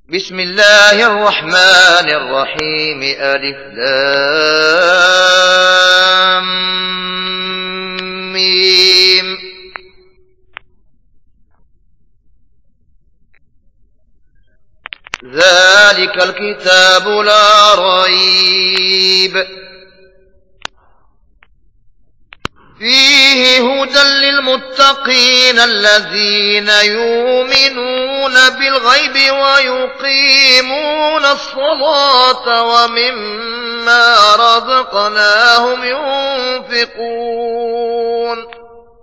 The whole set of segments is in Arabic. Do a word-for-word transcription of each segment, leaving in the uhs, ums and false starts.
بسم الله الرحمن الرحيم. ألف لام ميم. ذلك الكتاب لا ريب فيه هدى للمتقين الذين يؤمنون بالغيب ويقيمون الصلاة ومما رزقناهم ينفقون.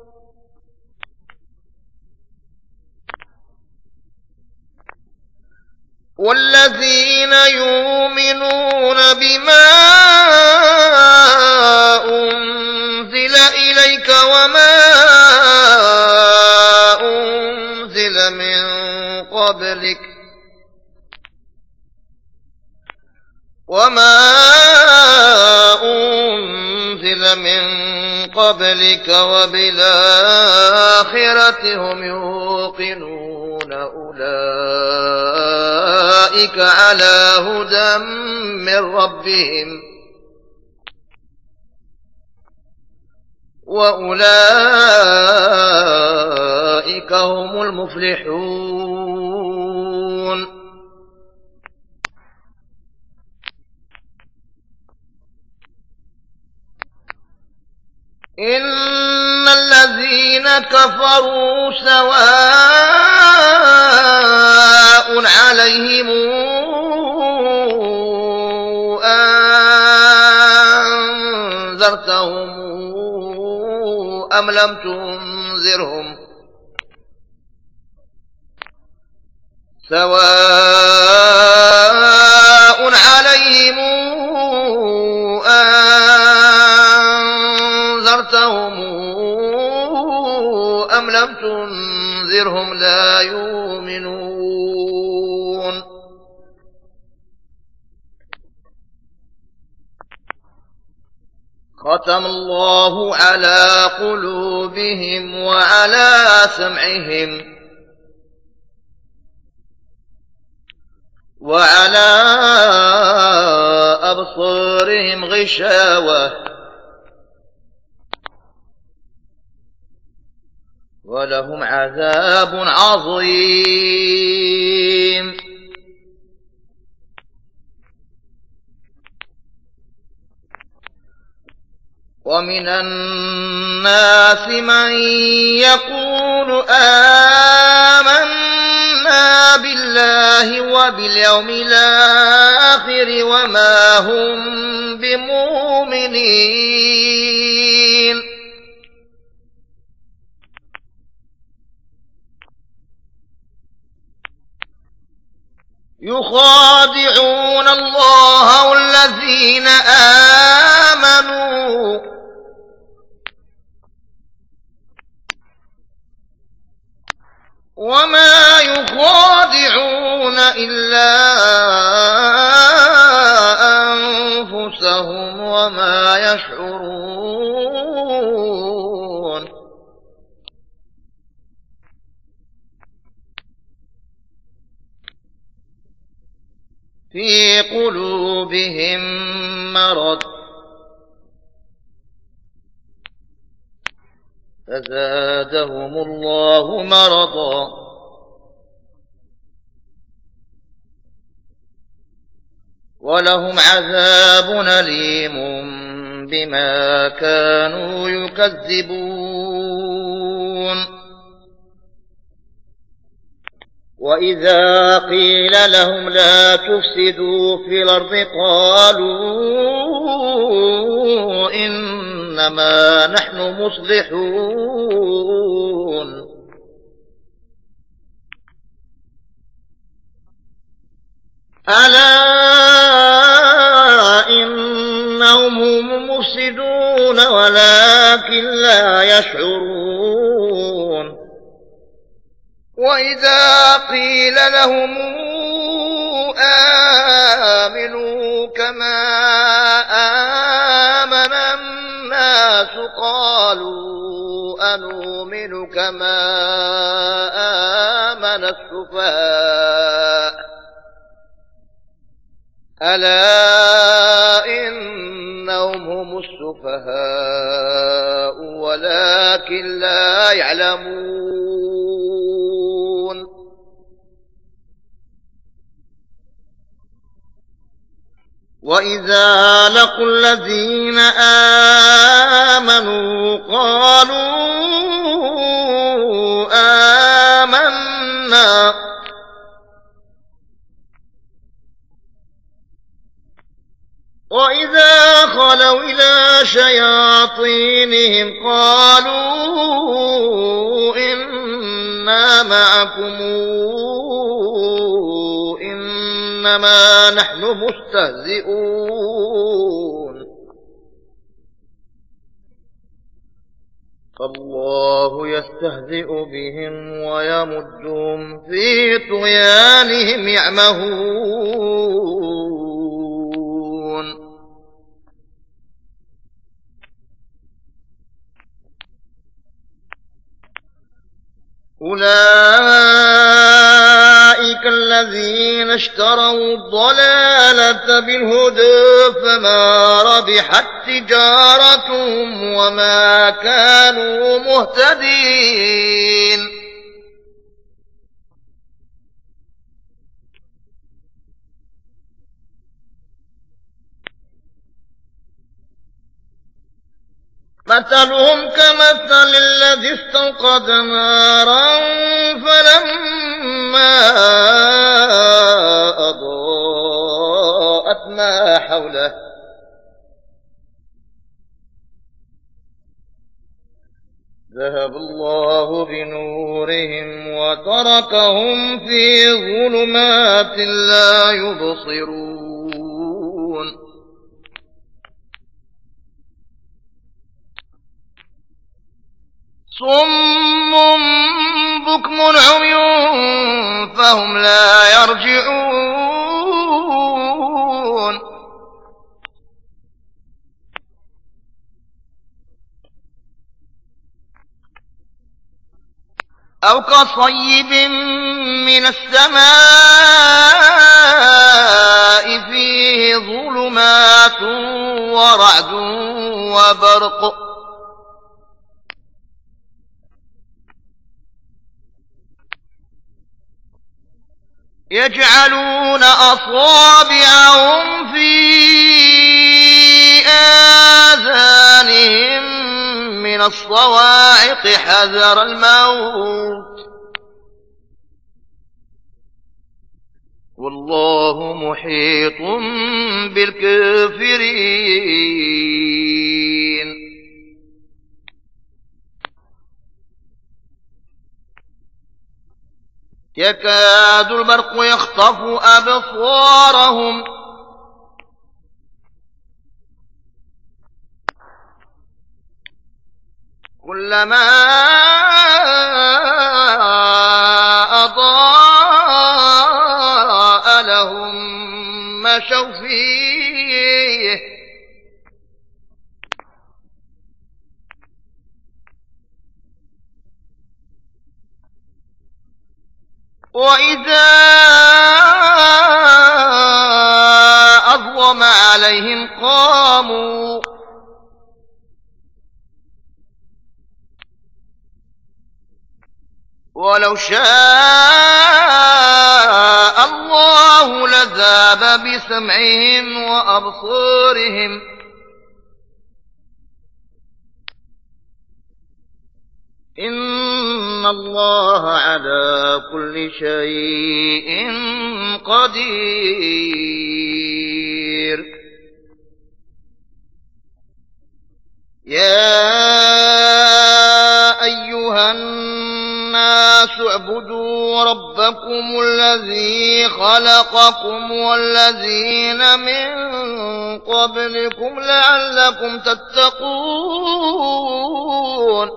والذين يؤمنون بما أنزل إليك وما أنزل من قبلك وما أنزل من قبلك وبالآخرة هم يوقنون. أولئك على هدى من ربهم وأولئك هم المفلحون. إن الذين كفروا سواء عليهم أنذرتهم أم لم تنذرهم سواء عليهم أنذرتهم أم لم تنذرهم لا يؤمنون. ختم الله على قلوبهم وعلى سمعهم وعلى أبصارهم غشاوة ولهم عذاب عظيم. ومن الناس من يقول آمنا بالله وباليوم الآخر وما هم بمؤمنين. يخادعون الله والذين آمنوا وما يخادعون إلا أنفسهم وما يشعرون. في قلوبهم مرض فزادهم الله مرضا ولهم عذاب أليم بما كانوا يكذبون. وإذا قيل لهم لا تفسدوا في الأرض قالوا إنما نحن مصلحون. ألا إنهم هم المفسدون ولكن لا يشعرون. وإذا قيل لهم آمنوا كما آمن الناس قالوا أنؤمن كما آمن السفهاء ألا إنهم هم السفهاء ولكن لا يعلمون وإذا لقوا الذين آمنوا قالوا آمنا وإذا خلوا إلى شياطينهم قالوا إنا معكم إنما نحن مستهزئون فالله يستهزئ بهم ويمدهم في طغيانهم يعمهون أولئك الذين اشتروا الضلالة بالهدى فما ربحت تجارتهم وما كانوا مهتدين مثلهم كمثل الذي استوقد نارا فلما أضاءت ما حوله ذهب الله بنورهم وتركهم في ظلمات لا يبصرون صم بكم عمي فهم لا يرجعون أو كصيب من السماء فيه ظلمات ورعد وبرق يجعلون أصابعهم في آذانهم من الصواعق حذر الموت والله محيط بالكافرين يكاد البرق يخطف أبصارهم كلما أضاء لهم مشوا فيه وإذا أظلم عليهم قاموا ولو شاء الله لذهب بسمعهم وأبصارهم إن الله على كل شيء قدير يا أيها الناس اعبدوا ربكم الذي خلقكم والذين من قبلكم لعلكم تتقون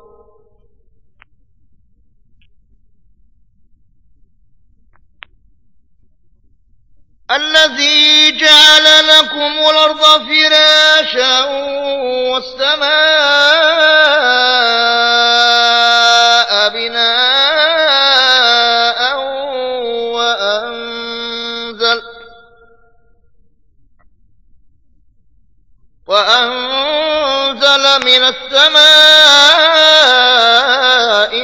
الذي جعل لكم الأرض فراشا والسماء بناء وأنزل وأنزل من السماء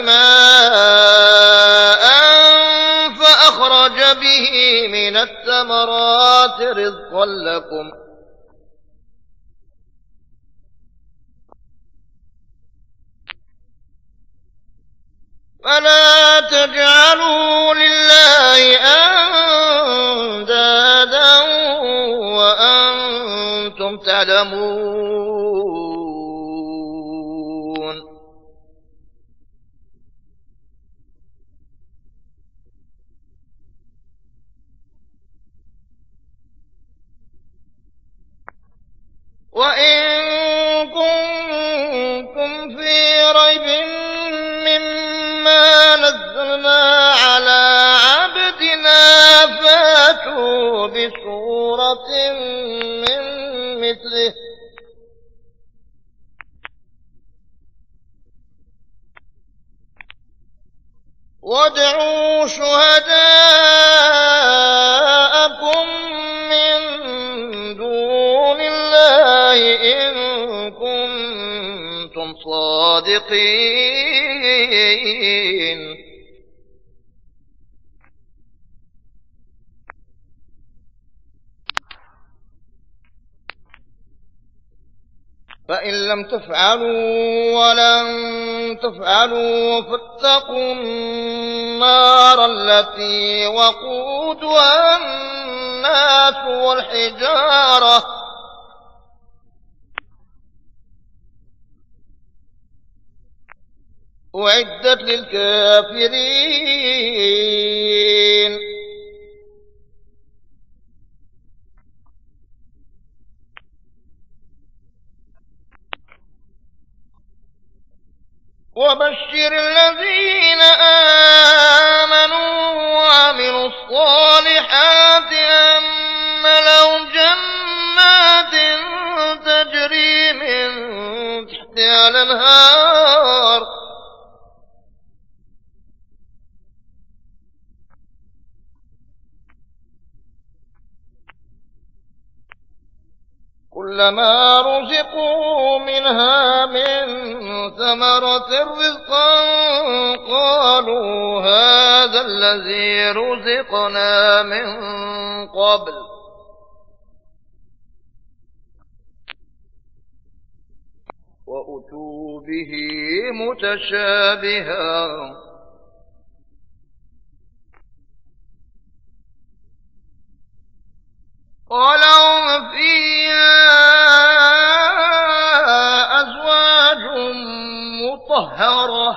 ماء فأخرج به من الثمرات رزقا لكم فلا تجعلوا لله أندادا وأنتم تعلمون. وإن كنتم في ريب مما نزلنا على عبدنا فاتوا بسورة من مثله وادعوا شهداءكم من دون الله إن كنتم صادقين. فإن لم تفعلوا ولن تفعلوا فاتقوا النار التي وقودها الناس والحجارة أعدت للكافرين. وبشر الذين آمنوا وعملوا الصالحات أن لهم جنات تجري من تحتها الأنهار كلما رزقوا منها من ثمرة رزقا قالوا هذا الذي رزقنا من قبل وأتوا به متشابها ولهم فيها أزواج مطهرة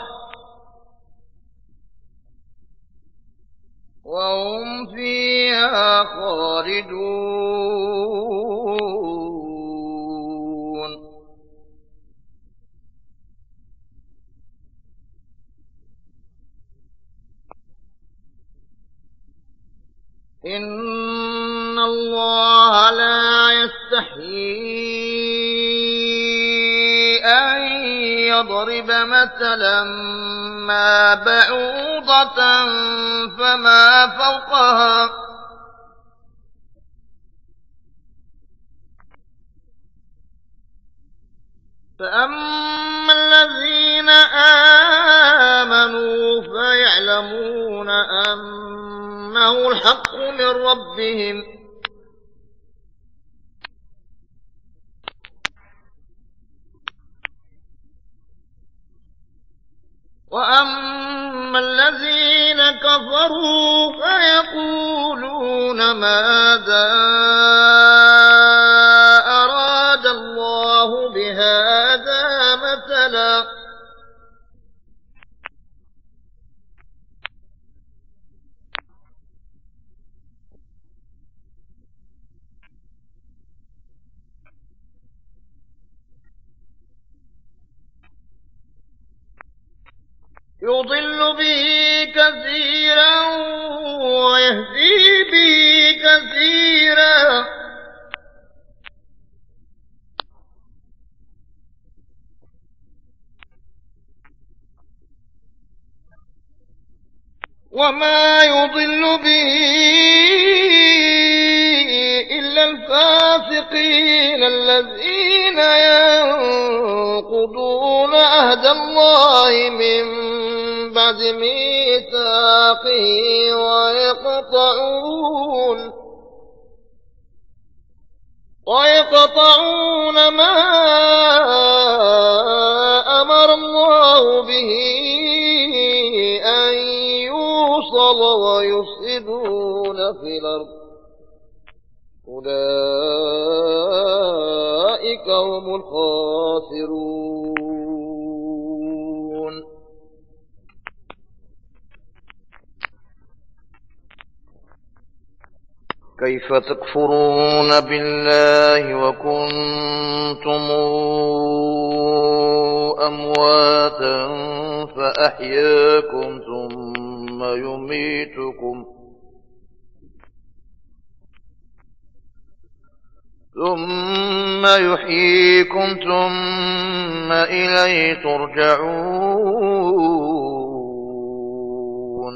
وهم فيها خالدون. إن الله لا يستحيي أن يضرب مثلا ما بعوضة فما فوقها فأما الذين آمنوا فيعلمون أنه الحق من ربهم وأما الذين كفروا فيقولون ماذا أراد الله بهذا مثلا يضل به كثيرا ويهدي به كثيرا وما يضل به إلا الفاسقين الذين الذين ينقضون عهد الله من بعد ميثاقه ويقطعون ويقطعون ما أمر الله به أن يوصل ويفسدون في الأرض أولئك هم الخاسرون. كيف تكفرون بالله وكنتم أمواتا فأحياكم ثم يميتكم ثم يحييكم ثم إليه ترجعون.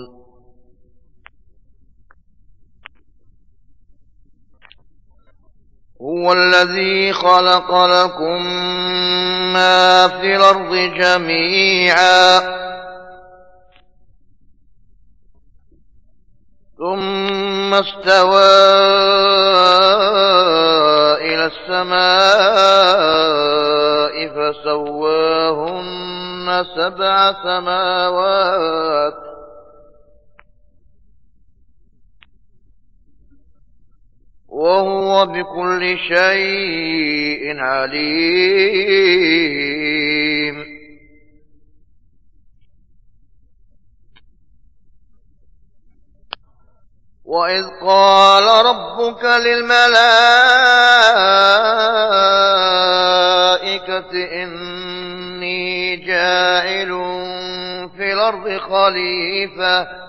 هو الذي خلق لكم ما في الأرض جميعا ثم استوى إلى السماء فسواهن سبع سماوات وهو بكل شيء عليم. وإذ قال ربك للملائكة إني جاعل في الأرض خليفة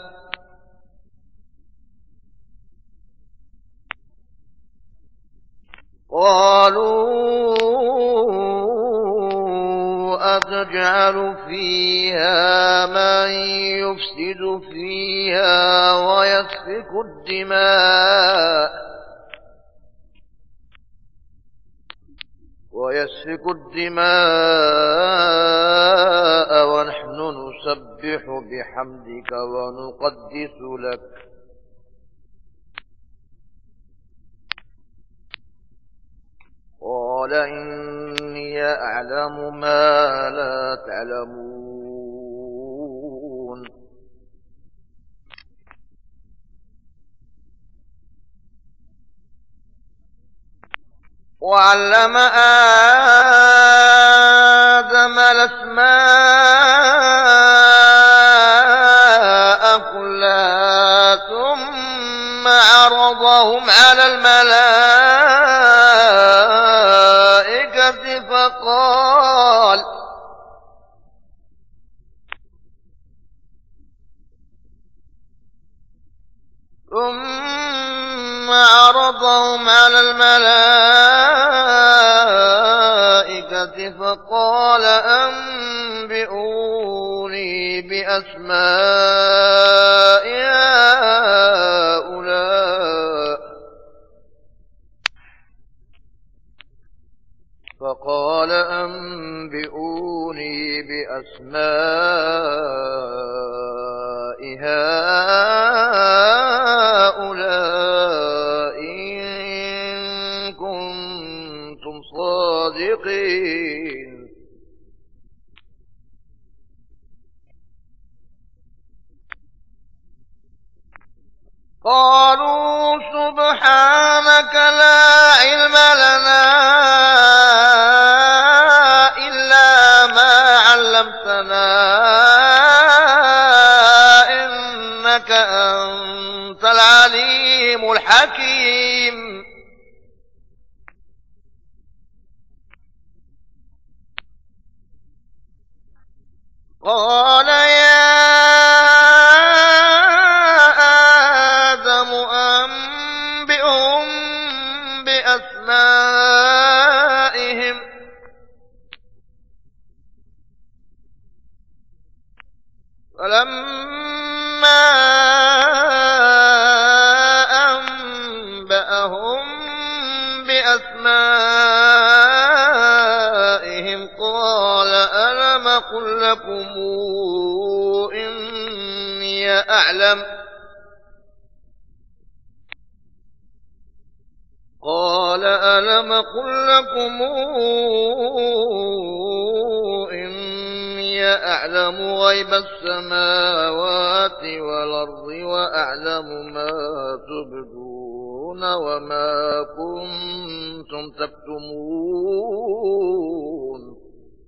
قالوا أتجعل فيها من يفسد فيها ويسفك الدماء ويسفك الدماء ونحن نسبح بحمدك ونقدس لك قال إني أعلم ما لا تعلمون. وعلم آدم الأسماء كلها ثم عرضهم على الملائكة فقال ثم عرضهم على الملائكة فقال أنبئوني بأسماء هؤلاء فقال أنبئوني بأسماء هؤلاء إن كنتم صادقين. قالوا سبحانك لا علم لنا إلا ما علمتنا إنك أنت العليم الحكيم. قال يا آدم أنبئهم بأسمائهم فلما أنبأهم بأسمائهم قال ألم أقل لكم إني أعلم غيب السماوات والأرض وأعلم ما تبدون وما كنتم تكتمون.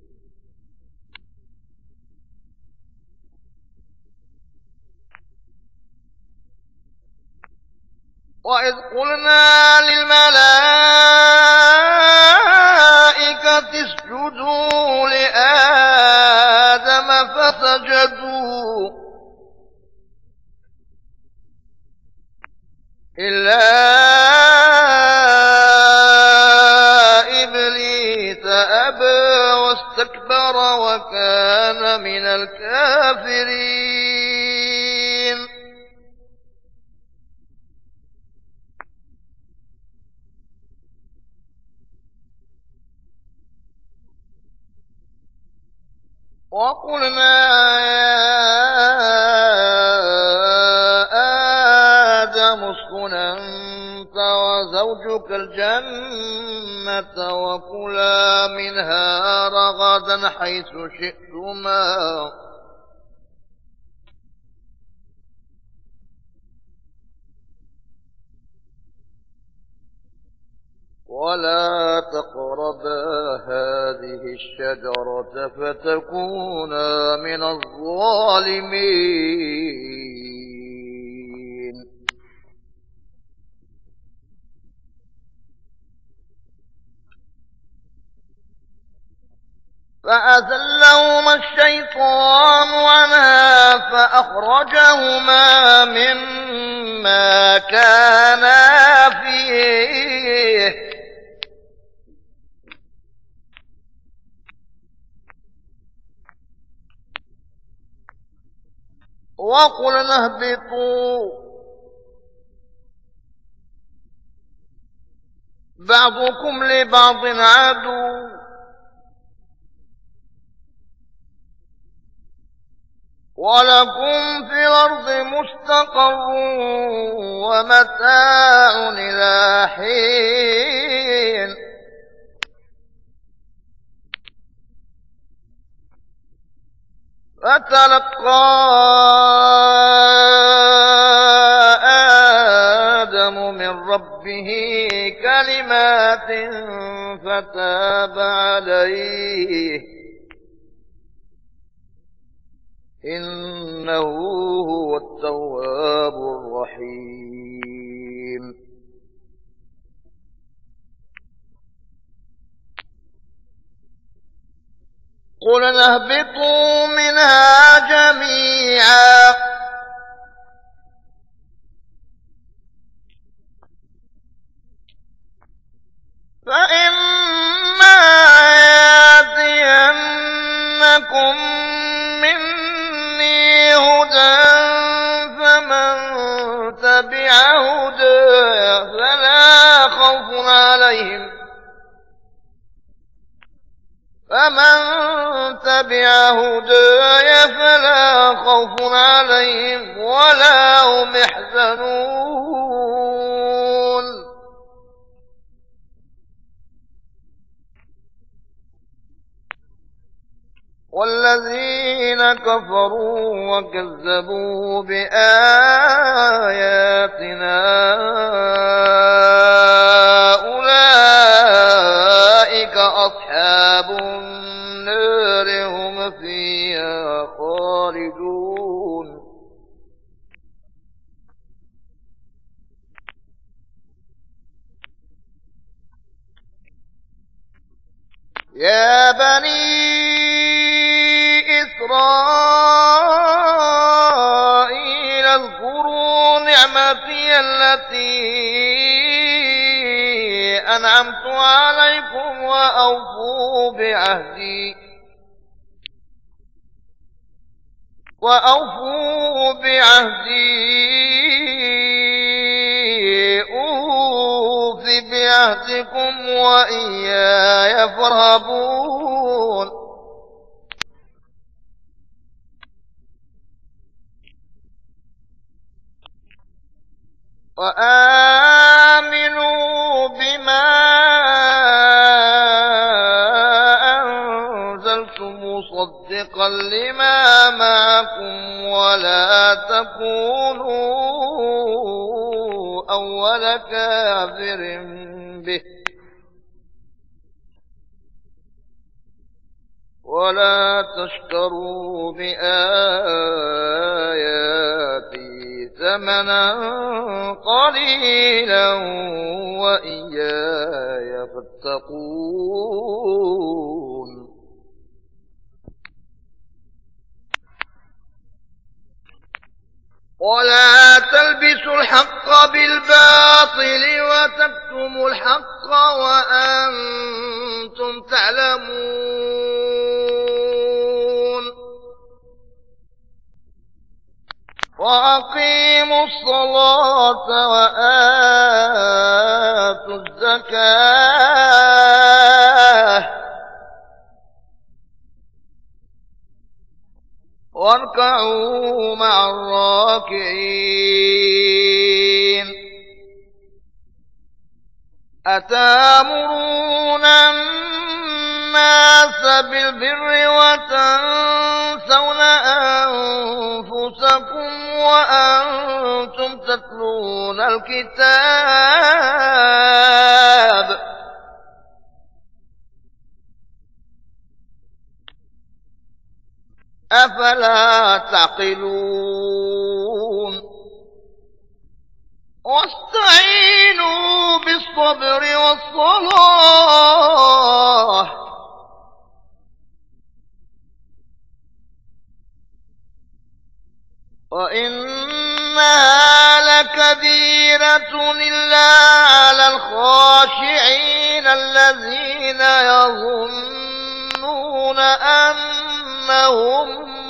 وإذ قلنا للملائكة اسجدوا لآدم فسجدوا إلا إبليس أبى واستكبر وكان من الكافرين. وقلنا يا آدم اسكن أنت وزوجك الجنة وكلا منها رغدا حيث شئتما ولا تقربا هذه الشجرة فتكونا من الظالمين. فأزلهما الشيطان عنها فأخرجهما مما كانا فيه وقلنا اهبطوا بعضكم لبعض عدو ولكم في الأرض مستقر ومتاع إلى حين. فتلقى آدم من ربه كلمات فتاب عليه إنه هو التواب الرحيم. قلنا اهبطوا منها جميعا فإما يأتينكم مني هدى فمن تبع هداي فلا خوف عليهم فمن تبع هداي فلا خوف عليهم ولا هم يحزنون. والذين كفروا وكذبوا بآياتنا أولئك أصحاب النار هم فيها خالدون. يا بني إسرائيل اذكروا نعمتي التي أنعمت عليكم وأوفوا بعهدي وأوفوا بعهدي أوف بعهدكم وإياي فارهبون. وآمنوا بي أول كافر به ولا تشتروا بآياتي ثمنا قليلا وإياي فاتقون. ولا تلبسوا الحق بالباطل وتكتموا الحق وأنتم تعلمون. وأقيموا الصلاة وآتوا الزكاة واركعوا مع الراكعين. أتامرون الناس بالبر وتنسون أنفسكم وأنتم تتلون الكتاب أفلا تعقلون. واستعينوا بالصبر والصلاة وإنها لكبيرة إلا على الخاشعين الذين يظنون أنهم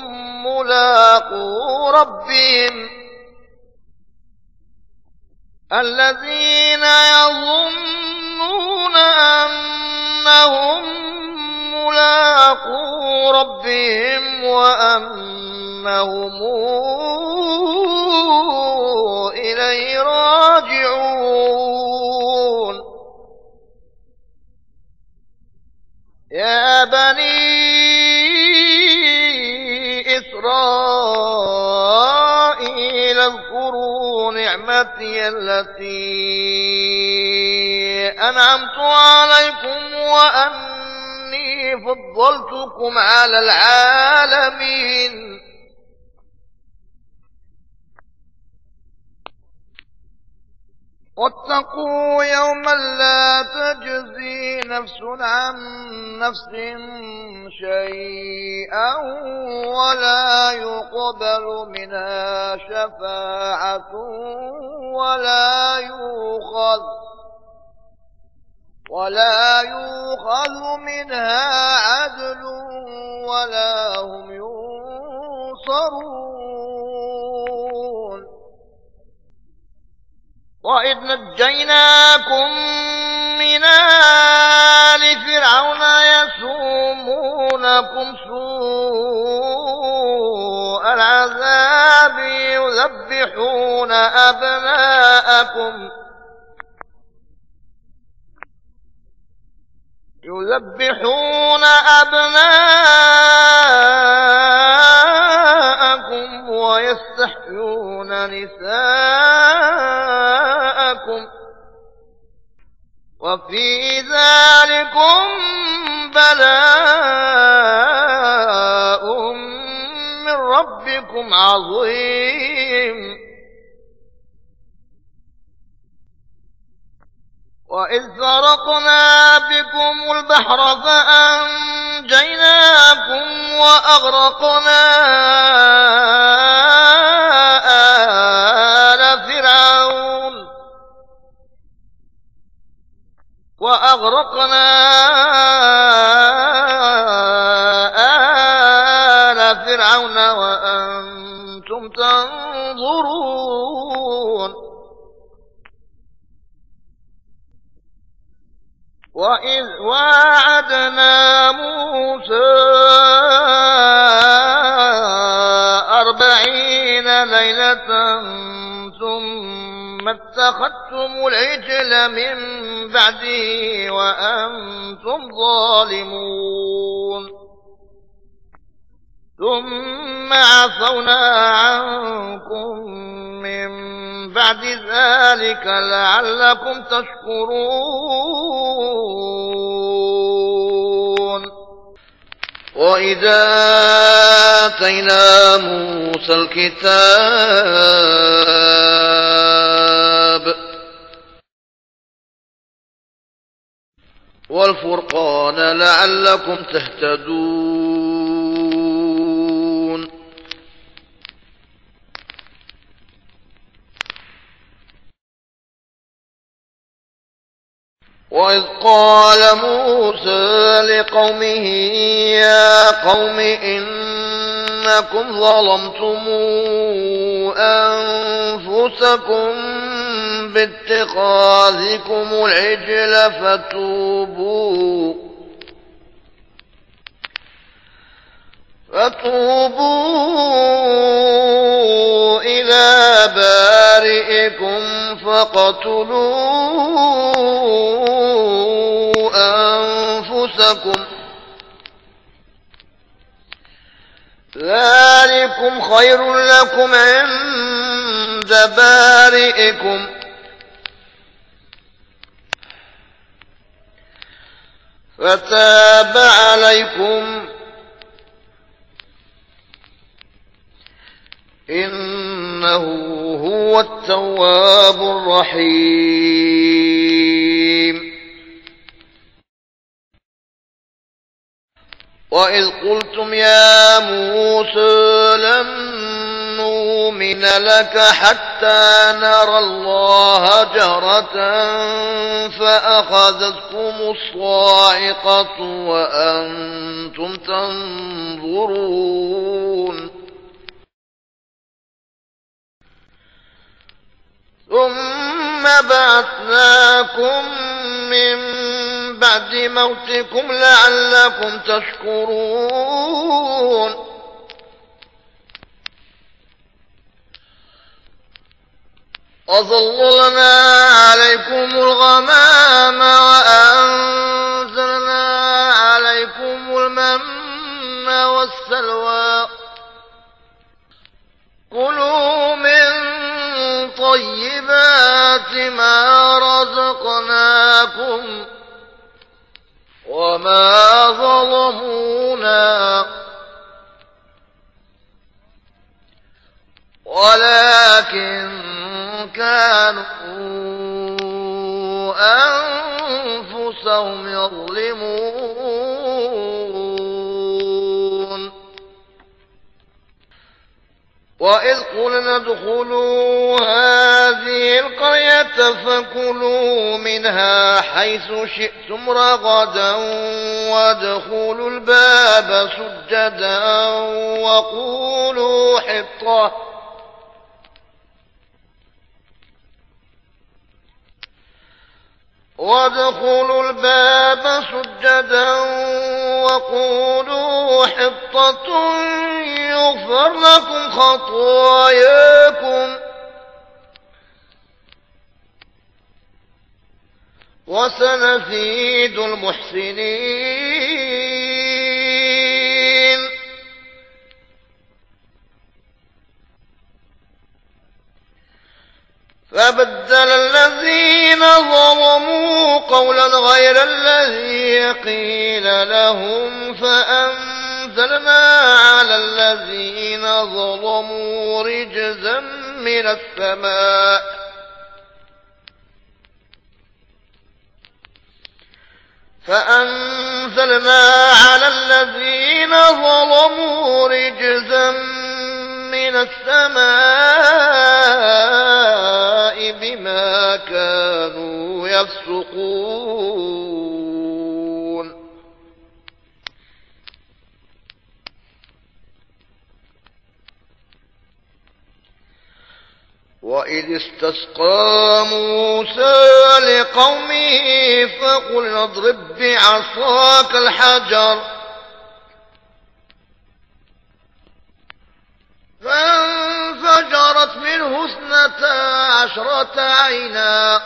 ملاقو ربهم الذين يظنون أنهم ملاقو ربهم وأنهم إليه راجعون. يا بني إسرائيل اذكروا نعمتي التي أنعمت عليكم وأني فضلتكم على العالمين. واتقوا يوما لا تجزي نفس عن نفس شيئا ولا يقبل منها شفاعة ولا يؤخذ ولا يؤخذ منها عدل ولا هم ينصرون. وإذ نجيناكم من آل فرعون يسومونكم سوء العذاب يذبحون أبناءكم يذبحون أبناءكم ويستحيون نساءكم وفي ذلكم بلاء من ربكم عظيم. وإذ فرقنا بكم البحر فأنجيناكم وأغرقنا آل فرعون وأغرقنا آل فرعون وأنتم تنظرون. وإذ واعدنا موسى أربعين ليلة ثم اتخذتم العجل من بعده وأنتم ظالمون ثم عفونا عنكم من بعد ذلك لعلكم تشكرون. وإذا آتينا موسى الكتاب والفرقان لعلكم تهتدون. وإذ قال موسى لقومه يا قوم إنكم ظلمتم أنفسكم باتخاذكم العجل فتوبوا فتوبوا إلى بارئكم فاقتلوا أنفسكم ذلكم خير لكم عند بارئكم فتاب عليكم إنه هو التواب الرحيم. وإذ قلتم يا موسى لن نؤمن لك حتى نرى الله جهرة فأخذتكم الصاعقة وأنتم تنظرون ثم بعثناكم من بعد موتكم لعلكم تشكرون. وظللنا عليكم الغمام وأنزلنا عليكم المن والسلوى كلوا من طيبات ما رزقناكم وما ظلمونا ولكن كانوا أنفسهم يظلمون. وإذ قلنا ادخلوا هذه القرية فكلوا منها حيث شئتم رغدا وادخلوا الباب سجدا وقولوا حطة وادخلوا الباب سجدا وقولوا حطة يغفر لكم خطاياكم وسنزيد المحسنين. فبدل الذين ظلموا قولا غير الذي قيل لهم فأنزلنا على الذين ظلموا رجزا من السماء فأنزلنا على الذين ظلموا رجزا من السماء بما كانوا يفسقون. وإذ استسقى موسى لقومه فقل اضرب بعصاك الحجر فانفجرت منه اثنتا عشرة عينا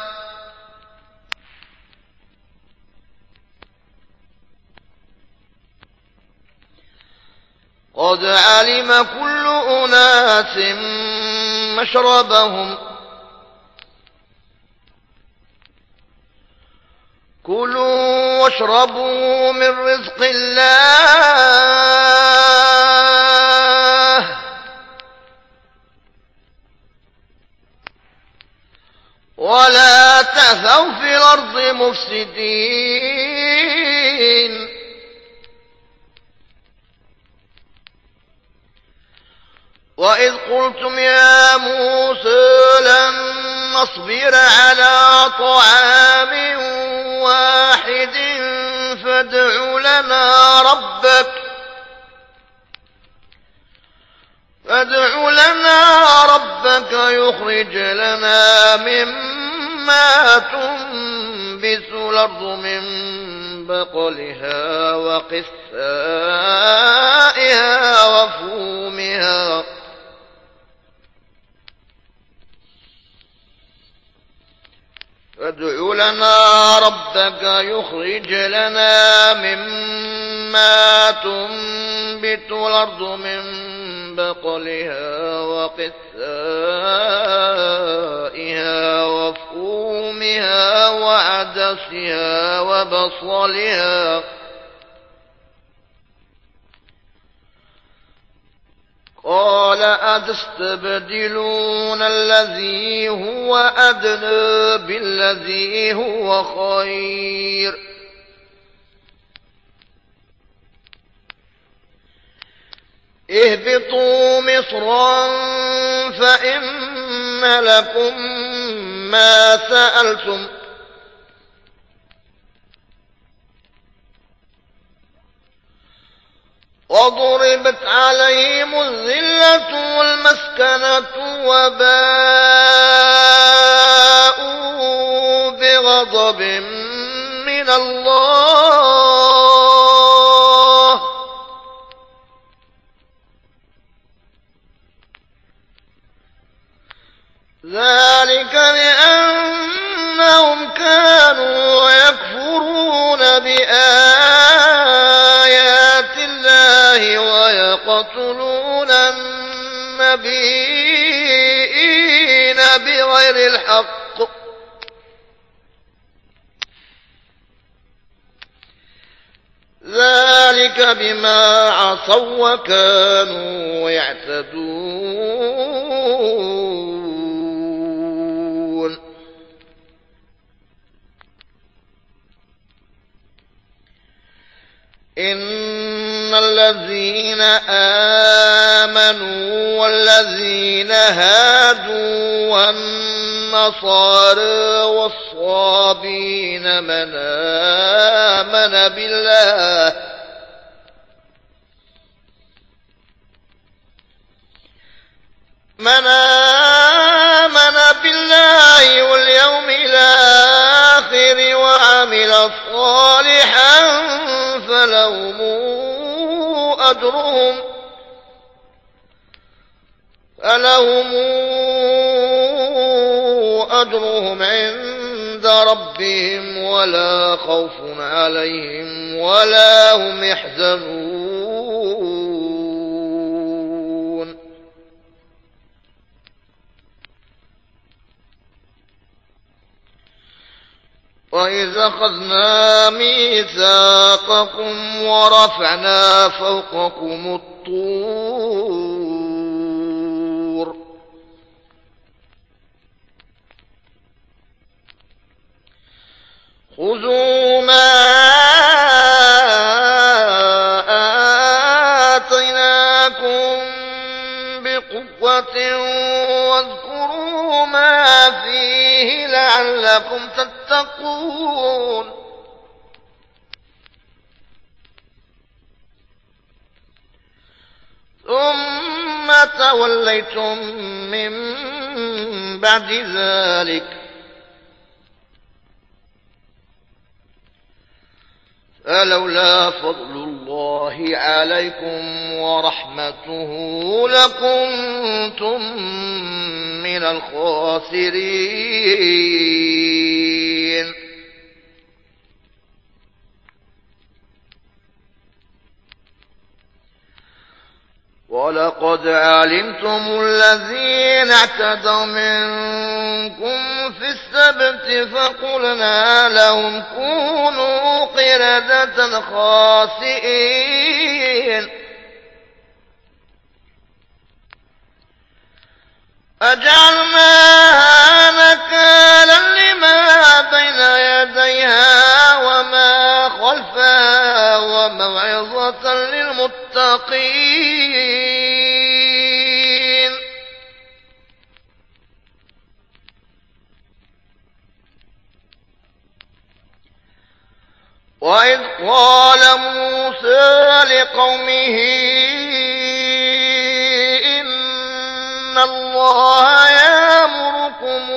قد علم كل أناس مشربهم كلوا واشربوا من رزق الله ولا تعثوا في الأرض مفسدين وإذ قلتم يا موسى لن نصبر على طعام واحد فادع لنا ربك فادع لنا ربك يخرج لنا مما تنبت الأرض من بقلها وقثائها وفومها فادع لنا ربك يخرج لنا مما تنبت الأرض من بقلها وقثائها وفومها وعدسها وبصلها قال أتستبدلون الذي هو أدنى بالذي هو خير اهبطوا مصرا فإن لكم ما سألتم وضربت عليهم الذلة والمسكنة وباءوا بغضب من الله ذلك لأنهم كانوا يكفرون بآيات الله ويقتلون النبيين بغير الحق ذلك بما عصوا وكانوا يعتدون إن الذين آمنوا والذين هادوا والنصارى والصابين من آمن بالله من آمن بالله واليوم الآخر وعمل صالحا فلهم أجرهم فلهم أجرهم عند ربهم ولا خوف عليهم ولا هم يحزنون وإذا أخذنا ميثاقكم ورفعنا فوقكم الطور خذوا ما آتيناكم بقوة واذكروا ما فيه لعلكم تتقون ثم توليتم من بعد ذلك فلولا فضل الله عليكم ورحمته لكنتم من الخاسرين ولقد علمتم الذين اعتدوا منكم في السبت فقلنا لهم كونوا قردة خاسئين فجعلناها نكالا لما بين يديها وما خلفها وموعظة للمتقين. وإذ قال موسى لقومه إن الله يأمركم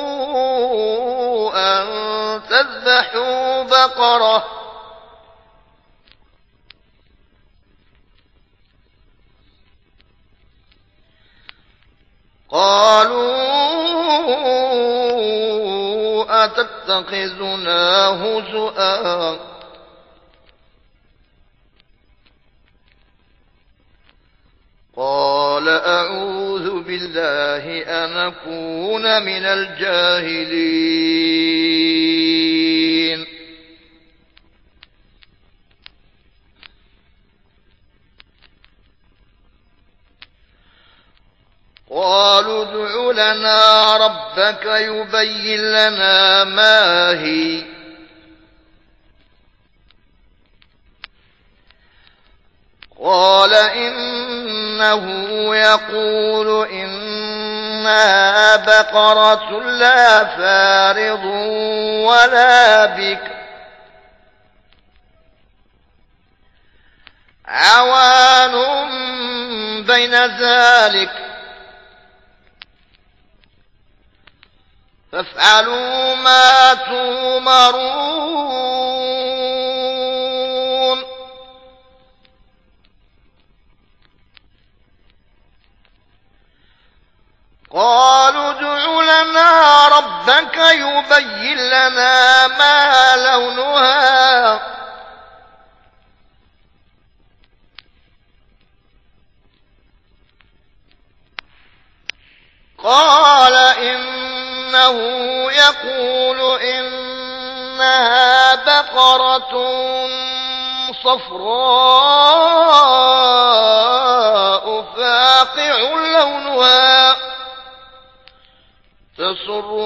أن تذبحوا بقرة قالوا أتتخذنا هزؤا قال أعوذ بالله أن أكون من الجاهلين. قالوا ادع لنا ربك يبين لنا ما هي قال إنه يقول إنها بقرة لا فارض ولا بكر عوان بين ذلك فافعلوا ما تؤمرون. قالوا ادع لنا ربك يبين لنا ما لونها قال إنه يقول إنها بقرة صفراء فاقع لونها تسر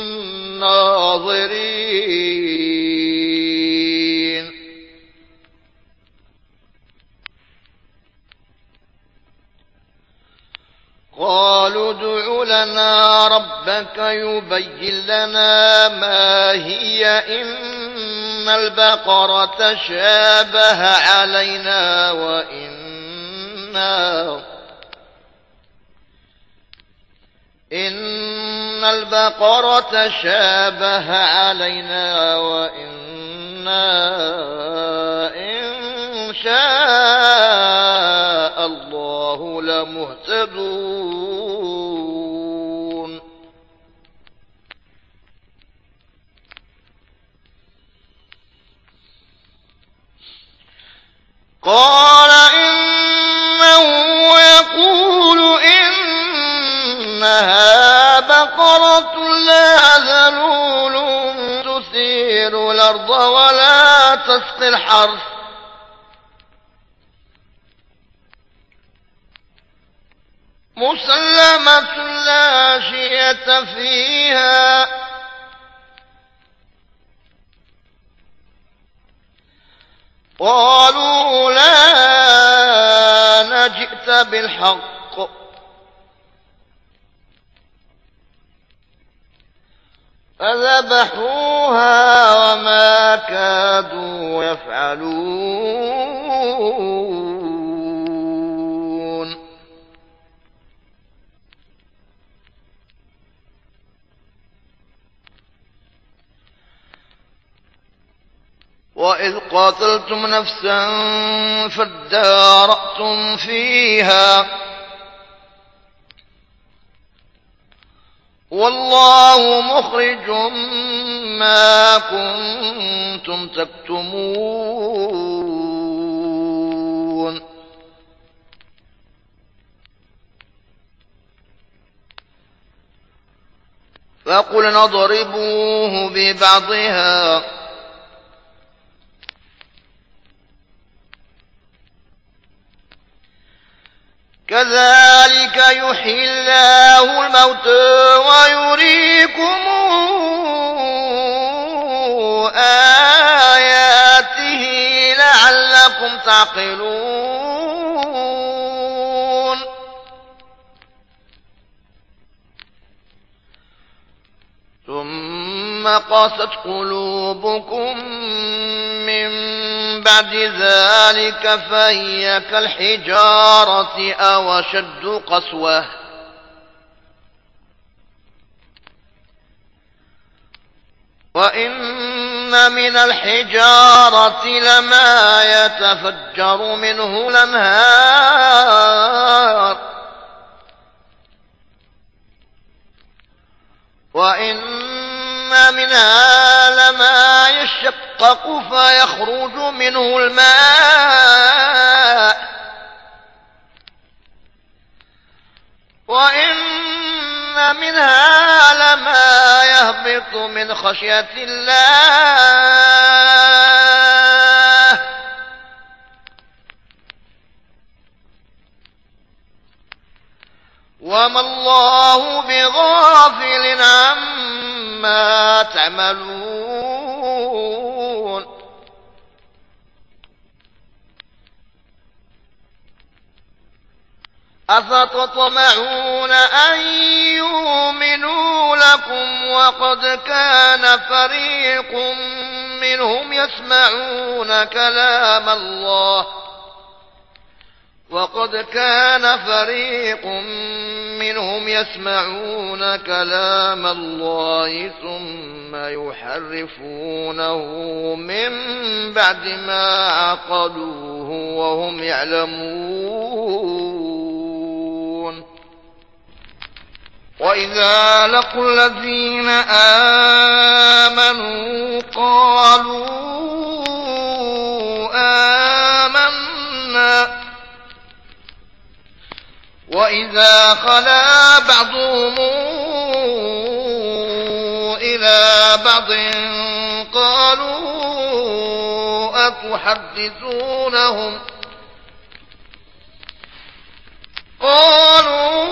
الناظرين. قالوا ادع لنا ربك يبين لنا ما هي إن البقرة شابه علينا وإنا إن البقرة شابه علينا وإنا إن شاء الله لمهتدون. قال إنه يقول إنها بقرة لا ذلول تثير الأرض ولا تسقي الحرث مسلمة لا شية فيها قالوا لا جئت بالحق فذبحوها وما كادوا يفعلون. وإذ قاتلتم نفسا فادارأتم فيها والله مخرج ما كنتم تكتمون. فقلنا اضربوه ببعضها كذلك يحيي الله الموتى ويريكم آياته لعلكم تعقلون ثم قست قلوبكم من بعد ذلك فهي كالحجارة أو أشد قسوة وإن من الحجارة لما يتفجر منه الأنهار وإن منها لما يشقق فيخرج منه الماء وإن منها لما يهبط من خشية الله وما الله بغافل عما تعملون أفتطمعون أن يؤمنوا لكم وقد كان فريق منهم يسمعون كلام الله وقد كان فريق منهم يسمعون كلام الله ثم يحرفونه من بعد ما عقلوه وهم يعلمون وإذا لقوا الذين آمنوا قالوا آمنا وإذا خلا بعضهم إلى بعض قالوا أتحدثونهم قالوا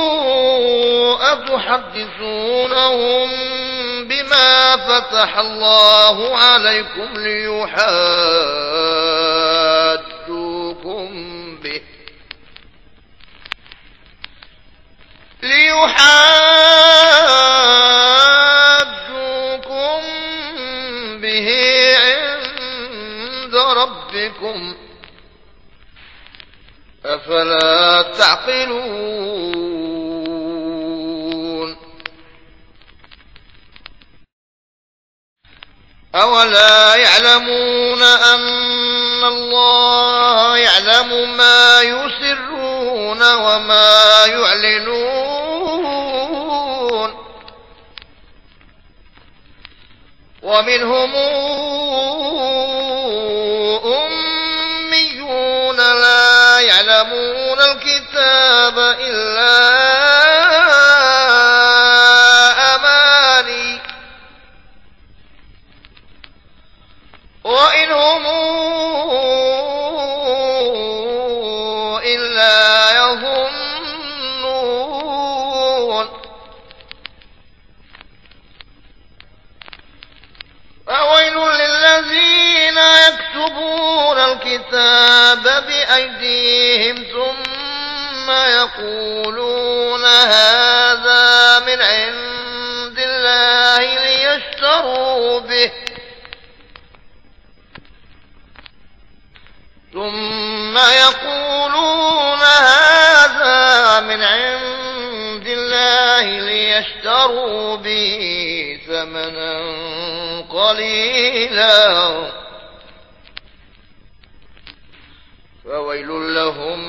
أتحدثونهم بما فتح الله عليكم ليحاجوكم به ليحاجوكم به عند ربكم أفلا تعقلون أولا يعلمون أن الله يعلم ما يسرون وما يعلنون ومنهم أميون لا يعلمون الكتاب إلا أماني وإن هم إلا يظنون فويل للذين يكتبون الكتاب بأيديهم ثم يقولون هذا من عند الله ليشتروا به ثم يقولون هذا من عند الله ليشتروا به ثمنا قليلا فويل لهم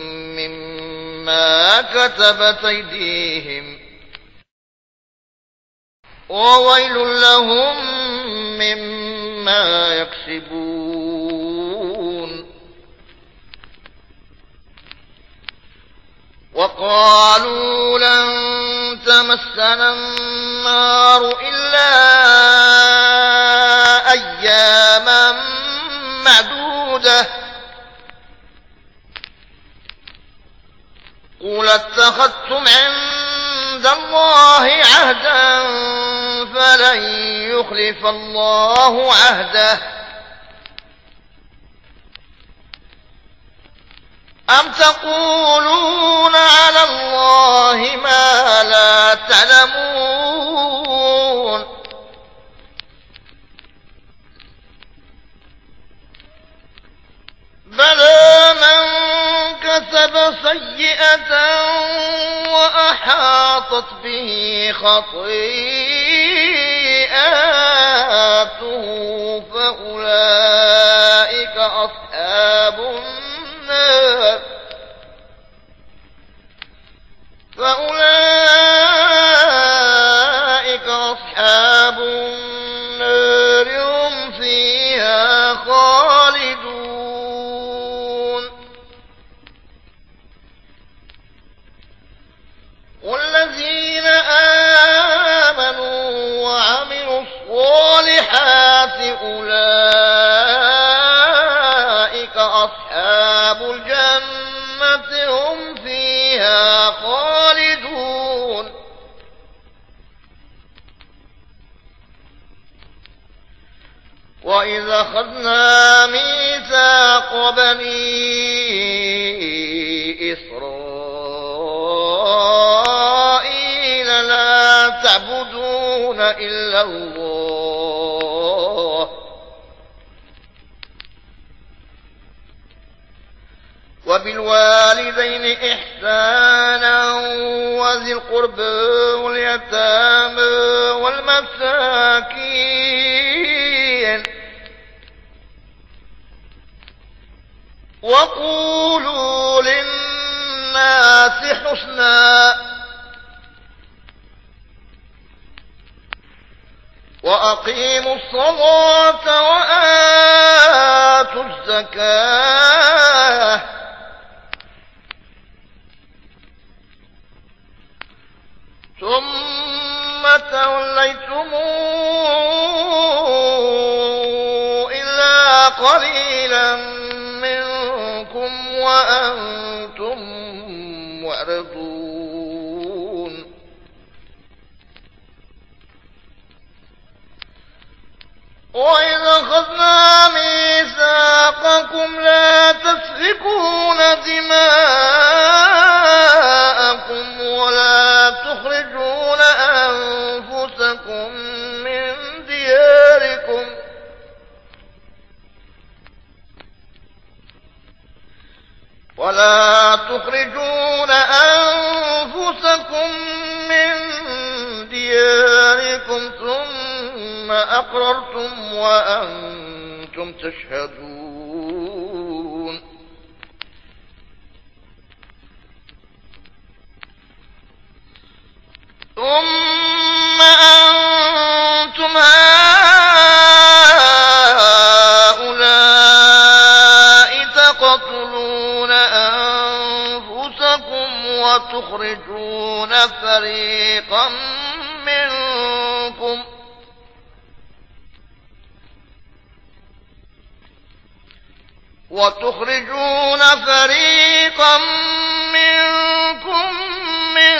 مما كتبت أيديهم وويل لهم مما يكسبون وقالوا لن تمسنا النار إلا أياما معدودة قل اتخذتم عند الله عهدا فلن يخلف الله عهده أم تقولون على الله ما لا تعلمون بلى من كسب سيئة وأحاطت به خطيئاته فأولئك أصحاب النار فأولئك أصحاب النار هم فيها خالدون والذين آمنوا وعملوا الصالحات أولئك أصحاب الجنة هم فيها خالدون وإذا أخذنا ميثاق بني إسرائيل لا تعبدون إلا الله وبالوالدين إحسانا وذي القربى واليتامى والمساكين وقولوا للناس حسنا وأقيموا الصلاة وآتوا الزكاة ثم توليتم إلا قليلا منكم وأنتم معرضون وإذا أخذنا ميثاقكم لا تسفكون دماءكم ولا تخرجون أنفسكم من دياركم ولا تخرجون أنفسكم من دياركم ثم أقررتم وأنتم تشهدون ثم أنتم هؤلاء تقتلون أنفسكم وتخرجون فريقا منكم وتخرجون فريقا منكم من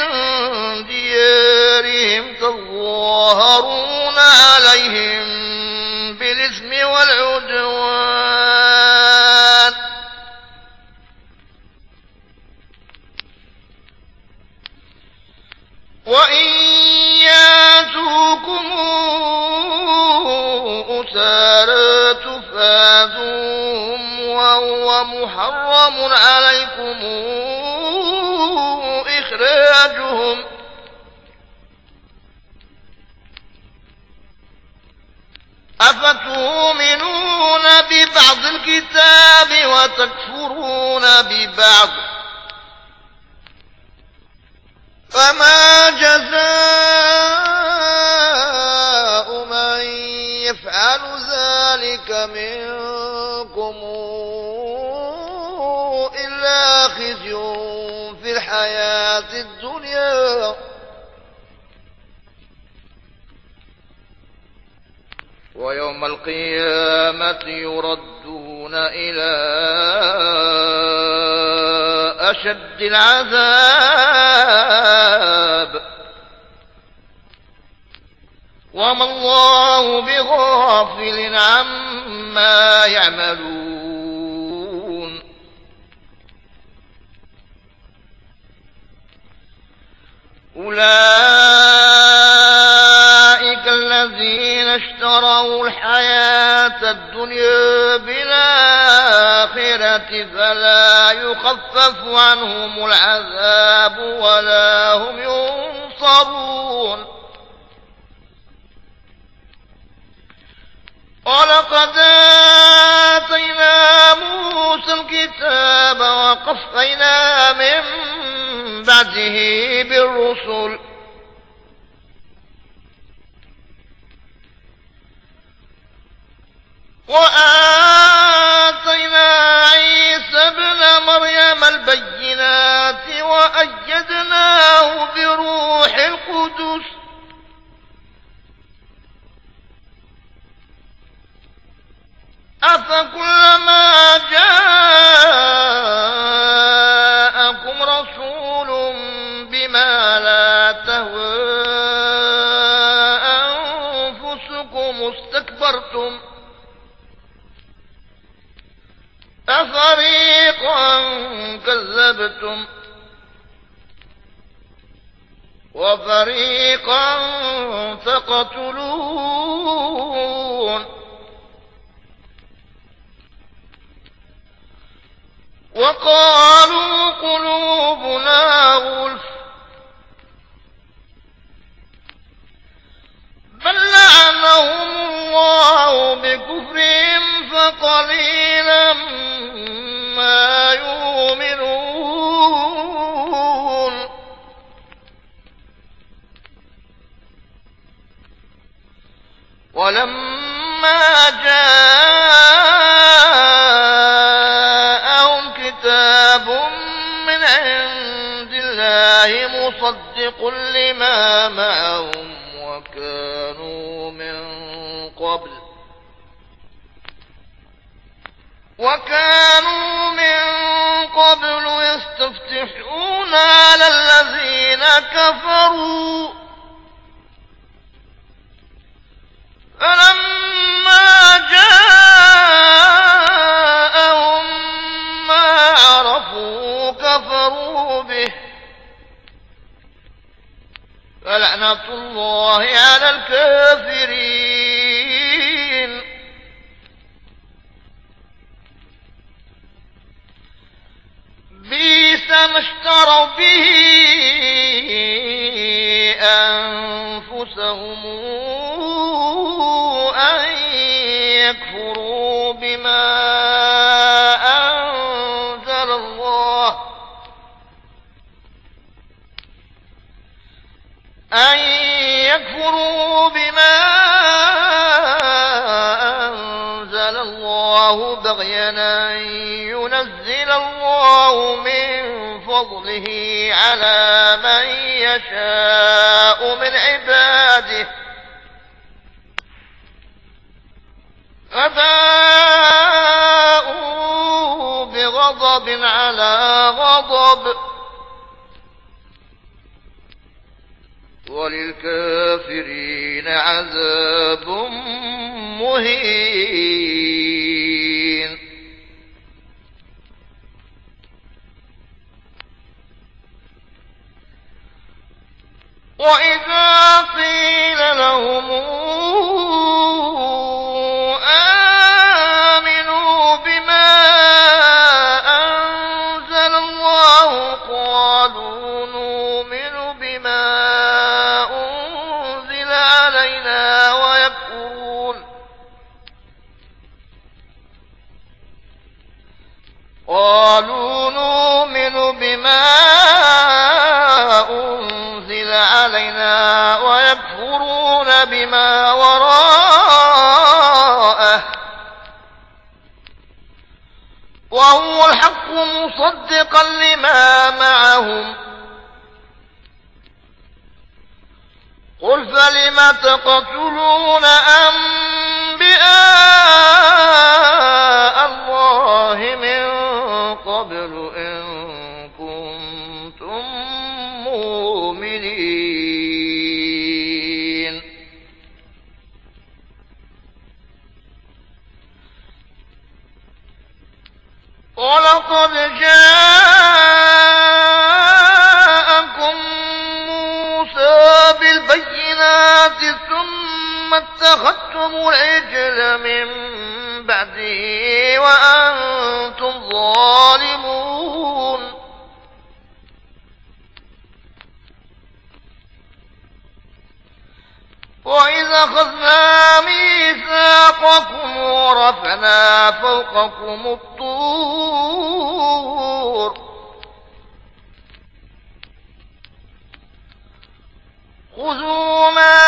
ديارهم تظاهرون عليهم بالإثم والعدوان وإن ياتوكم أسارى تفادوهم وهو محرم عليكم إخراجهم أفتؤمنون ببعض الكتاب وتكفرون ببعض فما جزاء من يفعل ذلك منكم إلا خزي في الحياة الدنيا ويوم القيامة يردون إلى أشد العذاب وما الله بغافل عما يعملون أولئك الذين اشتروا الحياة الدنيا بالآخرة فلا يخفف عنهم العذاب ولا هم ينصرون ولقد آتينا موسى الكتاب وقفينا من بعده بالرسل وآتينا عيسى ابن مريم البينات وأيدناه بروح القدس أفكلما جاءكم رسول بما لا تهوى أنفسكم استكبرتم أفريقا كذبتم وفريقا تقتلون وقالوا قلوبنا غلف بل لعنهم الله بكفرهم فقليلا ما يؤمنون ولما جاءهم كتاب من عند الله مصدق لما معهم وكانوا من قبل وكانوا من قبل يستفتحون على الذين كفروا فلما جاءهم ما عرفوا كفروا به فلعنة الله على الكافرين بئس ما اشتروا به أنفسهم أن يكفروا بما أنزل الله أن يكفروا بما أنزل الله بغيا أن ينزل الله من فضله على من يشاء من عباده فباءوا بغضب على غضب وللكافرين عذاب مهين وإذا قيل لهم آمنوا بما أنزل الله قالوا نؤمن بما أنزل علينا ويكفرون قالوا نؤمن بما أنزل علينا ويكفرون بما وراءه وهو الحق مصدقا لما معهم قل فلم تقتلون أولياء الله من قبل إن كنتم مؤمنين. ولقد جاءكم موسى بالبينات ثم اتخذتم العجل من بعده وأنتم ظالمون. وإذا أخذنا ميثاقكم ورفعنا فوقكم الطور خذوا ما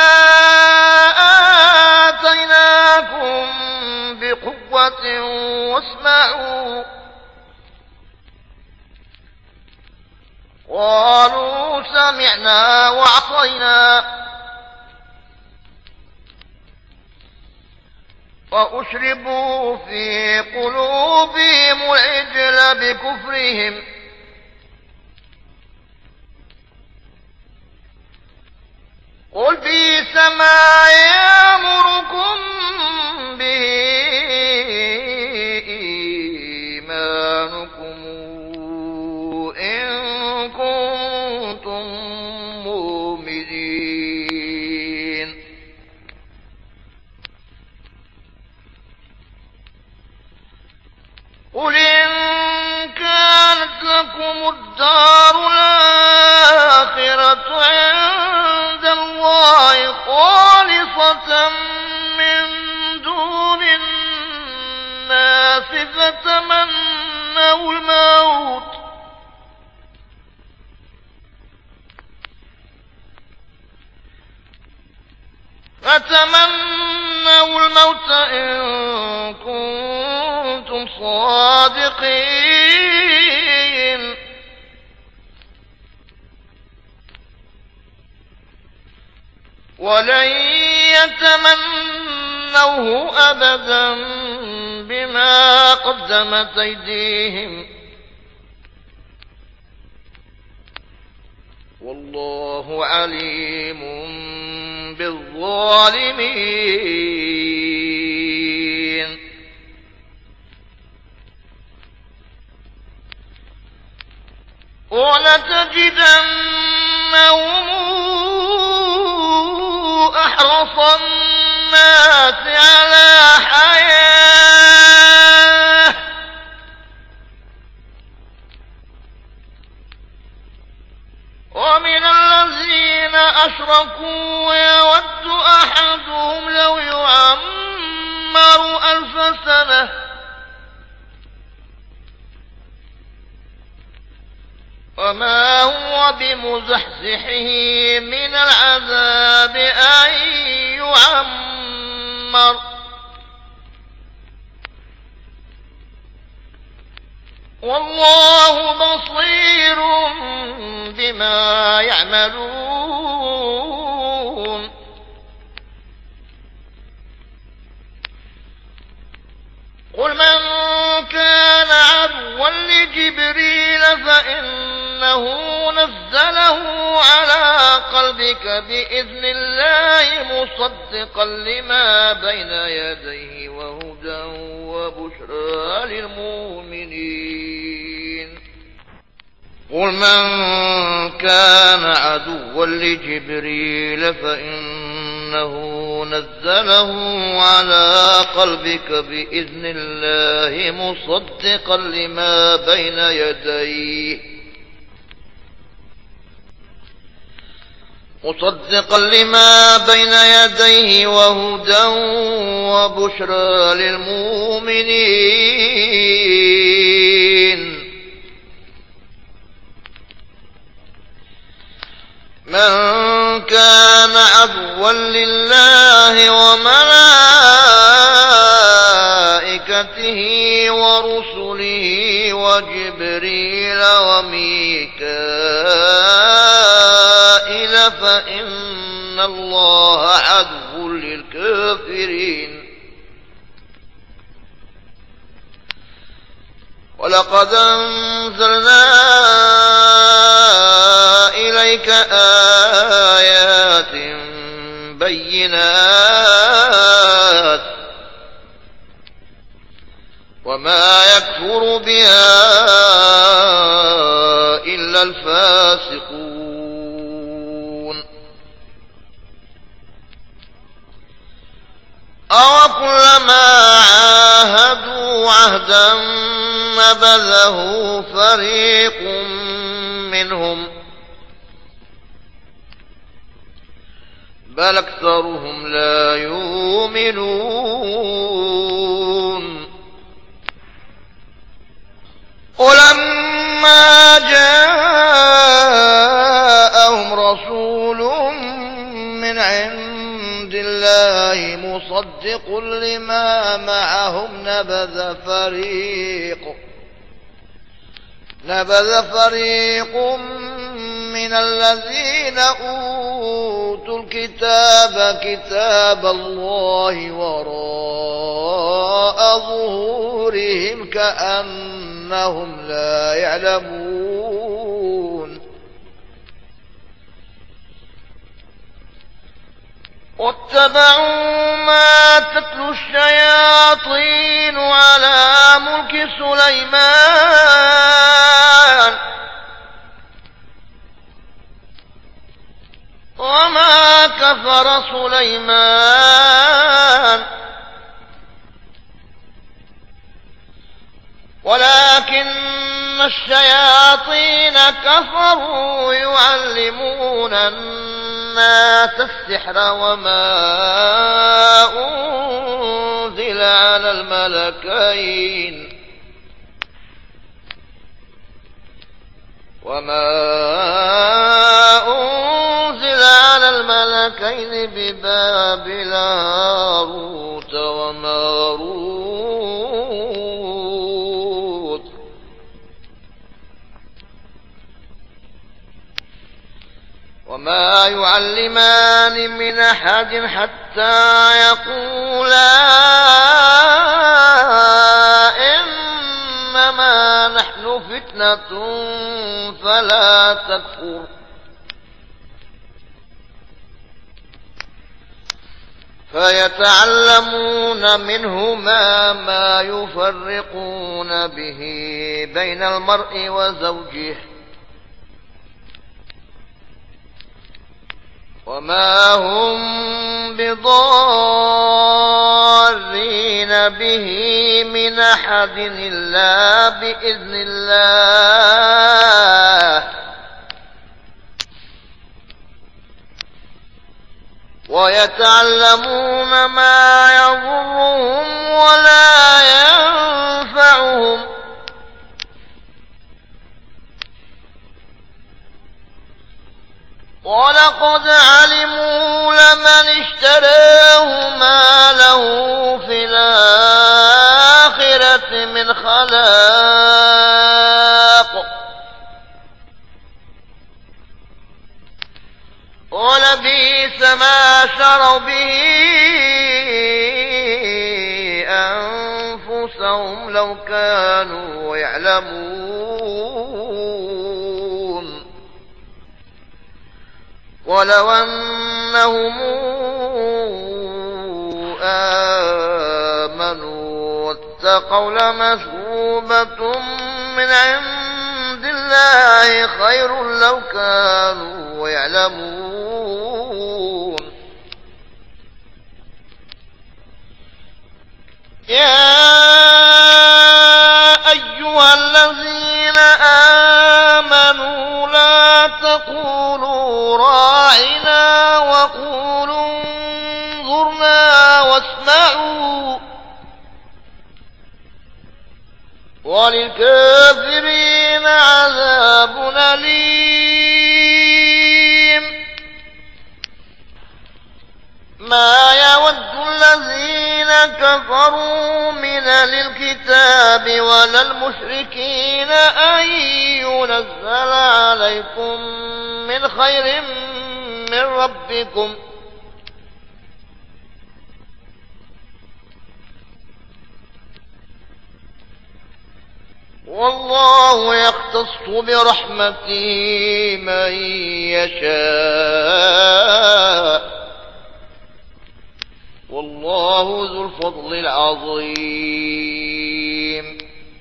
آتيناكم بقوة واسمعوا. قالوا سمعنا وعصينا وأشربوا في قلوبهم العجل بكفرهم قل بئس ما يأمركم به إيمانكم إن كنتم مؤمنين. قل إن كانت لكم الدار الآخرة عند الله خالصة من دون الناس فتمنوا الموت فتمنوا الموت إن كنتم صادقين. ولن يتمنوه أبدا بما قدمت أيديهم والله عليم بالظالمين. ولتجدنهم أحرص الناس على حياة ومن الذين أشركوا يود أحدهم لو يعمر ألف سنة وما هو بمزحزحه من العذاب أن يعمر والله بصير بما يعملون. قل من كان عدوا لجبريل فإنه نزله على قلبك بإذن الله مصدقا لما بين يديه وهدى وبشرى للمؤمنين. قل من كان عدوا لجبريل فإنه نزله على قلبك بإذن الله مصدقا لما بين يديه مصدقا لما بين يديه وهدى وبشرى للمؤمنين. من كان عدوا لله وملائكته ورسله وجبريل وميكائيل فإن الله عدو للكافرين. ولقد أنزلنا إليك آيات بينات وما يكفر بها إلا الفاسقون أوكلما عاهدوا عهدا نبذه فريق منهم بل أكثرهم لا يؤمنون ولما جاءهم رسول من عند الله مصدق لما معهم نبذ فريق نبذ فريق من الذين أوتوا الكتاب كتاب الله وراء ظهورهم كأنهم لا يعلمون واتبعوا ما تتلو الشياطين على ملك سليمان وما كفر سليمان ولكن الشياطين كفروا يعلمون الناس السحر وما أنزل على الملكين وما أنزل على الملكين ببابل هاروت وماروت وما يعلمان من أحد حتى يقولا إنما نحن فتنة فلا تكفر فيتعلمون منهما ما يفرقون به بين المرء وزوجه وما هم بضارين به من أحد إلا بإذن الله ويتعلمون ما يضرهم ولا ينفعهم ولقد علموا لمن اشتراه ما له في الآخرة من خلاق ولبئس ما شروا به أنفسهم لو كانوا يعلمون ولو أنهم آمنوا واتقوا لمثوبة من عند الله خير لو كانوا يعلمون يا أيها الذين آمنوا لا تقولوا راعنا وقولوا انظرنا واسمعوا وللكافرين عذاب أليم ما يود الذين كفروا من أهل الكتاب ولا المشركين أن ينزل عليكم من خير من ربكم والله يختص برحمته من يشاء والله ذو الفضل العظيم.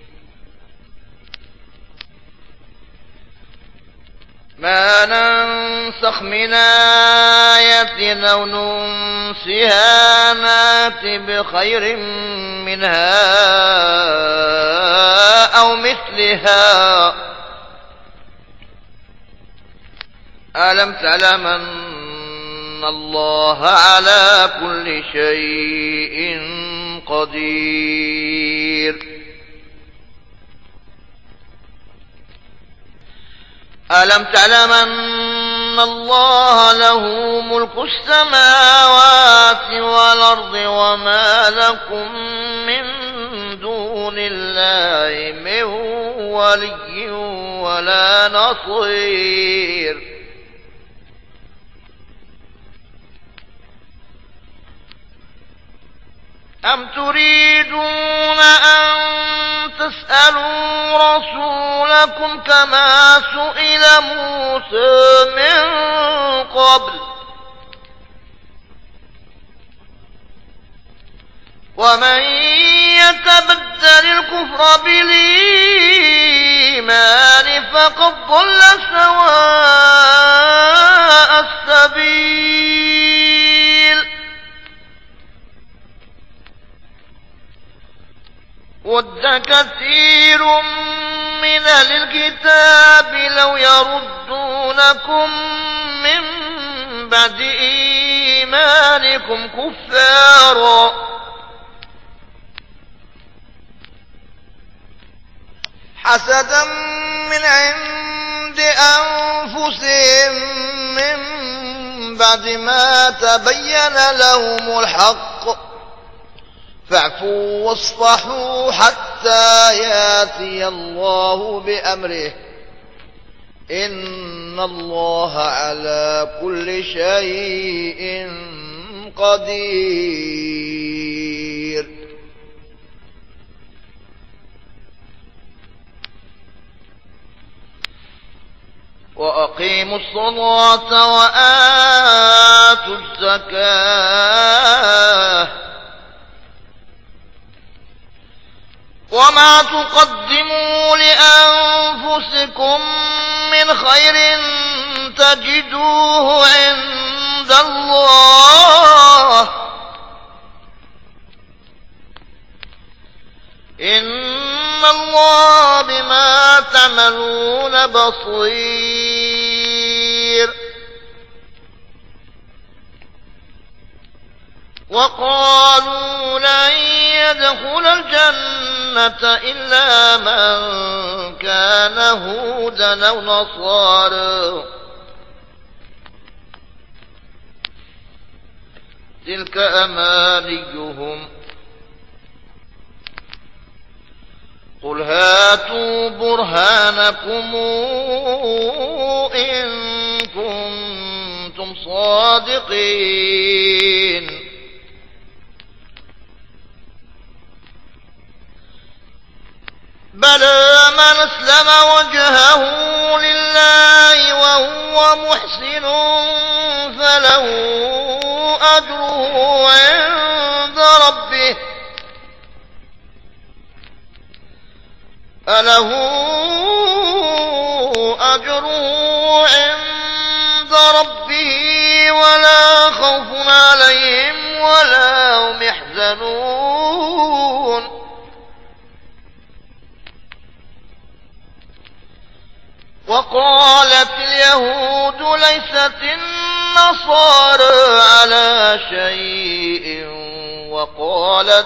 ما ننسخ من آية أو ننسها نات بخير منها أو مثلها. ألم تعلم أن الله على كل شيء قدير. ألم تعلم أن الله له ملك السماوات والأرض وما لكم من دون الله من ولي ولا نصير. أم تريدون أن تسألوا رسولكم كما سئل موسى من قبل ومن يتبدل الكفر بالإيمان فقد ضل سواء السبيل. ود كثير من أهل الكتاب لو يردونكم من بعد إيمانكم كفارا حسدا من عند أنفسهم من بعد ما تبين لهم الحق فاعفوا واصفحوا حتى ياتي الله بأمره إن الله على كل شيء قدير. وأقيموا الصلاة وآتوا الزكاة وما تقدموا لأنفسكم من خير تجدوه عند الله إن الله بما تعملون بصير. وقالوا لن يدخل الجنة إلا من كان هودا أو نصارى تلك أمانيهم قل هاتوا برهانكم إن كنتم صادقين. بلى من أسلم وجهه لله وهو محسن فله أجره عند ربه فله أجره عند ربه ولا خوف عليهم ولا هم يحزنون. وقالت اليهود ليست النصارى على شيء وقالت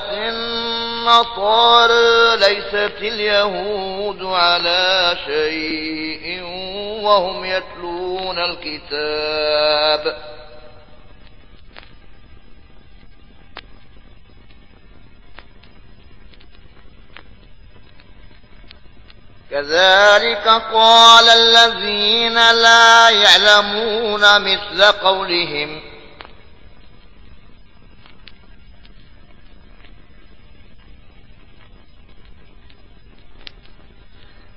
النصارى ليست اليهود على شيء وهم يتلون الكتاب كذلك قال الذين لا يعلمون مثل قولهم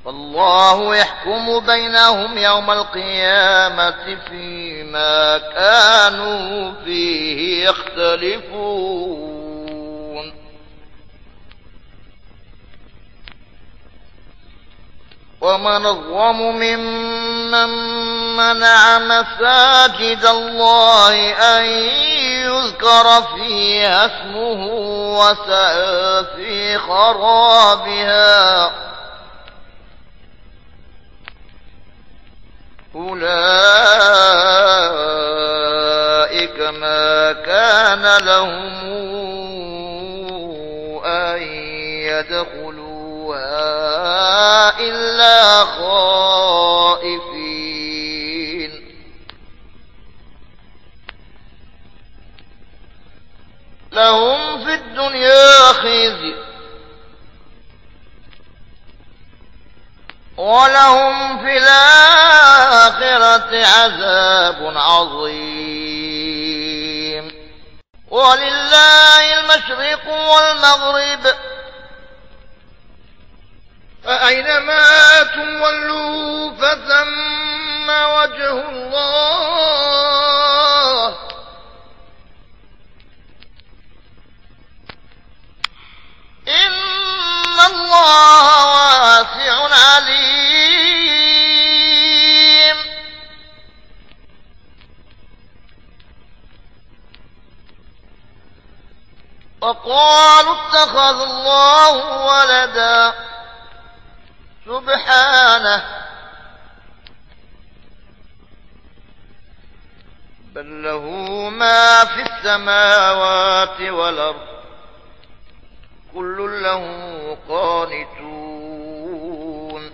فالله يحكم بينهم يوم القيامة فيما كانوا فيه يختلفون. ومن أظلم ممن منع مساجد الله أن يذكر فيها اسمه وسعى في خرابها أولئك ما كان لهم أن يدخلوها إلا خائفين. لهم في الدنيا خزي ولهم في الآخرة عذاب عظيم. ولله المشرق والمغرب فأينما تولوا فثم وجه الله إن الله واسع عليم. وقالوا اتخذ الله ولدا سبحانه بل له ما في السماوات والأرض كل له قانتون.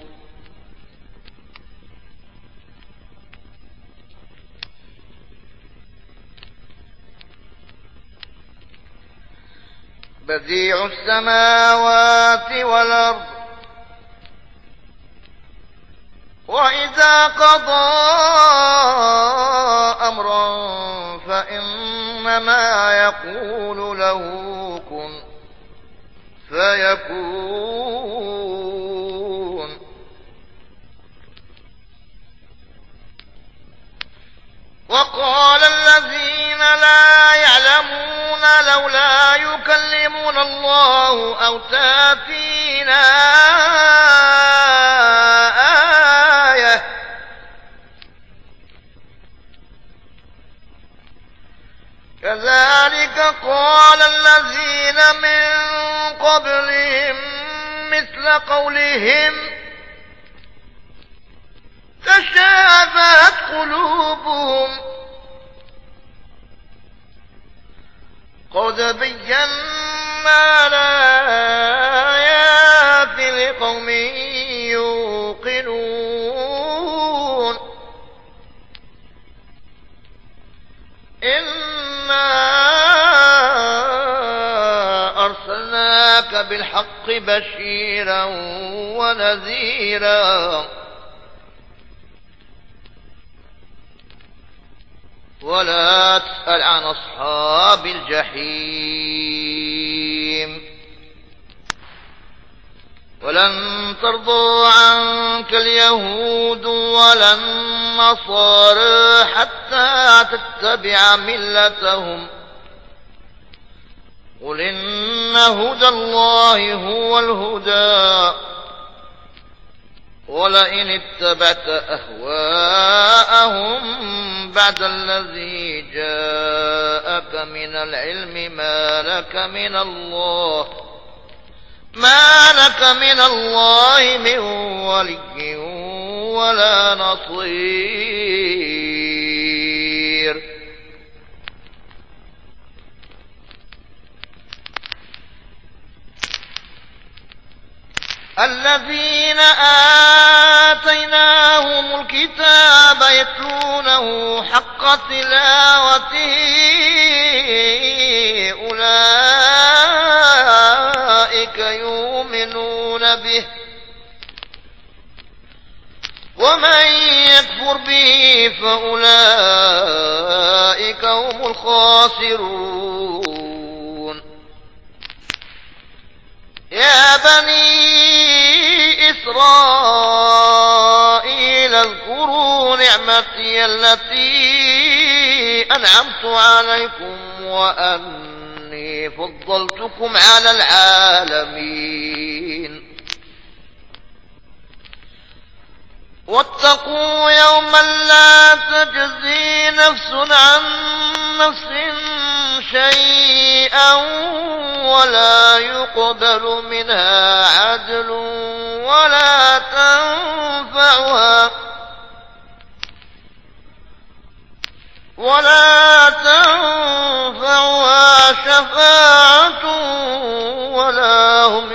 بديع السماوات والأرض وإذا قضى أمرا فإنما يقول له كن فيكون. وقال الذين لا يعلمون لولا يكلمون الله أو تأتينا آية كذلك قال الذين من قبلهم مثل قولهم تشابهت قلوبهم قد بينا الآيات لقوم يوقنون. إنا أرسلناك بالحق بشيرا ونذيرا ولا تسأل عن أصحاب الجحيم. ولن ترضى عنك اليهود ولا النصارى حتى تتبع ملتهم قل إن هدى الله هو الهدى ولئن اتبعت أهواءهم بعد الذي جاءك من العلم ما لك من الله ما لك من الله من ولي ولا نصير. الذين آتيناهم الكتاب يتلونه حق تلاوته أولئك يؤمنون به ومن يكفر به فأولئك هم الخاسرون. يا بني إسرائيل إسرائيل اذكروا نعمتي التي أنعمت عليكم وأني فضلتكم على العالمين واتقوا يوما لا تجزي نفس عن نفس شيئا ولا يقبل منها عدل ولا تنفعها ولا تنفعها شفاعة ولا هم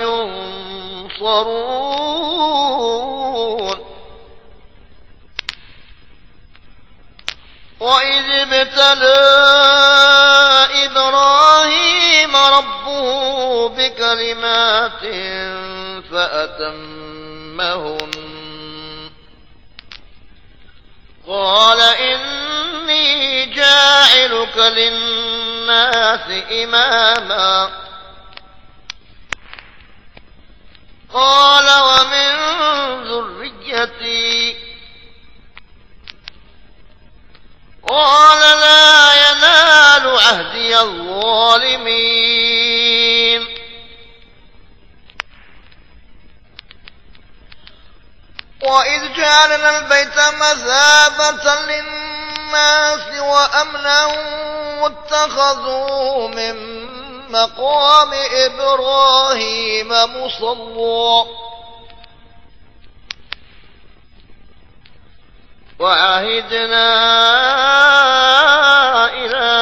ينصرون وإذ ابتلى إبراهيم ربه بكلمات فأتمهن قال إني جاعلك للناس إماما قال ومن ذريتي قال لا ينال عهدي الظالمين وإذ جعلنا البيت مثابة للناس وأمنا واتخذوا من مقام إبراهيم مصلى وعهدنا إلى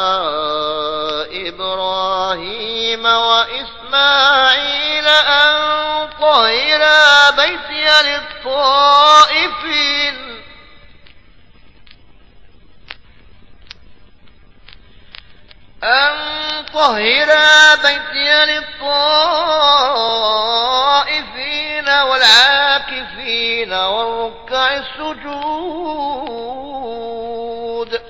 إبراهيم وإسماعيل أن طهرا بيتي للطائفين أن طهرا بيتي للطائفين والعاكفين والركع السجود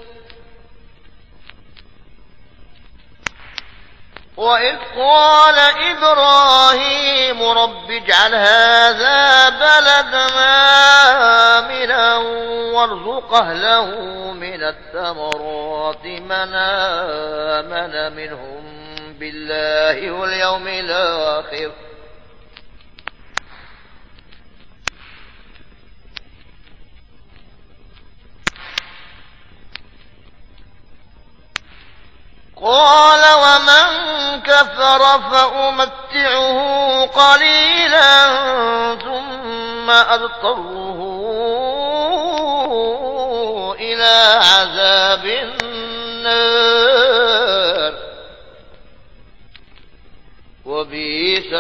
وإذ قال إبراهيم رب اجعل هذا بلدنا آمنا وارزق أهله من الثمرات من آمن منهم بالله واليوم الآخر قال ومن كفر فأمتعه قليلا ثم أضطره إلى عذاب النار وبئس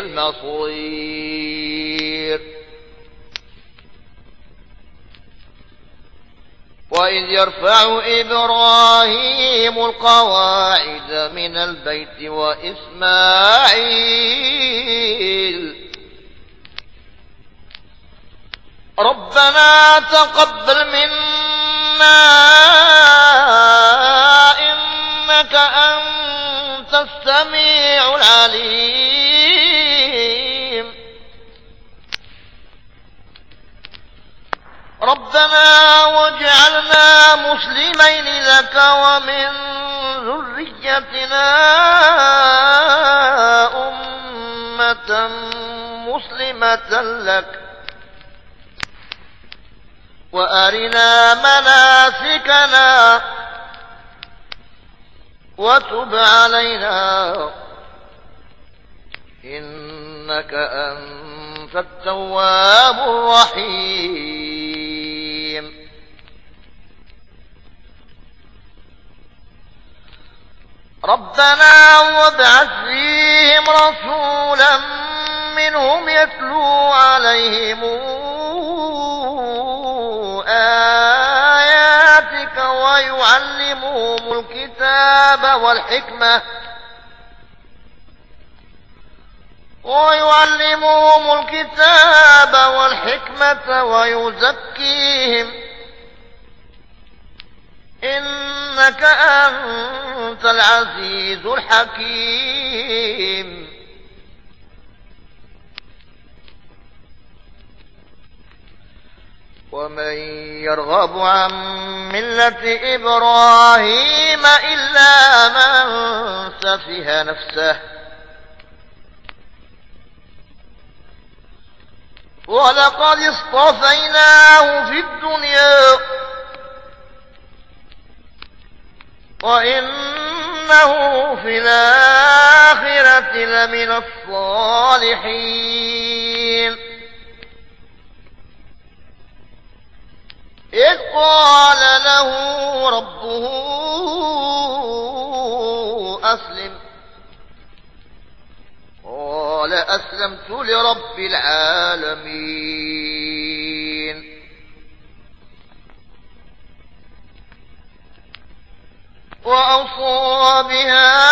المصير وإذ يرفع إبراهيم القواعد من البيت وإسماعيل ربنا تقبل منا إنك أنت السميع العليم ربنا واجعلنا مسلمين لك ومن ذريتنا أمة مسلمة لك وأرنا مناسكنا وتب علينا إنك أنت التواب الرحيم ربنا وابعث فيهم رسولا منهم يتلو عليهم آياتك ويعلمهم الكتاب والحكمة ويعلمهم الكتاب والحكمة ويزكيهم إنك أنت العزيز الحكيم ومن يرغب عن ملة إبراهيم إلا من سفه نفسه ولقد اصطفيناه في الدنيا وإنه في الآخرة لمن الصالحين إذ قال له ربه أسلم قال أسلمت لرب العالمين وأوصى بها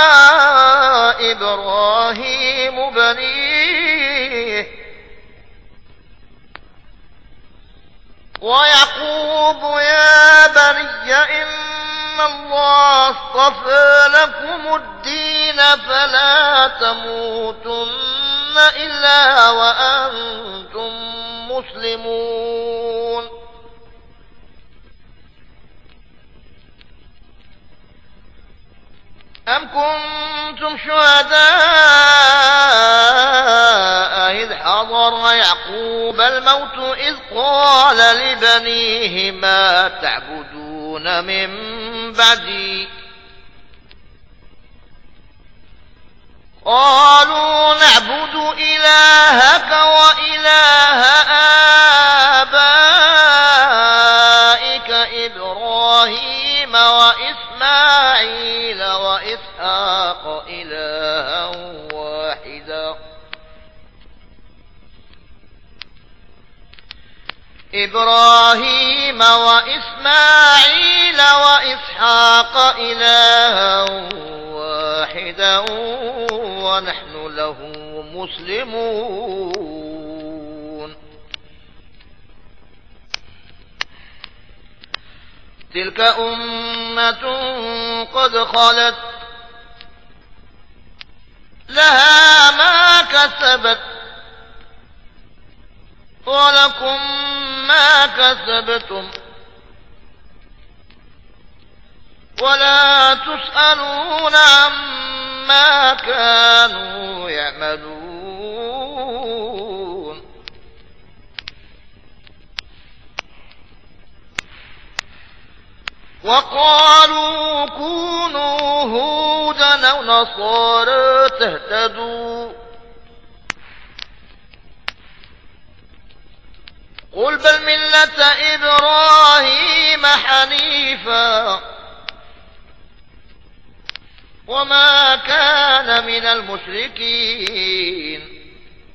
إبراهيم بنيه ويعقوب يا بني إن الله اصطفى لكم الدين فلا تموتن إلا وأنتم مسلمون أم كنتم شهداء إذ حضر يعقوب الموت إذ قال لبنيه ما تعبدون من بعدي قالوا نعبد إلهك وإله آبائك إبراهيم وإسماعيل وإسحاق إلها واحدا إبراهيم وإسماعيل وإسحاق إلها واحدا ونحن له مسلمون تلك أمة قد خلت لها ما كسبت ولكم ما كسبتم ولا تسألون عما كانوا يعملون وقالوا كونوا هودا أو نصارى تهتدوا قل بل ملة إبراهيم حنيفا وما كان من المشركين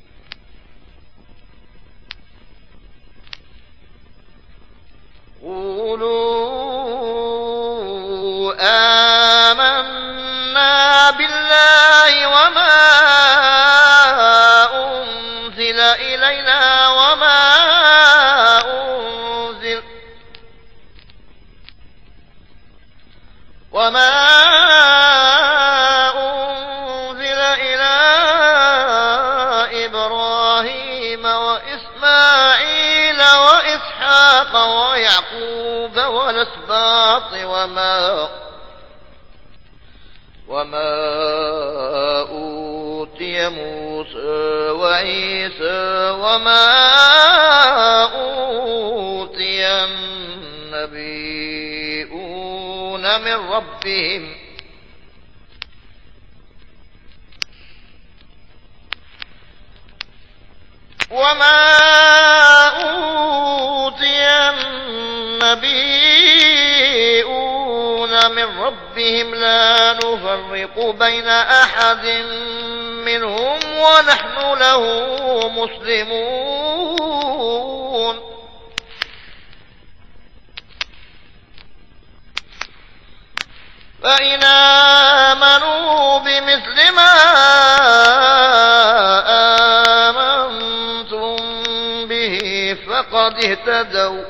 قولوا آمنا بالله وما أنزل إلينا وما أنزل وما أنزل إلى إبراهيم وإسماعيل وإسحاق ويعقوب والأسباط وما وما أوتي موسى وعيسى وما أوتي النبيون من ربهم وما أوتي النبيون من ربهم لا نفرق بين أحد منهم ونحن له مسلمون فإن آمنوا بمثل ما آمنتم به فقد اهتدوا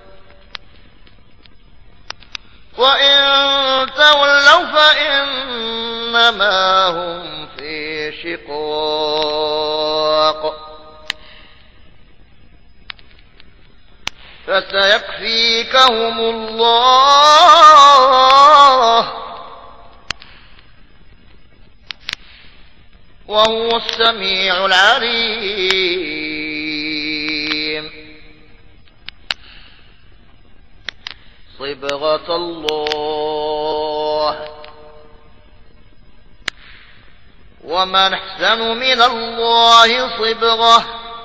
وإن تولوا فإنما هم في شقاق فسيكفيكهم الله وهو السميع العليم. صبغة الله ومن أحسن من الله صبغة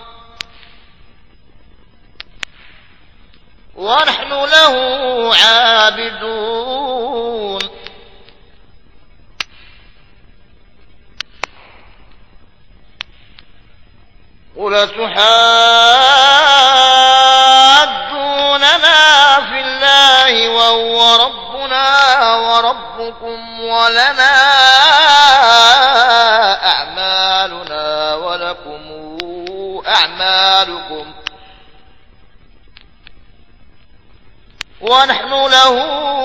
ونحن له عابدون. قل تحاجوننا في الله وهو ربنا وربكم ولنا أعمالنا ولكم أعمالكم ونحن له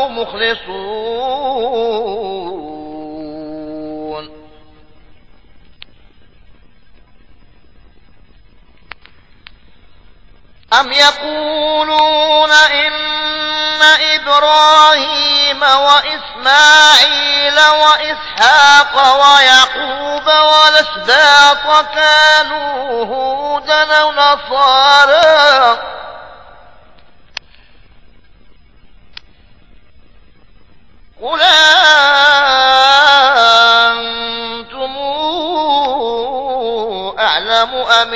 مخلصون. أم يقولون إن إبراهيم وإسماعيل وإسحاق ويعقوب والأسباط كانوا هودا أو نصارى قل أنتم أعلم أم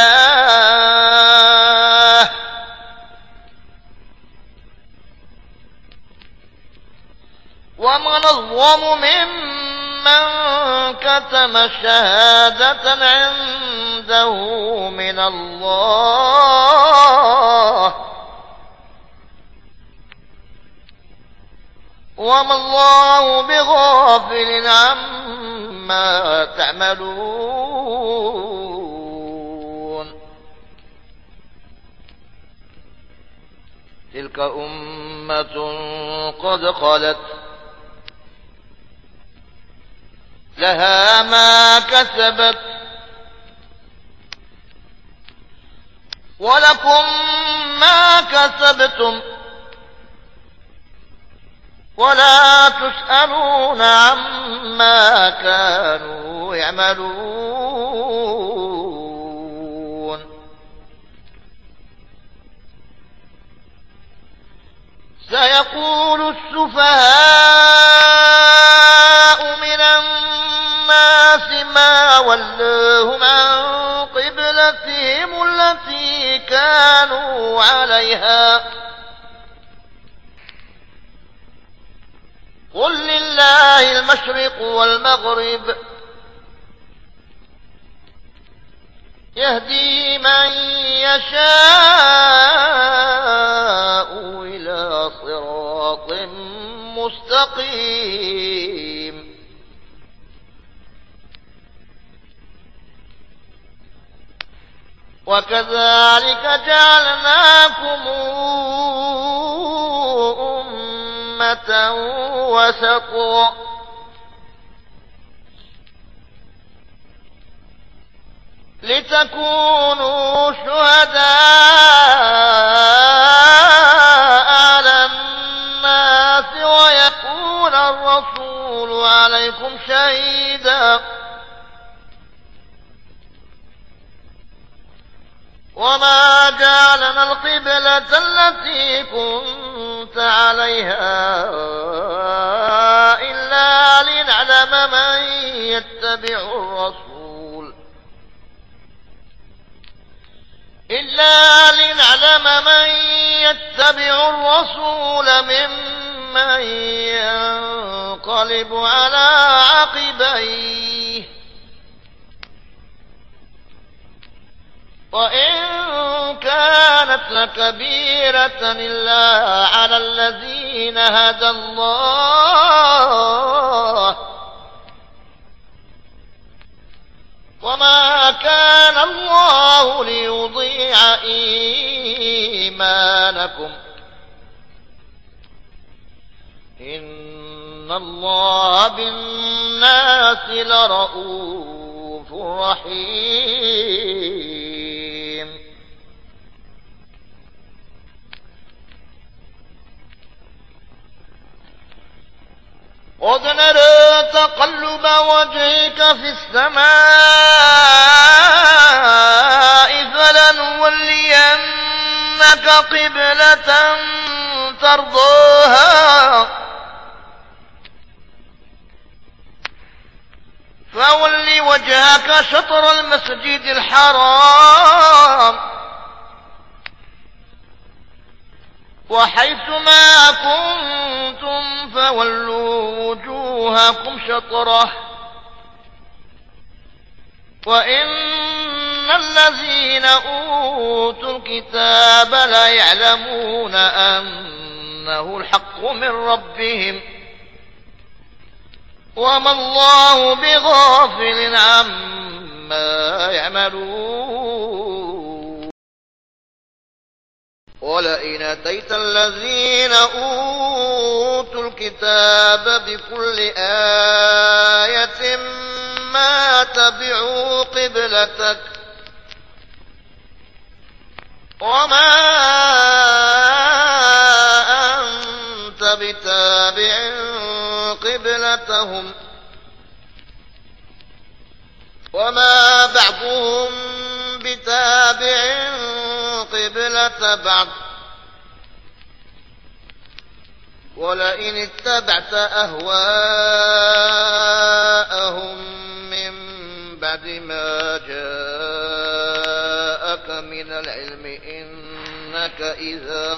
الله ومن أظلم ممن كتم شهادة عنده من الله وما الله بغافل عما تعملون. تلك أمة قد خلت لها ما كسبت ولكم ما كسبتم ولا تسألون عما كانوا يعملون. سيقول السفهاء من الناس ما ولاهم عن قبلتهم التي كانوا عليها قل لله المشرق والمغرب يهدي من يشاء إلى صراط مستقيم. وكذلك جعلناكم أمة وسطا لتكونوا شهداء على الناس ويكون الرسول عليكم شهيدا وما جعلنا القبلة التي كنت عليها إلا لنعلم من يتبع الرسول إلا لنعلم من يتبع الرسول ممن ينقلب على عقبيه وإن كانت لكبيرة إلا على الذين هدى الله وما كان الله ليضيع إيمانكم إن الله بالناس لرؤوف رحيم. قد نرى تقلب وجهك في السماء فلنولينك قبلة ترضاها فول وجهك شطر المسجد الحرام وحيثما كنتم فولوا وجوهكم شطره وإن الذين أوتوا الكتاب ليعلمون أنه الحق من ربهم وما الله بغافل عما يعملون ولئن أتيت الذين أوتوا الكتاب بكل آية ما تبعوا قبلتك وما أنت بتابع قبلتهم وما بعضهم بتابع قبلة بعض ولئن اتبعت أهواءهم من بعد ما جاءك من العلم إنك إذا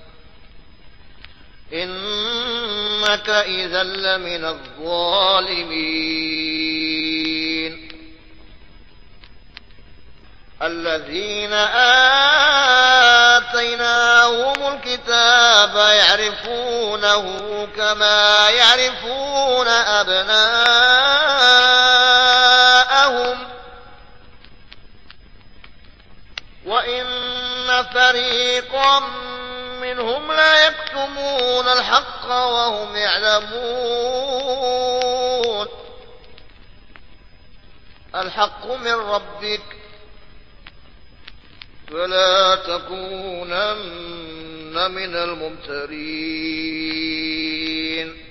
إنك إذا لمن الظالمين الذين آتيناهم الكتاب يعرفونه كما يعرفون أبناءهم وإن فريقا منهم لا يكتمون الحق وهم يعلمون الحق من ربك فلا تكونن من الممترين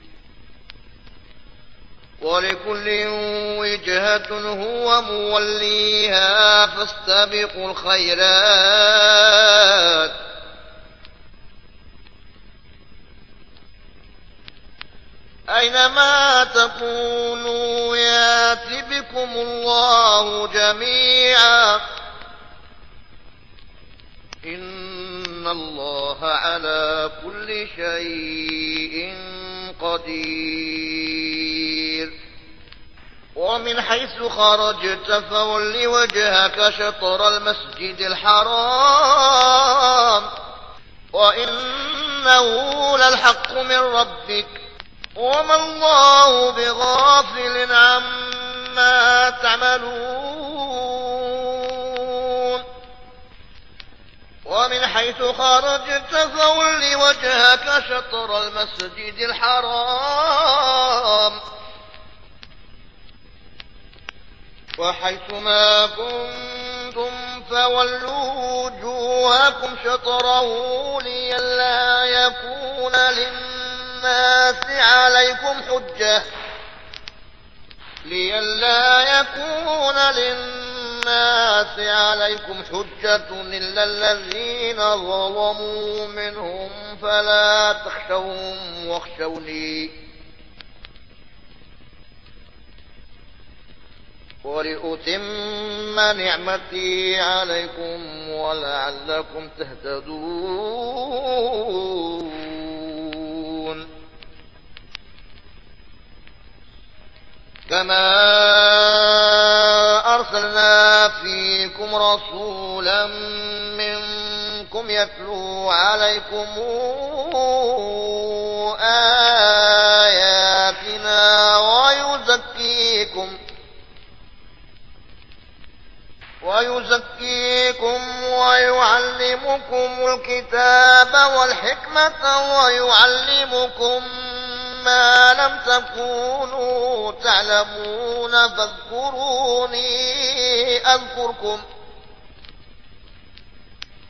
ولكل وجهة هو موليها فاستبقوا الخيرات أينما تكونوا يات بكم الله جميعا إن الله على كل شيء قدير ومن حيث خرجت فول وجهك شطر المسجد الحرام وإنه للحق من ربك وما الله بغافل عما تعملون ومن حيث خرجت فول وجهك شطر المسجد الحرام وحيثما كنتم فولوا وجوهكم شطره لئلا يكون للناس عليكم حجة لئلا يكون للناس عليكم حجة إلا الذين ظلموا منهم فلا تخشوهم واخشوني ولأتم نعمتي عليكم ولعلكم تهتدون كما أرسلنا فيكم رسولا منكم يتلو عليكم آياتنا ويزكيكم ويزكيكم ويعلمكم الكتاب والحكمة ويعلمكم ما لم تكونوا تعلمون فاذكروني أذكركم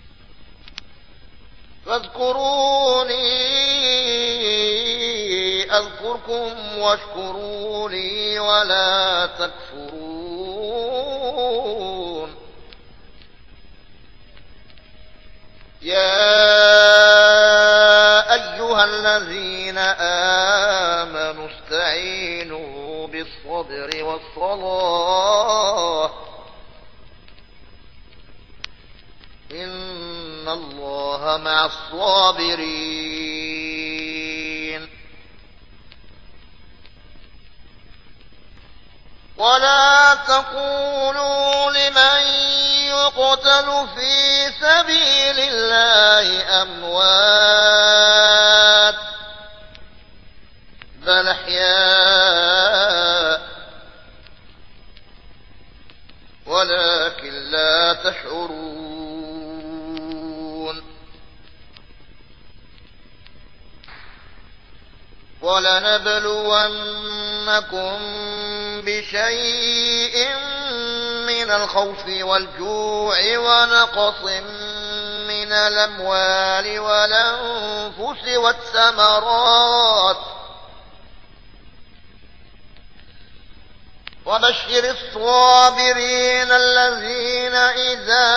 فاذكروني أذكركم واشكروا لي ولا تكفرون. يا أيها الذين آمنوا استعينوا بالصبر والصلاة إن الله مع الصابرين. ولا تقولوا لمن يقتل في سبيل الله أموات بل أحياء ولكن لا تشعرون. ولنبلونكم بشيء من الخوف والجوع ونقص من الأموال والأنفس والثمرات وبشر الصابرين الذين إذا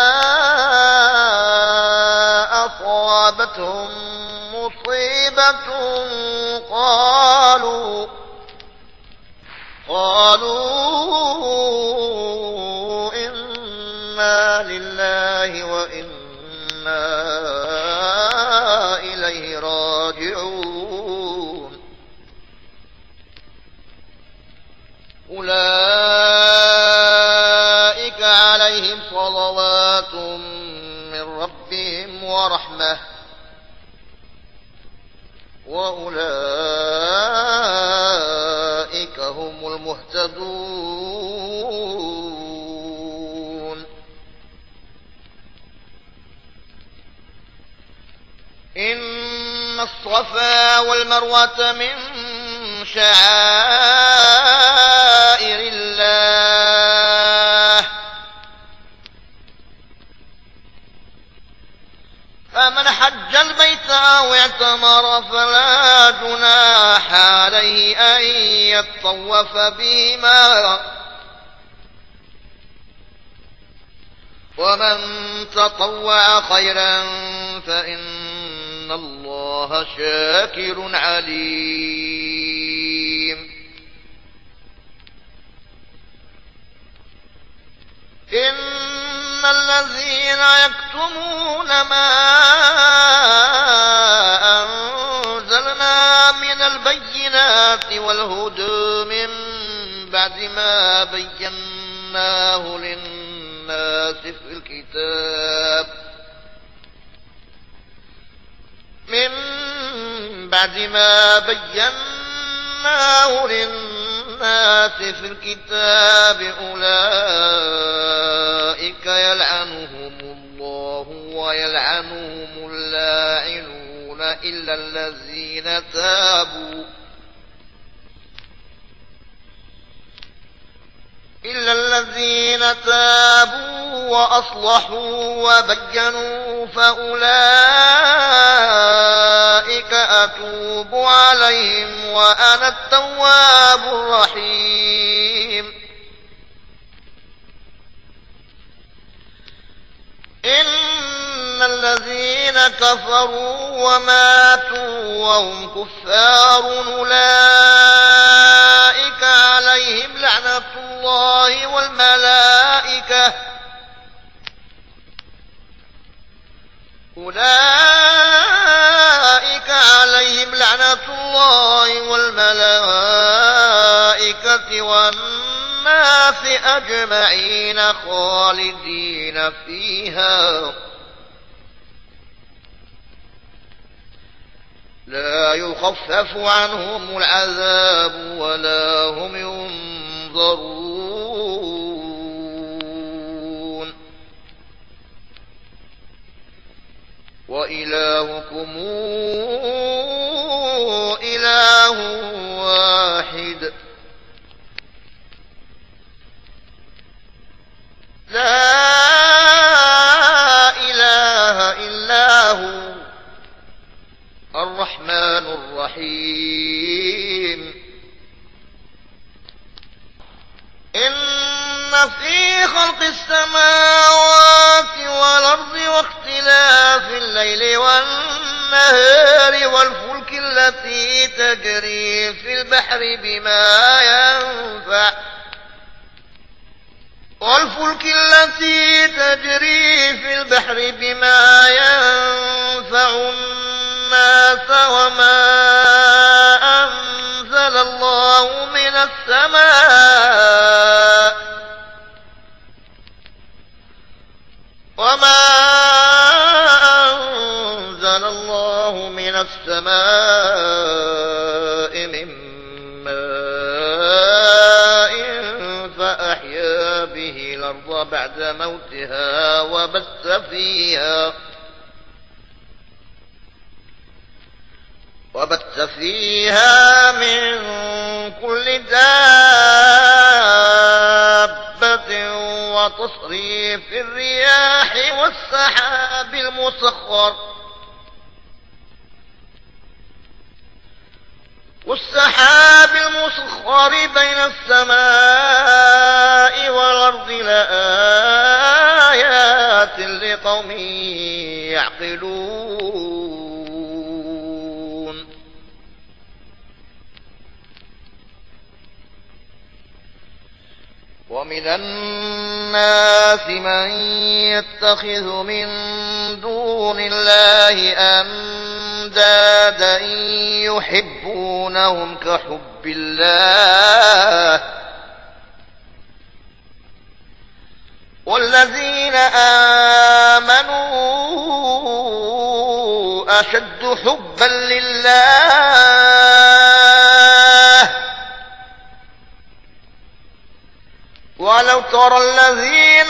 أصابتهم مصيبة قالوا قالوا إنا لله وإنا إليه راجعون. أولئك عليهم صلوات من ربهم ورحمة وأولئك هم المهتدون. إن الصفا والمروة من شعائر الله فمن حج البيت أو اعتمر فلا جناح عليه أن يطوف بهما ومن تطوع خيرا فإن الله شاكر عليم. إن الذين يكتمون ما أنزلنا من البينات والهدى من بعد ما بيناه للناس في الكتاب من بعد ما بيناه للناس في الكتاب أولئك يلعنهم الله ويلعنهم اللاعنون إلا الذين تابوا إلا الذين تابوا وأصلحوا وبينوا فأولئك أتوب عليهم وأنا التواب الرحيم. إن الذين كفروا وماتوا وهم كفار أولئك عليهم لعنة الله والملائكة أولئك عليهم لعنة الله والملائكة والناس أجمعين خالدين فيها لا يخفف عنهم العذاب ولا هم ينظرون. وإلهكم إله واحد لا إله إلا هو الرحمن الرحيم. في خلق السماوات والأرض واختلاف الليل والنهار والفلك التي تجري في البحر بما ينفع والفلك التي تجري في البحر بما ينفع الناس وما أنزل الله من السماء وما أنزل الله من السماء من ماء فأحيا به الأرض بعد موتها وبث فيها وبث فيها من كل دابة وتصريف الرياح والسحاب المسخر والسحاب المسخر بين السماء والأرض لآيات لقوم يعقلون ومن الناس من يتخذ من دون الله أندادا يحبونهم كحب الله والذين آمنوا أشد حبا لله ولو ترى الذين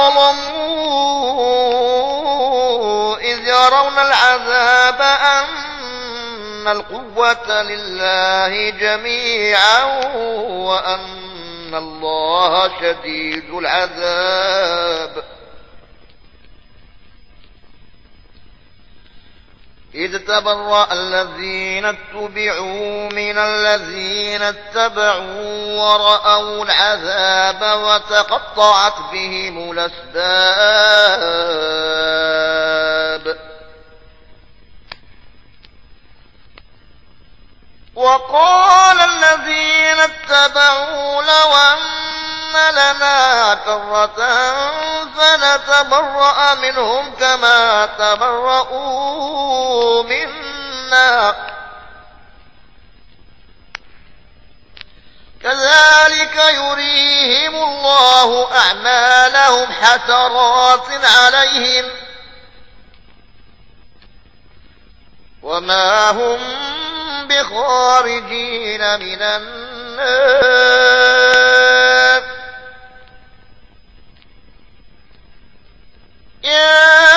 ظلموا إذ يرون العذاب أن القوة لله جميعا وأن الله شديد العذاب إذ تبرأ الذين اتبعوا من الذين اتبعوا ورأوا العذاب وتقطعت بهم الأسباب وقال الذين اتبعوا لو أن لنا كرة فنتبرأ منهم كما تبرؤوا منا كذلك يريهم الله أعمالهم حسرات عليهم وما هم بخارجين من النار يا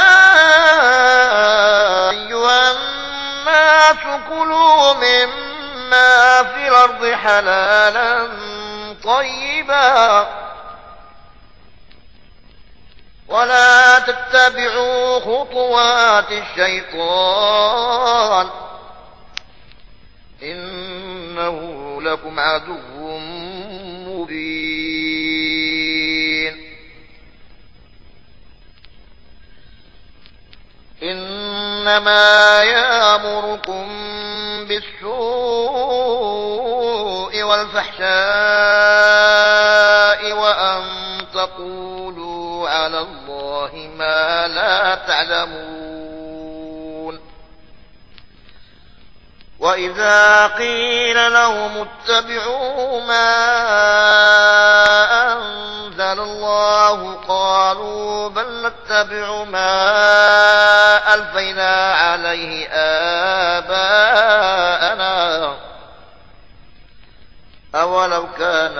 أيها الناس كلوا مما في الأرض حلالا طيبا ولا تتبعوا خطوات الشيطان إنه لكم عدو مبين إنما يأمركم بالسوء والفحشاء وأن تقولوا على الله ما لا تعلمون وإذا قيل لهم اتبعوا ما أنزل الله قالوا بل نتبع ما ألفينا عليه آباءنا أولو كان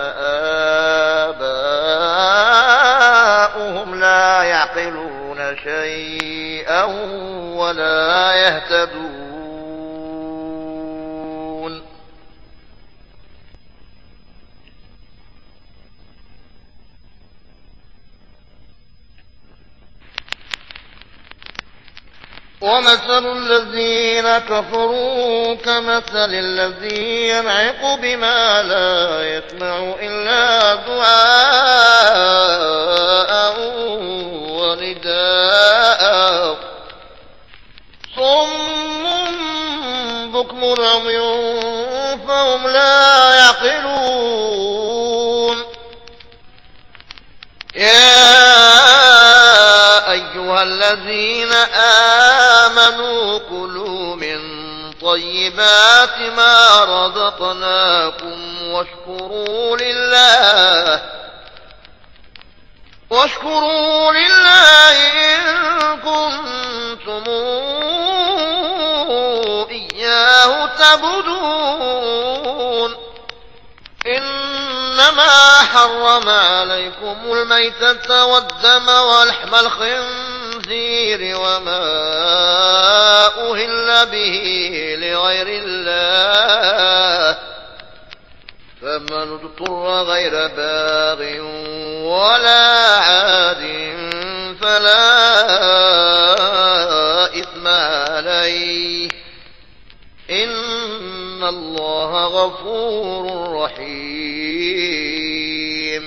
آباؤهم لا يعقلون شيئا ولا يهتدون ومثل الذين كفروا كمثل الذي ينعق بما لا يسمع إلا دعاء يعقلون يا أيها الذين آمنوا كلوا من طيبات ما رزقناكم واشكروا لله واشكروا لله إن كنتم إياه تعبدون إنما حرم عليكم الميتة والدم ولحم الخنزير وما أهل به لغير الله فمن اضطر غير باغ ولا عاد فلا إثم عليه إن الله غفور رحيم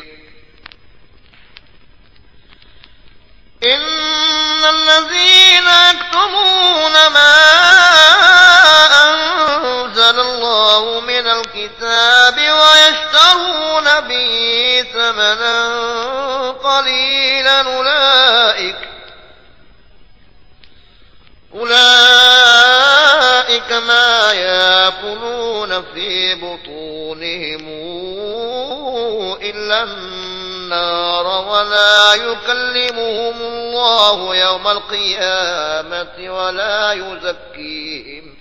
إن الذين يكتمون ما أنزل الله من الكتاب ويشترون به ثمنا قليلا أولئك أولئك ما يأكلون في بطونهم إلا النار ولا يكلمهم الله يوم القيامة ولا يزكيهم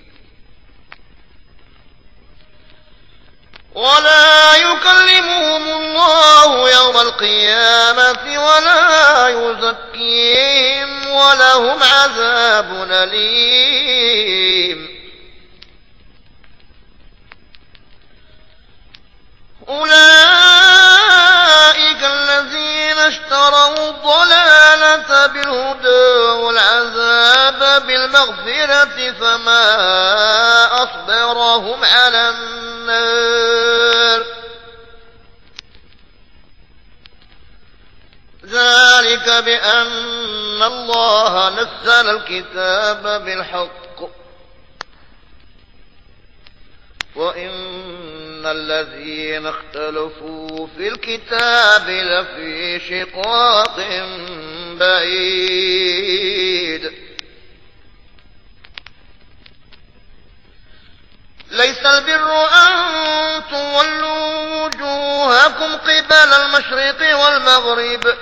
ولا يكلمهم الله يوم القيامة ولا يزكيهم ولهم عذاب أليم أولئك الذين اشتروا الضلالة بالهدى والعذاب بالمغفرة فما أصبرهم على النار ذلك بأن الله نزل الكتاب بالحق وإن الذين اختلفوا في الكتاب لفي شقاق بعيد ليس البر أن تولوا وجوهكم قبل المشرق والمغرب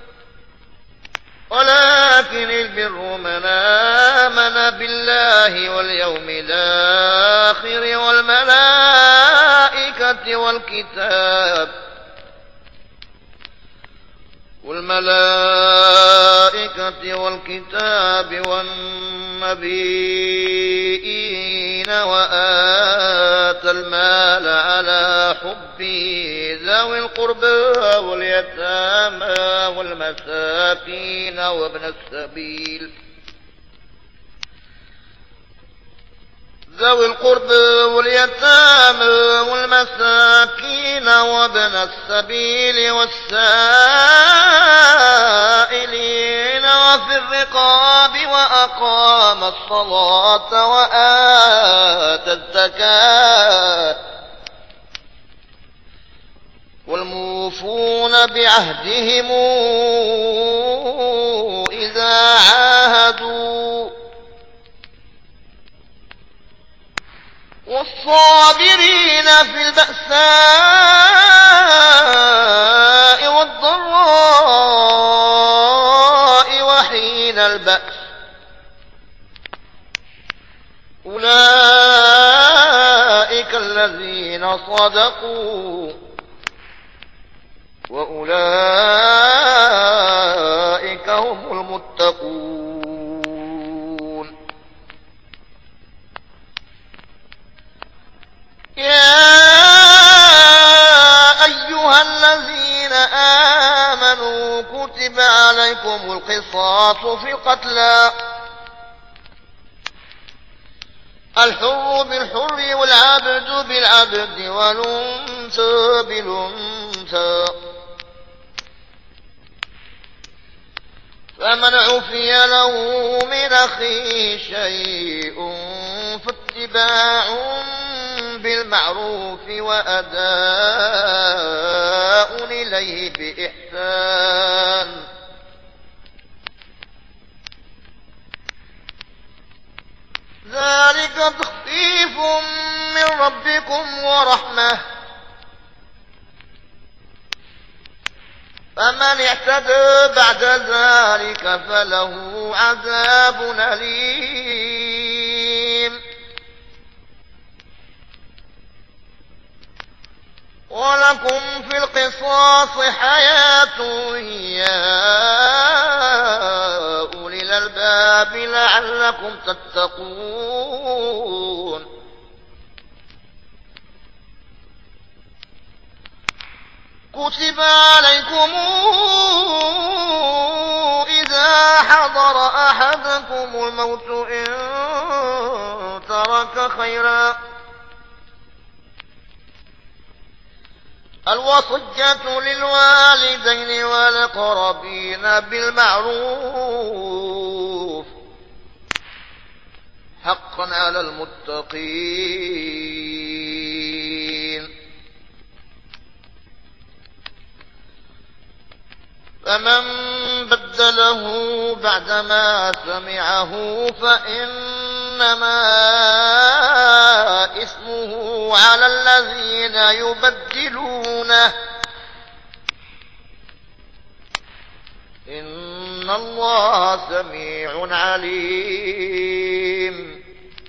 ولكن البر من آمن بالله واليوم الآخر والملائكة والكتاب والملائكة والكتاب والنبيين وآتى المال على حبه ذوي القربى واليتامى والمساكين وابن السبيل ذوي القربى واليتامى والمساكين وابن السبيل والسائلين وفي الرقاب وأقام الصلاة وآتى الزكاة والموفون بعهدهم إذا عاهدوا والصابرين في البأساء والضراء وحين البأس أولئك الذين صدقوا وأولئك هم المتقون يا أيها الذين آمنوا كتب عليكم القصاص في القتلى الحر بالحر والعبد بالعبد والأنثى بالأنثى فمن عفي له من أخيه شيء فاتباع بالمعروف وأداء إليه بإحسان. ذلك تخفيف من ربكم ورحمة، فمن اعتدى بعد ذلك فله عذاب أليم. ولكم في القصاص حياة يا أولي الألباب لعلكم تتقون. كتب عليكم إذا حضر أحدكم الموت إن ترك خيرا الوصية للوالدين والأقربين بالمعروف حقا على المتقين. فمن بدله بعدما سمعه فإنما إثمه على الذين يبدلونه إن الله سميع عليم.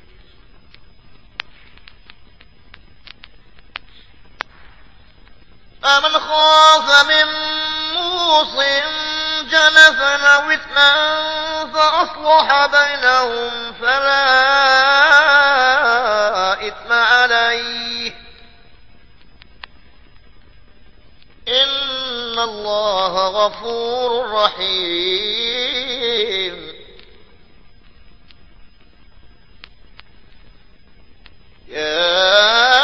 فمن خاف من موص جنفا أو إثما فأصلح بينهم فلا إثم عليه إن الله غفور رحيم. يا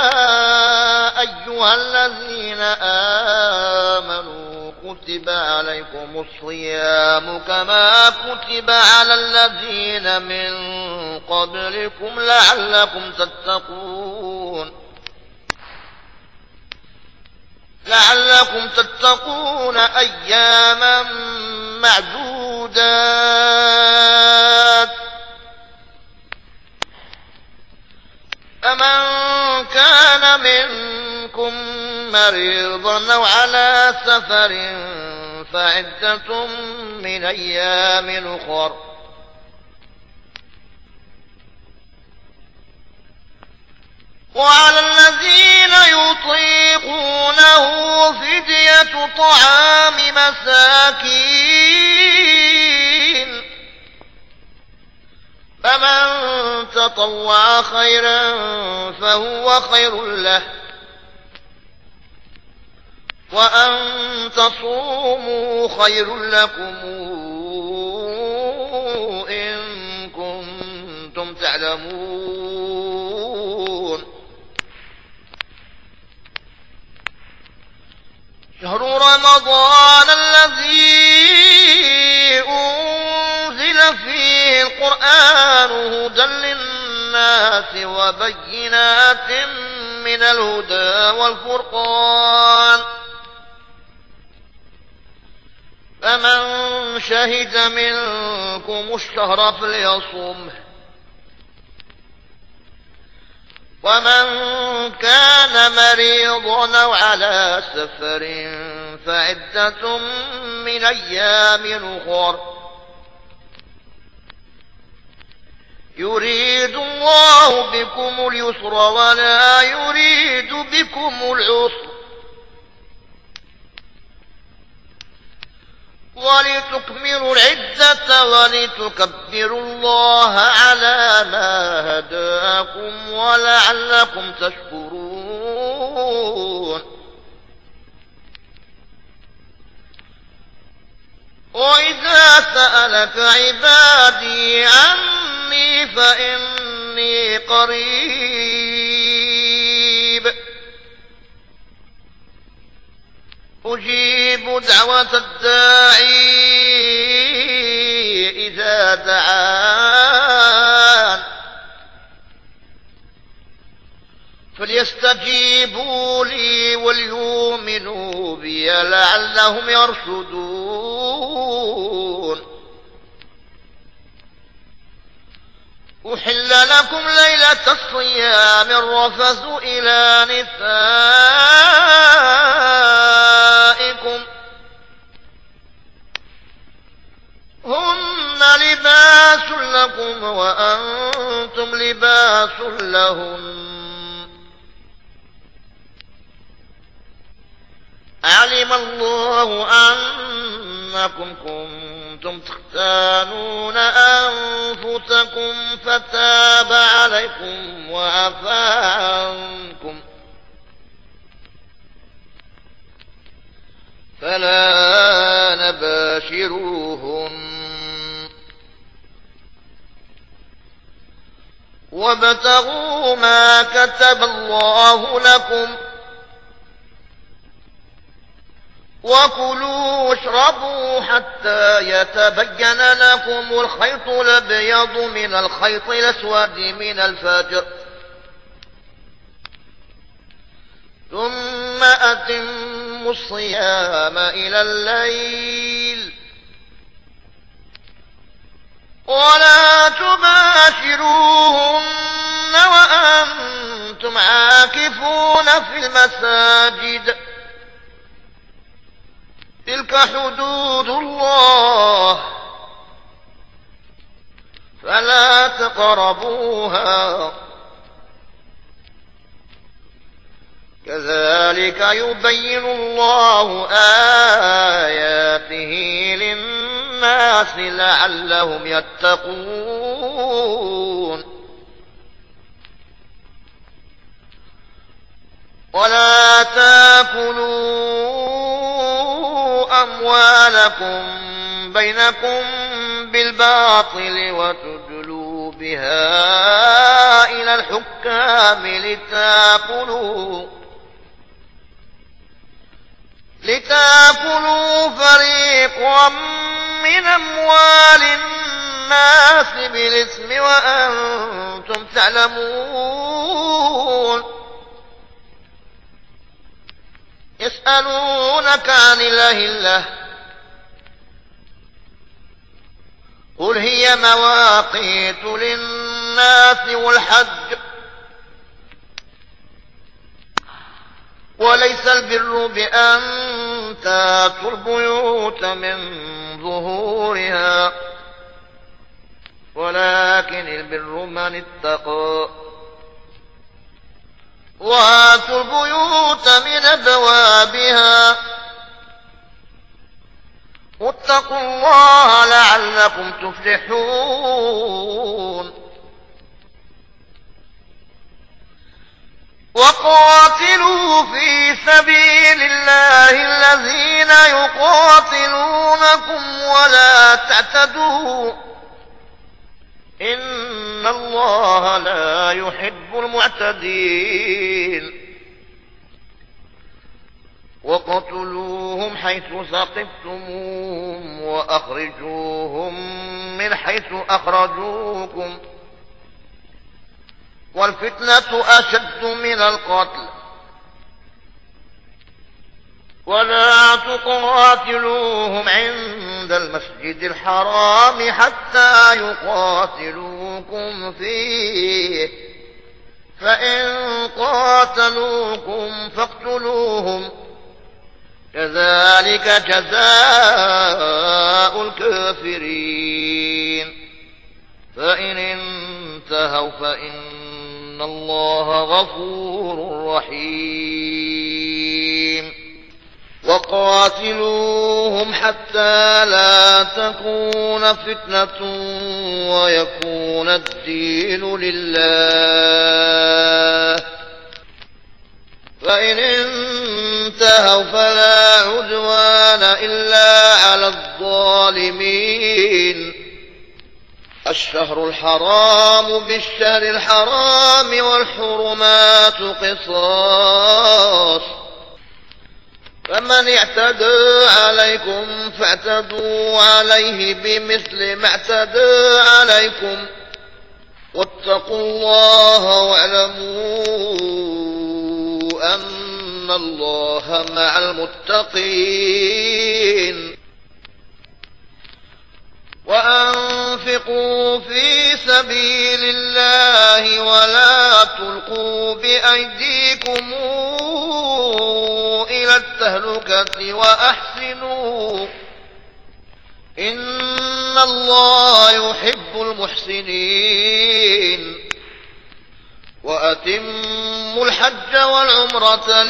أيها الذين آمنوا كتب عليكم الصيام كما كتب على الذين من قبلكم لعلكم تتقون لعلكم تتقون أياما معدودات. فمن كان منكم مريضا أو على سفر فعدة من أيام أخر وعلى الذين يطيقونه فدية طعام مساكين فمن تطوع خيرا فهو خير له وأن تصوموا خير لكم إن كنتم تعلمون. شهر رمضان الذي أنزل فيه القرآن هدى للناس وبينات من الهدى والفرقان فمن شهد منكم الشهر فليصمه ومن كان مريضا أو على سفر فعدة من أيام أخر يريد الله بكم اليسر ولا يريد بكم العسر ولتكملوا العدة ولتكبروا الله على ما هداكم ولعلكم تشكرون. وإذا سألك عبادي عني فإني قريب أجيب دعوة الداعي إذا دعان فليستجيبوا لي وليؤمنوا بي لعلهم يرشدون. أحل لكم ليلة الصيام الرفث إلى نسائكم هن لباس لكم وأنتم لباس لهن علم الله أنكم كنتم تختانون أنفسكم فتاب عليكم وعفى عنكم فلا نباشروهن وابتغوا ما كتب الله لكم وكلوا واشربوا حتى يتبين لكم الخيط الأبيض من الخيط الأسود من الفجر ثم أتموا الصيام إلى الليل ولا تباشروهن وأنتم عاكفون في المساجد تلك حدود الله فلا تقربوها كذلك يبين الله آياته للناس لعلهم يتقون. ولا تاكلوا أموالكم بينكم بالباطل وتدلوا بها إلى الحكام لتاكلوا لتاكلوا فريقا من أموال الناس بالإثم وأنتم تعلمون. يسألونك عن الأهلة قل هي مواقيت للناس والحج وليس البر بأن تاتوا البيوت من ظهورها ولكن البر من اتقى وآتوا البيوت من أبوابها واتقوا الله لعلكم تفلحون. وقاتلوا في سبيل الله الذين يقاتلونكم ولا تعتدوا إن الله لا يحب المعتدين. وقتلوهم حيث ثقفتموهم وأخرجوهم من حيث أخرجوكم والفتنة أشد من القتل ولا تقاتلوهم عند المسجد الحرام حتى يقاتلوكم فيه فإن قاتلوكم فاقتلوهم كذلك جزاء الكافرين. فإن انتهوا فإن الله غفور رحيم. وقاتلوهم حتى لا تكون فتنة ويكون الدين لله فإن انتهوا فلا عدوان إلا على الظالمين. الشهر الحرام بالشهر الحرام والحرمات قصاص فمن اعتدى عليكم فاعتدوا عليه بمثل ما اعتدى عليكم واتقوا الله واعلموا أن الله مع المتقين وأنفقوا في سبيل الله ولا تلقوا بأيديكم إلى التهلكة وأحسنوا إن الله يحب المحسنين وأتموا الحج والعمرة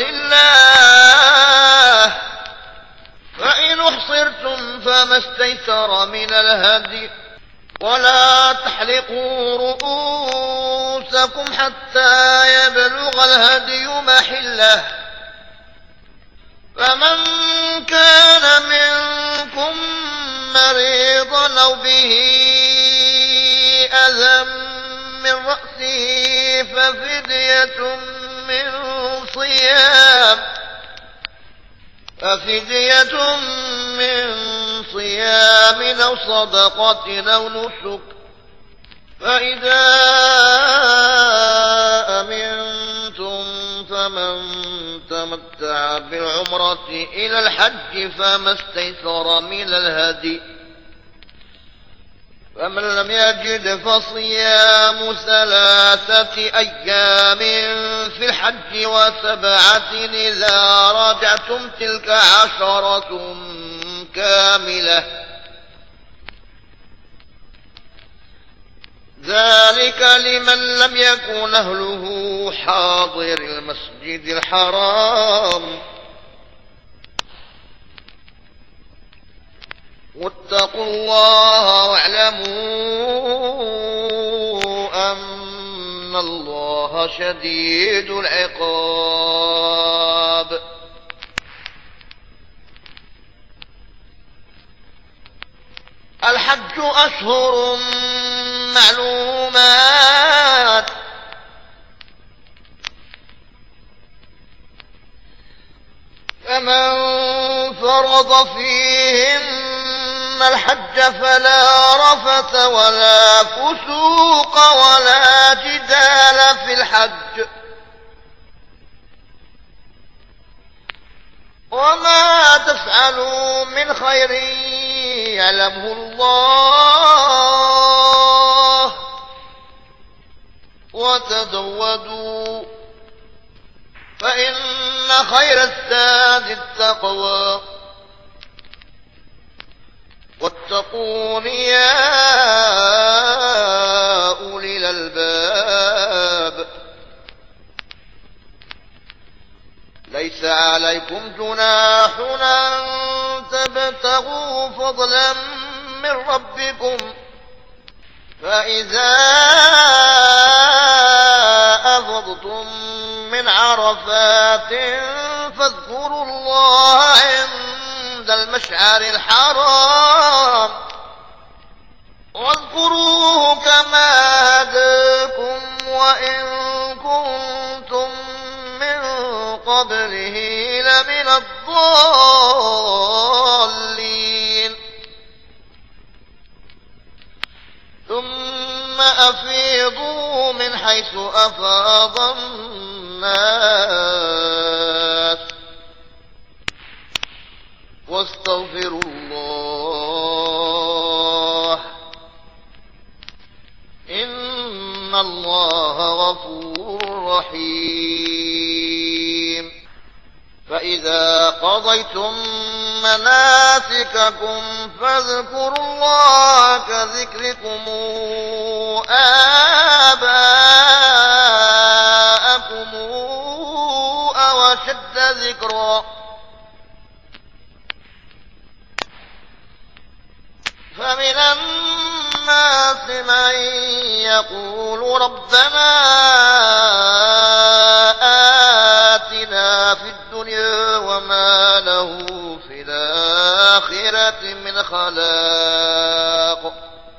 لله فإن أحصرتم فما استيسر من الهدي ولا تحلقوا رؤوسكم حتى يبلغ الهدي محله فمن كان منكم مريضا أو به أذى من رأسه ففدية من صيام ففدية من صيام أو صدقة أو نسك فإذا أمنتم فمن تمتع بالعمرة إلى الحج فما استيسر من الهدي فمن لم يجد فصيام ثلاثة أيام في الحج وسبعة إذا رجعتم تلك عشرة كاملة ذلك لمن لم يكن أهله حاضر المسجد الحرام واتقوا الله واعلموا أن الله شديد العقاب الحج أشهر معلومات فمن فرض فيهن الحج فلا رفث ولا فسوق ولا جدال في الحج وما تفعلوا من خير يعلمه الله وتزودوا فإن خير الزاد التقوى واتقون يا أولي الألباب ليس عليكم جناح أن تبتغوا فضلا من ربكم فإذا أفضتم من عرفات فاذكروا الله عند المشعر الحرام واذكروه كما هداكم وإن كنتم من قبله لمن الضالين ثم أفيضوا من حيث أفاض الناس واستغفروا الله إن الله غفور رحيم فإذا قضيتم مناسككم فاذكروا الله كذكركم آباءكم أو أشد ذكرا فمن الناس من يقول ربنا آتنا في الدنيا وما له في الآخرة من خلاق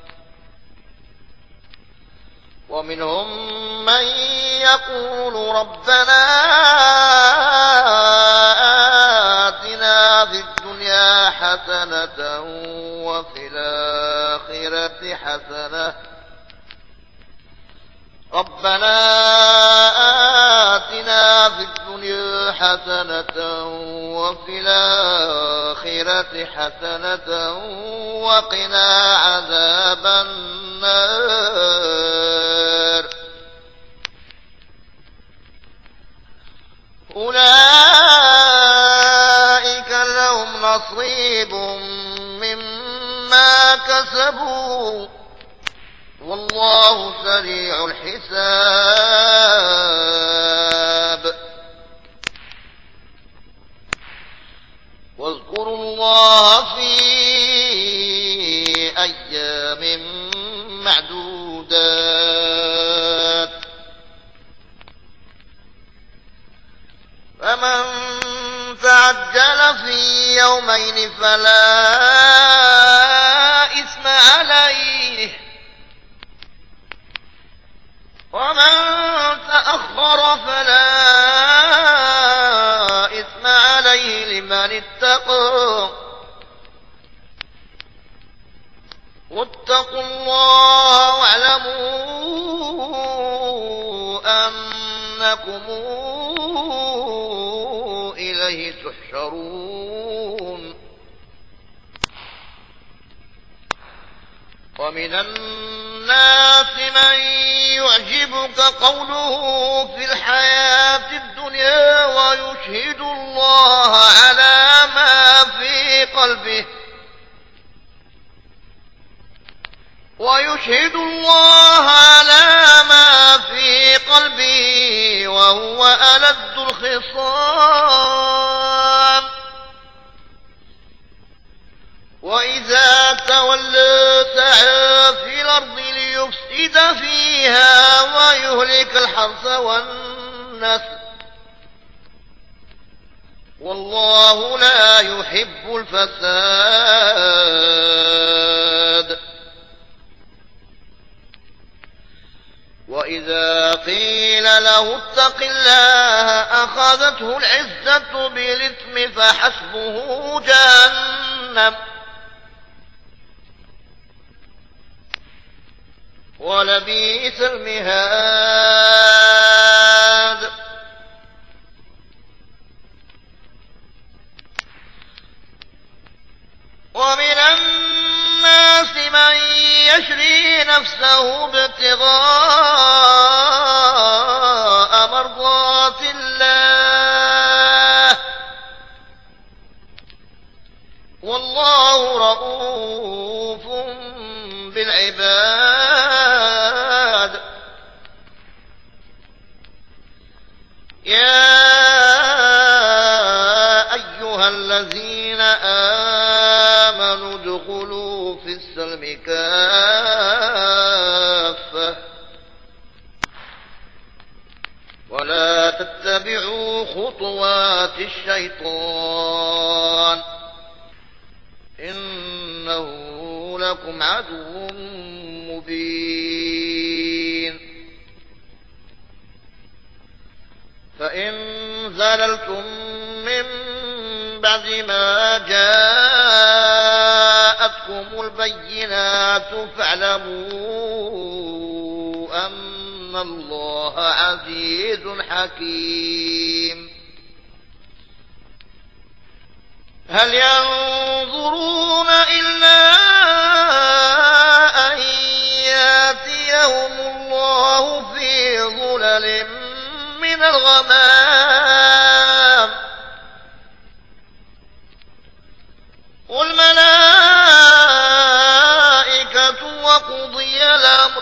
ومنهم من يقول ربنا آتنا في الدنيا حسنة وفي الآخرة حسنة ربنا آتنا في الدنيا حسنة وفي الآخرة حسنة وقنا عذاب النار. أولئك لهم نصيب مما كسبوا والله سريع الحساب. واذكروا الله في أيام معدودات فمن تعجل في يومين فلا إثم عليه ومن تأخر فلا إثم عليه لمن اتقى واتقوا الله واعلموا أنكم إليه تحشرون. ومن الناس من يعجبك قوله في الحياة الدنيا ويشهد الله على ما في قلبه ويشهد الله على ما في قلبه وهو ألد الخصام. وإذا تولى سعى في الأرض ليفسد فيها ويهلك الحرث والنسل والله لا يحب الفساد. وإذا قيل له اتق الله أخذته العزة بالإثم فحسبه جهنم ولبئس المهاد. ومن الناس من يشري نفسه ابتغاء مرضات الله والله رؤوف بالعباد. يا أيها الذين آمنوا ادخلوا في السلم كافة ولا تتبعوا خطوات الشيطان إنه لكم عدو مبين. فإن زللتم من بعد ما جاءتكم البينات فاعلموا أن الله عزيز حكيم. هل ينظرون إلا أن يأتيهم الله في ظلل من الغمام والملائكة وقضي الأمر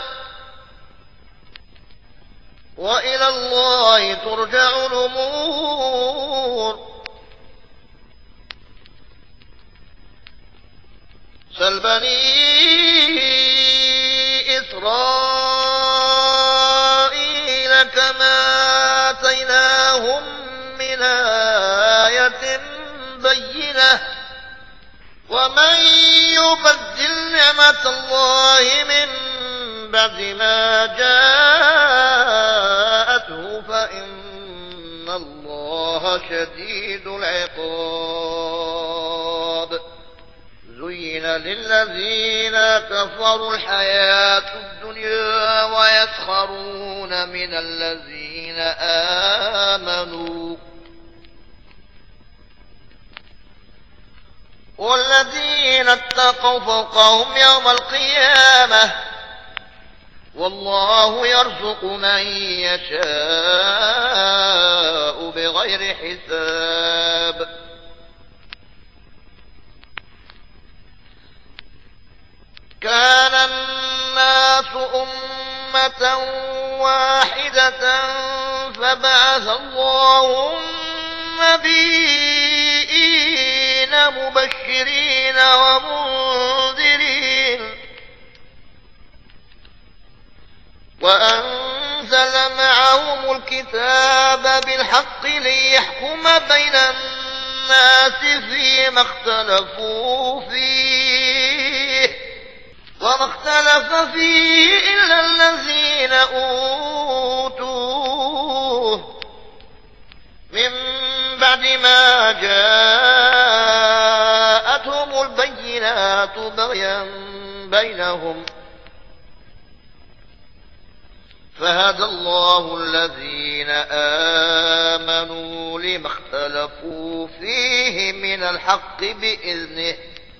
وإلى الله ترجع الأمور. سل بني إسرائيل كما آتيناهم من آية بينة ومن يبدل نعمة الله من بعد ما جاءته فإن الله شديد العقاب. زين للذين كفروا الحياة الدنيا ويسخرون من الذين آمنوا والذين اتقوا فوقهم يوم القيامة والله يرزق من يشاء بغير حساب. كان الناس أمة واحدة فبعث الله النبيين مبشرين ومنذرين وأنزل معهم الكتاب بالحق ليحكم بين الناس فيما اختلفوا فيه وما اختلف فيه إلا الذين أوتوه من بعد ما جاءتهم البينات بغيا بينهم فهدى الله الذين آمنوا لما اختلفوا فيه من الحق بإذنه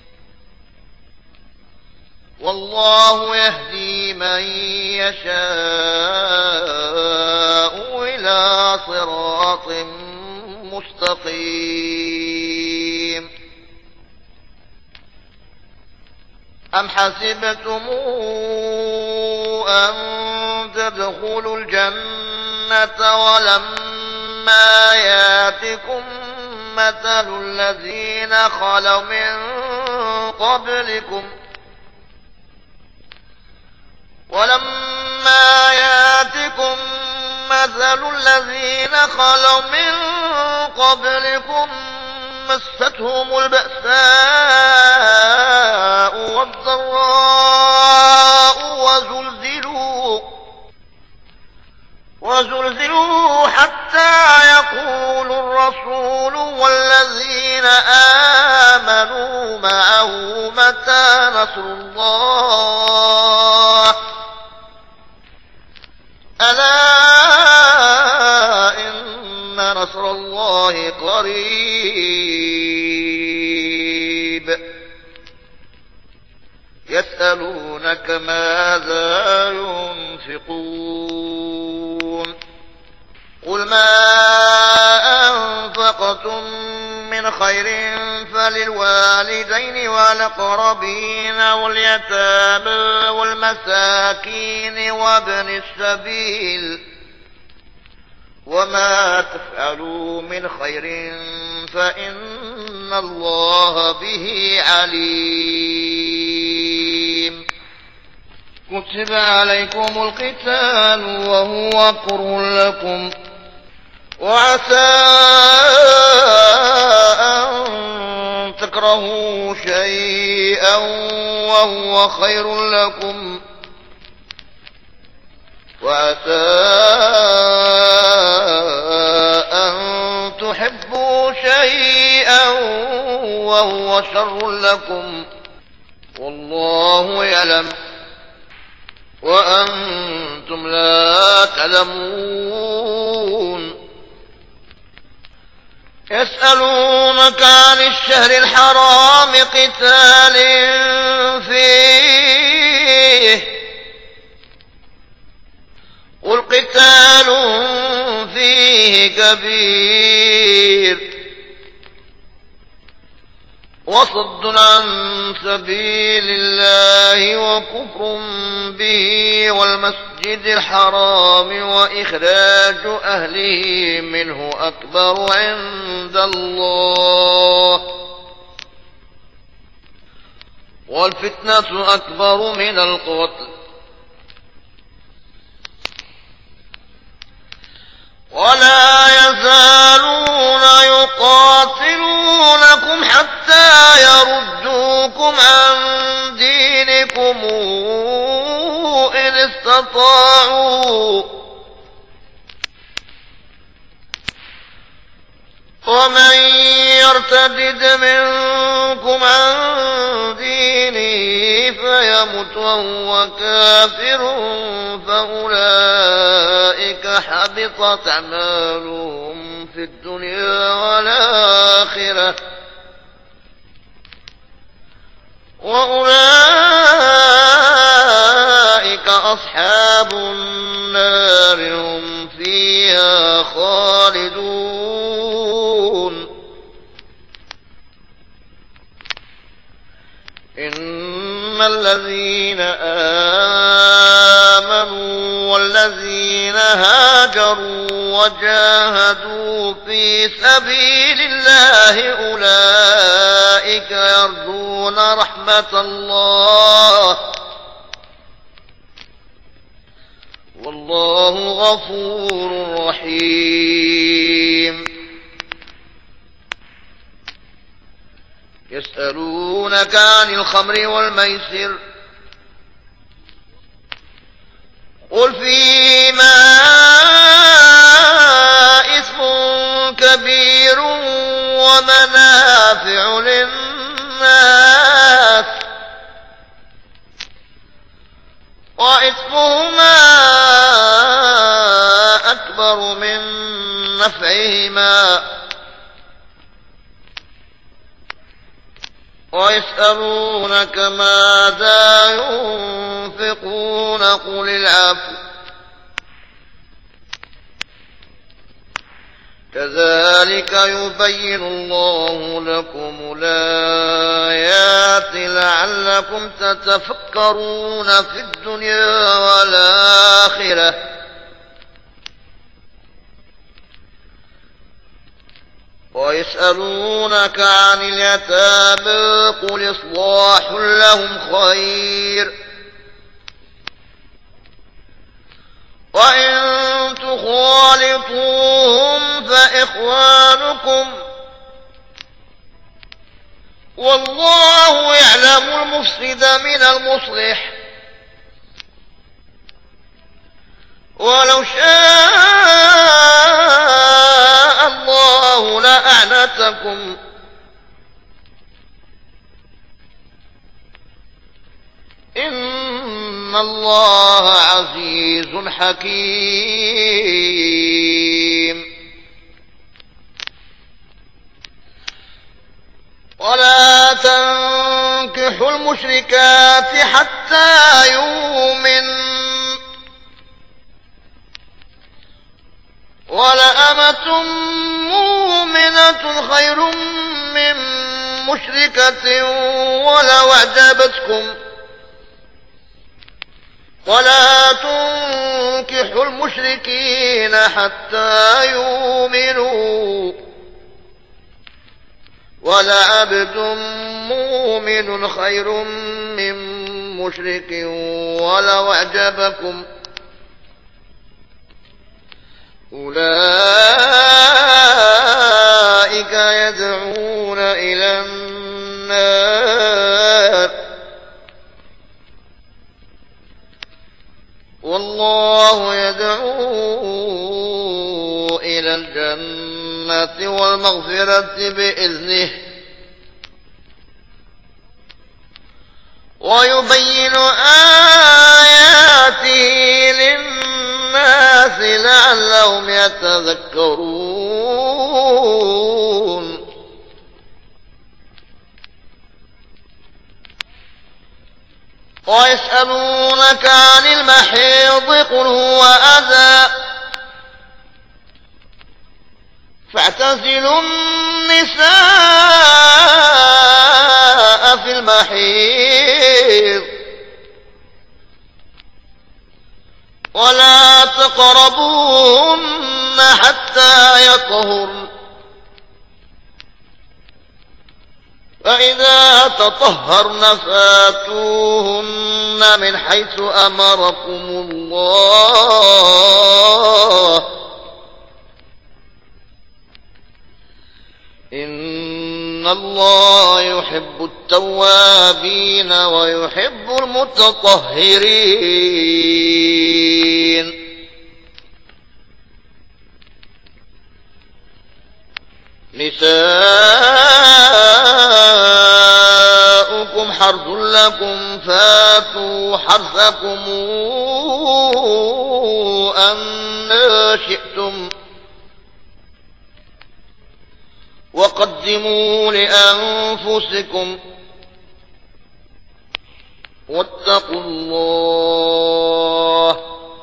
والله يهدي من يشاء إلى صراط مستقيم. أم حسبتم أن تدخلوا الجنة ولما ياتكم مثل الذين خلوا من قبلكم ولما ياتكم مثل الذين خلوا من قبلكم مستهم البأساء والضراء وزلزلوا وزلزلوا حتى يقول الرسول والذين آمنوا معه متى نصر الله ألا إن نصر الله قريب. يسألونك ماذا ينفقون قل ما أنفقتم من خير فللوالدين والأقربين واليتامى والمساكين وابن السبيل وما تفعلوا من خير فإن الله به عليم. كتب عليكم القتال وهو كره لكم وعسى أن تكرهوا شيئا وهو خير لكم وعسى أن تحبوا شيئا وهو شر لكم والله يعلم وأنتم لا تعلمون. يسألونك عن الشهر الحرام قتال فيه قل قتال فيه كبير وصد عن سبيل الله وكفر به والمسجد الحرام وإخراج أهله منه أكبر عند الله والفتنة أكبر من القتل ولا يزالون يقاتلونكم حتى يردوكم عن دينكم إن استطاعوا ومن يرتد منكم عن دينه فيمت وهو كافر فأولئك حبطت أعمالهم في الدنيا والآخرة وأولئك أصحاب النار هم فيها خالدون. إن الذين آمنوا والذين هاجروا وجاهدوا في سبيل الله أولئك يرجون رحمة الله والله غفور رحيم. يسألونك عن الخمر والميسر قل فيما إثم كبير ومنافع للناس وإثمهما أكبر من نفعهما ويسألونك ماذا ينفقون قل العفو كذلك يبين الله لكم الآيات لعلكم تتفكرون في الدنيا والآخرة. ويسألونك عن اليتامى قل إصلاح لهم خير وإن تخالطوهم فإخوانكم والله يعلم المفسد من المصلح ولو شاء الله لأعنتكم إن الله عزيز حكيم. ولا تنكحوا المشركات حتى يؤمن ولأمة مؤمنة خير من مشركة ولو أعجبتكم ولا تنكحوا المشركين حتى يؤمنوا ولعبد مؤمن خير من مشرك ولو أعجبكم أولئك يدعون إلى النار والله يدعو إلى الجنة والمغفرة بإذنه ويبين آياته للناس لعلهم يتذكرون. ويسألونك عن المحيض قل هو أذى فاعتزلوا النساء في المحيض ولا تقربوهن حتى يطهرن فإذا تطهرن فاتوهن من حيث أمركم الله إن الله يحب التوابين ويحب المتطهرين. نساؤكم حرث لكم فاتوا حرثكم أن شئتم وقدموا لأنفسكم واتقوا الله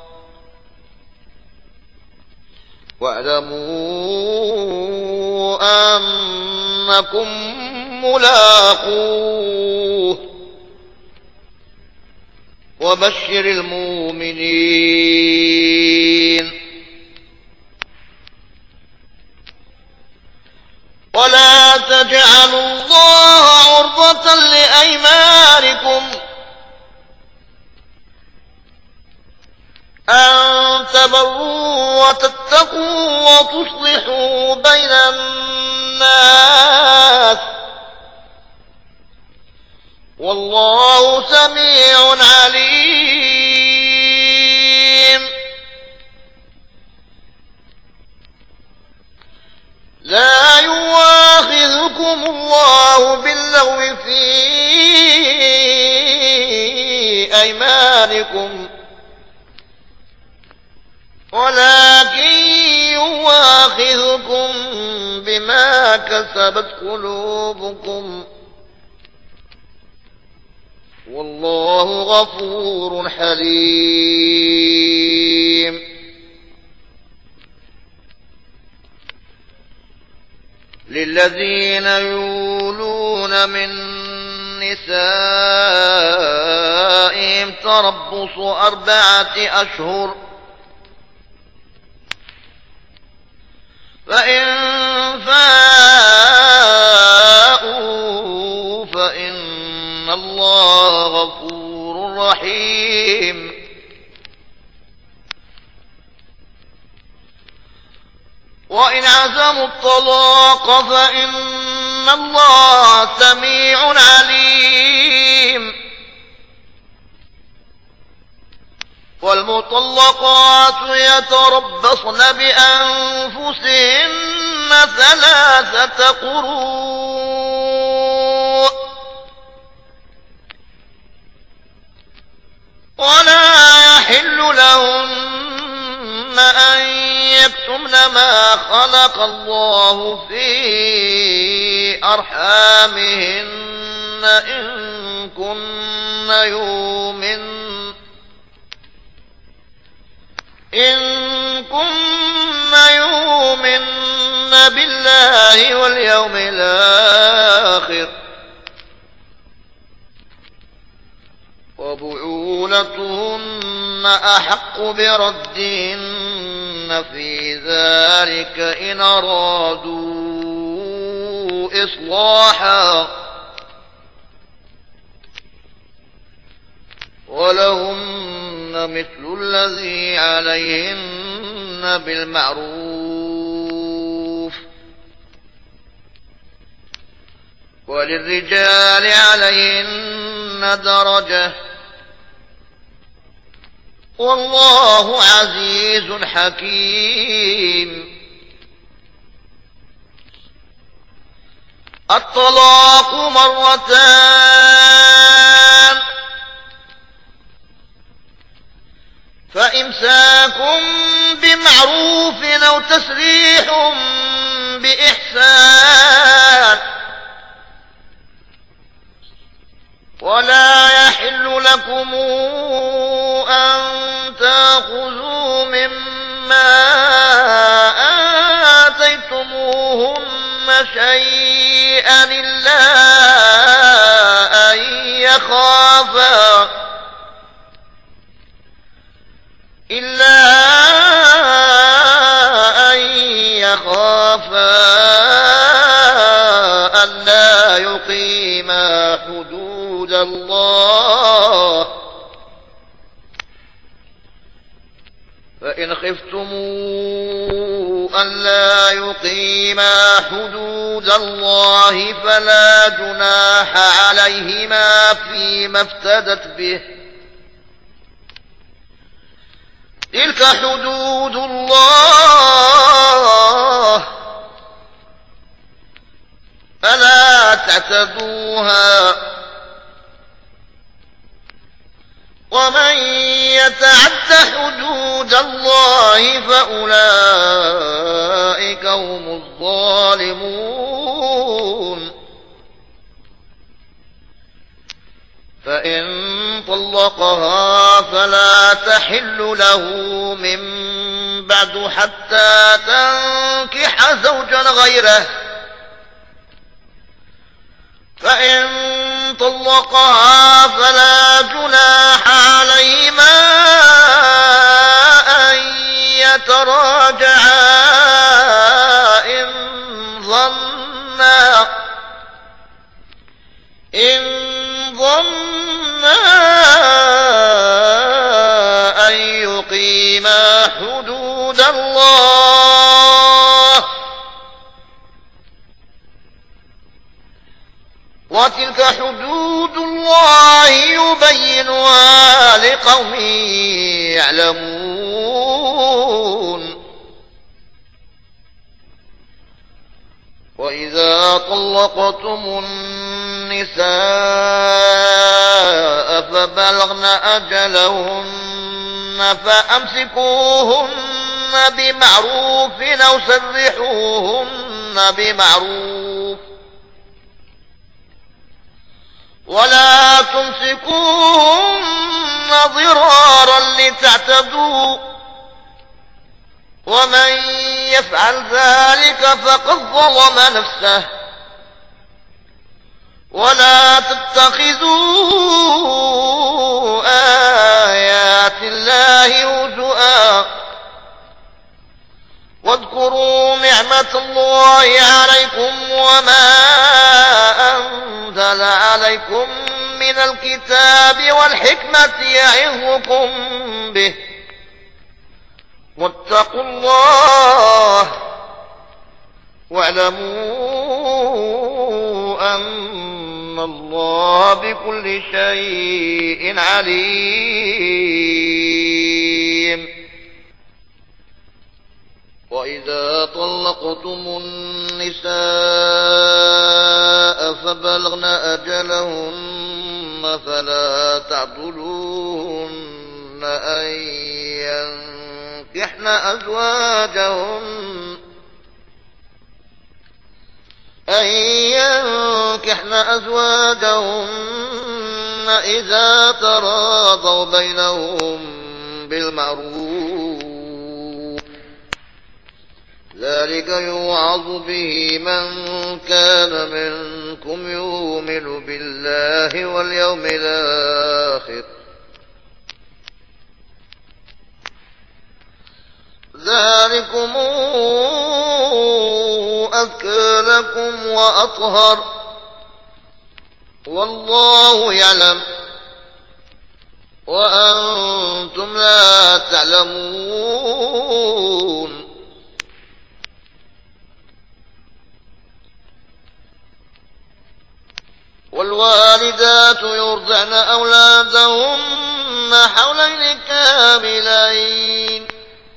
واعلموا أنكم ملاقوه وبشر المؤمنين. ولا تجعلوا الله عرضة لأيمانكم أن تبروا وتتقوا وتصلحوا بين الناس والله سميع عليم. لا يؤاخذكم الله باللغو في أيمانكم ولكن يؤاخذكم بما كسبت قلوبكم والله غفور حليم. للذين يولون من نسائهم تربص أربعة أشهر فإن فاءوا فإن الله غفور رحيم. وإن عزموا الطلاق فإن الله سميع عليم. والمطلقات يتربصن بأنفسهن ثلاثة قروء ولا يحل لهن أن يكتمن ما خلق الله في أرحامهن إن كن يؤمن إن كن يؤمن بالله واليوم الآخر وبعولتهن أحق بردهن في ذلك إن أرادوا إصلاحا ولهن مثل الذي عليهن بالمعروف وللرجال عليهن درجة والله عزيز حكيم. الطلاق مرتان فإمساك بمعروف أو تسريح بإحسان ولا يحل لكم أن تأخذوا مما آتيتموهن شيئا إلا أن يخافا إلا أن يخافا ألا يقيما حدود الله فإن خفتموا ألا يقيما حدود الله فلا جناح عليهما فيما افتدت به تلك حدود الله فلا تعتدوها ومن يتعد حدود الله فأولئك هم الظالمون. فإن طلقها فلا تحل له من بعد حتى تنكح زوجا غيره فإن طلقها فلا جناح عليهما أن يتراجعا إن ظنا إن ظنا أن يقيما حدود الله وتلك حدود الله يبينها لقوم يعلمون. وإذا طلقتم النساء فبلغن أجلهن فأمسكوهن بمعروف أو سرحوهن بمعروف ولا تمسكوهن ضرارا لتعتدوا ومن يفعل ذلك فقد ظلم نفسه ولا تتخذوا آيات الله هزؤا واذكروا نعمة الله عليكم وما أنزل عليكم من الكتاب والحكمة يعظكم به واتقوا الله واعلموا أن الله بكل شيء عليم. وإذا طلقتم النساء فبلغن أجلهن فلا تعضلوهن أن ينكحن أزواجهن أن ينكحن أزواجهن إذا تراضوا بينهم بالمعروف ذلك يوعظ به من كان منكم يؤمن بالله واليوم الآخر ذلكم أزكى لكم وأطهر والله يعلم وأنتم لا تعلمون. والوالدات يرضعن أولادهن حولين كاملين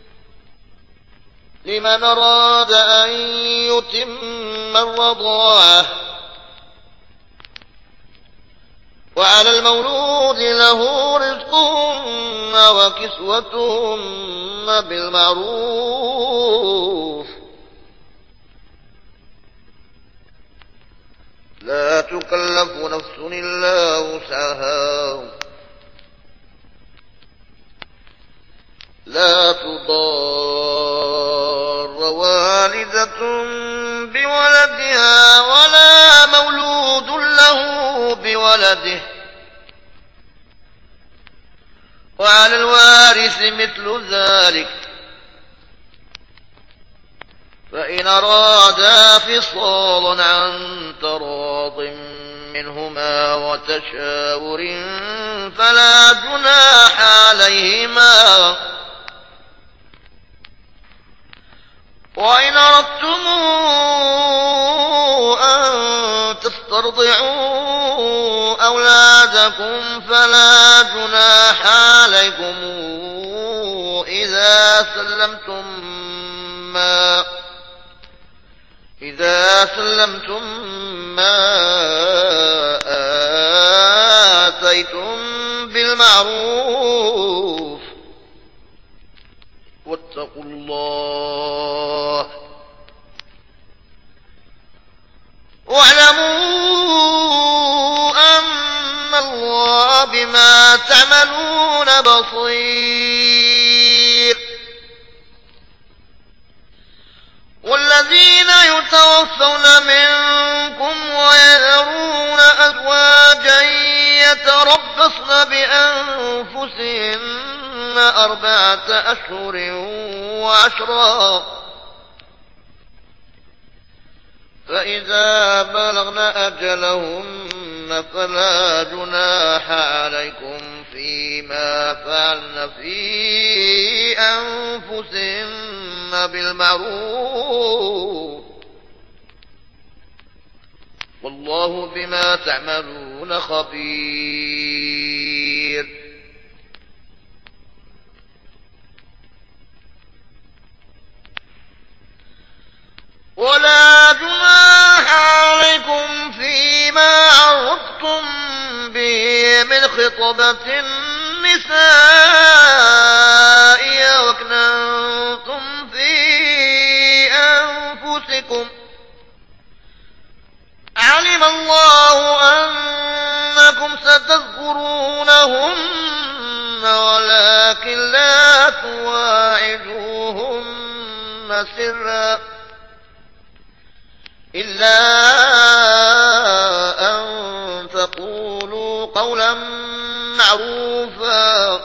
لمن أراد أن يتم الرضاعة وعلى المولود له رزقهن وكسوتهن بالمعروف لا تكلف نفس إلا وسعها لا تضار والدة بولدها ولا مولود له بولده وعلى الوارث مثل ذلك فإن أرادا فصالا عن تراض منهما وتشاور فلا جناح عليهما وإن أردتم أن تسترضعوا أولادكم فلا جناح عليكم إذا سلمتم ما إذا سلمتم ما آتيتم بالمعروف واتقوا الله واعلموا أن الله الله بما تعملون بصير. والذين يتوفون منكم ويذرون أزواجا يتربصن بأنفسهن أربعة أشهر وعشرا، فإذا بلغن أجلهن فلا جناح عليكم فيما فعلن في أنفسهن بالمعروف، والله بما تعملون خبير. ولا جناح عليكم فيما عرضتم به من خطبة النساء وأكننتم في أنفسكم، علم الله أنكم ستذكرونهن ولكن لا تواعدوهن سرا إلا أن تقولوا قولا معروفا،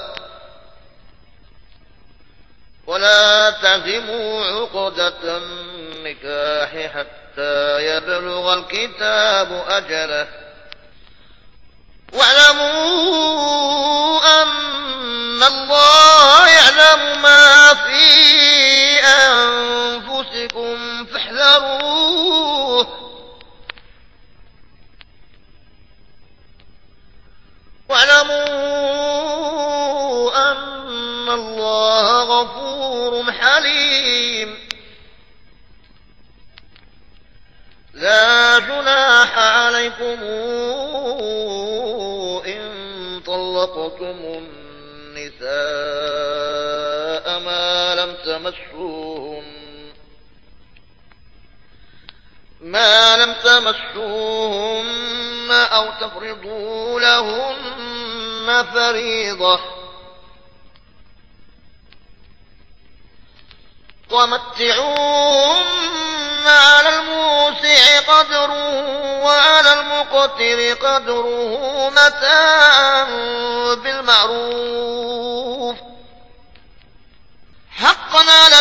ولا تعزموا عقدة النكاح حتى يبلغ الكتاب أجله، واعلموا أن الله يعلم ما في أنفسكم فاحذروه، واعلموا أن الله غفور حليم. لا جناح عليكم إن طلقتم النساء ما لم تمسوهن ما لم تمسوهن أو تفرضوا لهن فريضة، ومتعوهن على الموسع قدره وعلى المقتر قدره متاعا بالمعروف، حقا على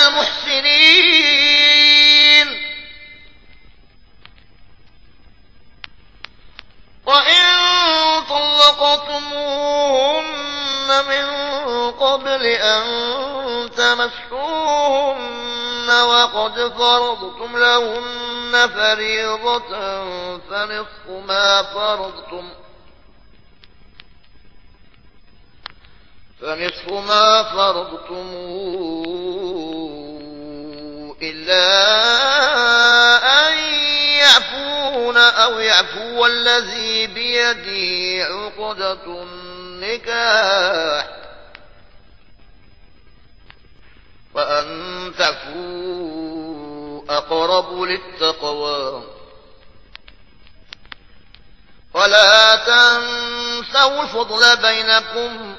المحسنين. وإن طلقتموهن من قبل أن تمسوهن وقد فرضتم لهن فريضة فنصف ما فرضتم فنصف ما فرضتم إلا أن يعفون أو يعفو الذي بيده عقدة النكاح، وأن تعفوا أقرب للتقوى، ولا تنسوا الفضل بينكم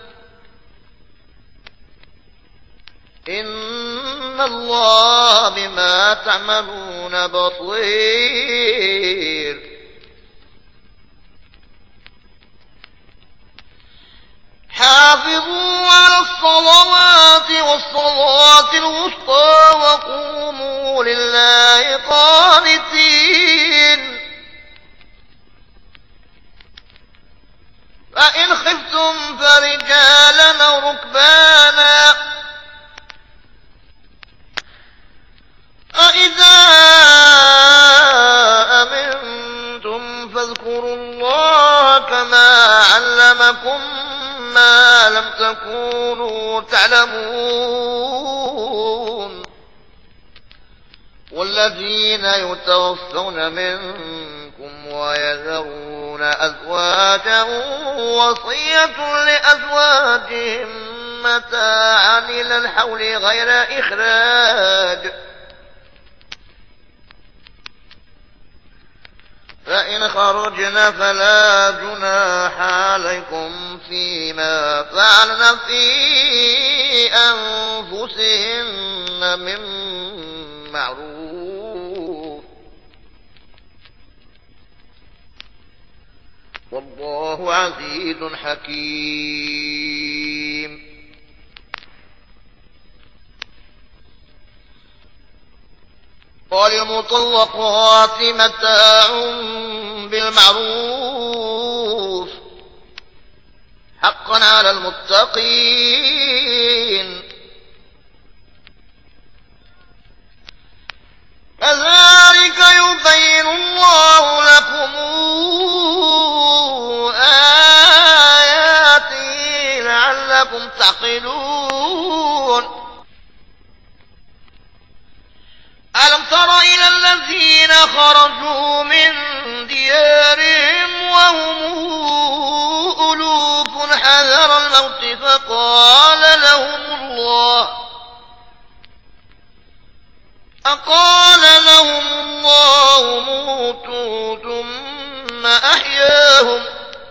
إن الله بما تعملون بصير. حافظوا على الصلوات والصلاة الوسطى وقوموا لله قانتين. فإن خفتم فرجالا أو ركبانا، فإذا أمنتم فاذكروا الله كما علمكم ما لم تكونوا تعلمون. والذين يتوفون منكم ويذرون أزواجا وصية لأزواجهم متاعا إلى الحول غير إخراج فإن خرجن فلا جناح عليكم فيما فعلن في أنفسهن من معروف والله عزيز حكيم. وللمطلقات متاع بالمعروف حقا على المتقين. كذلك يبين الله لكم آياته لعلكم تعقلون. ألم تر إلى الذين خرجوا من ديارهم وهم ألوف حذر الموت فقال لهم الله فقال لهم الله موتوا ثم أحياهم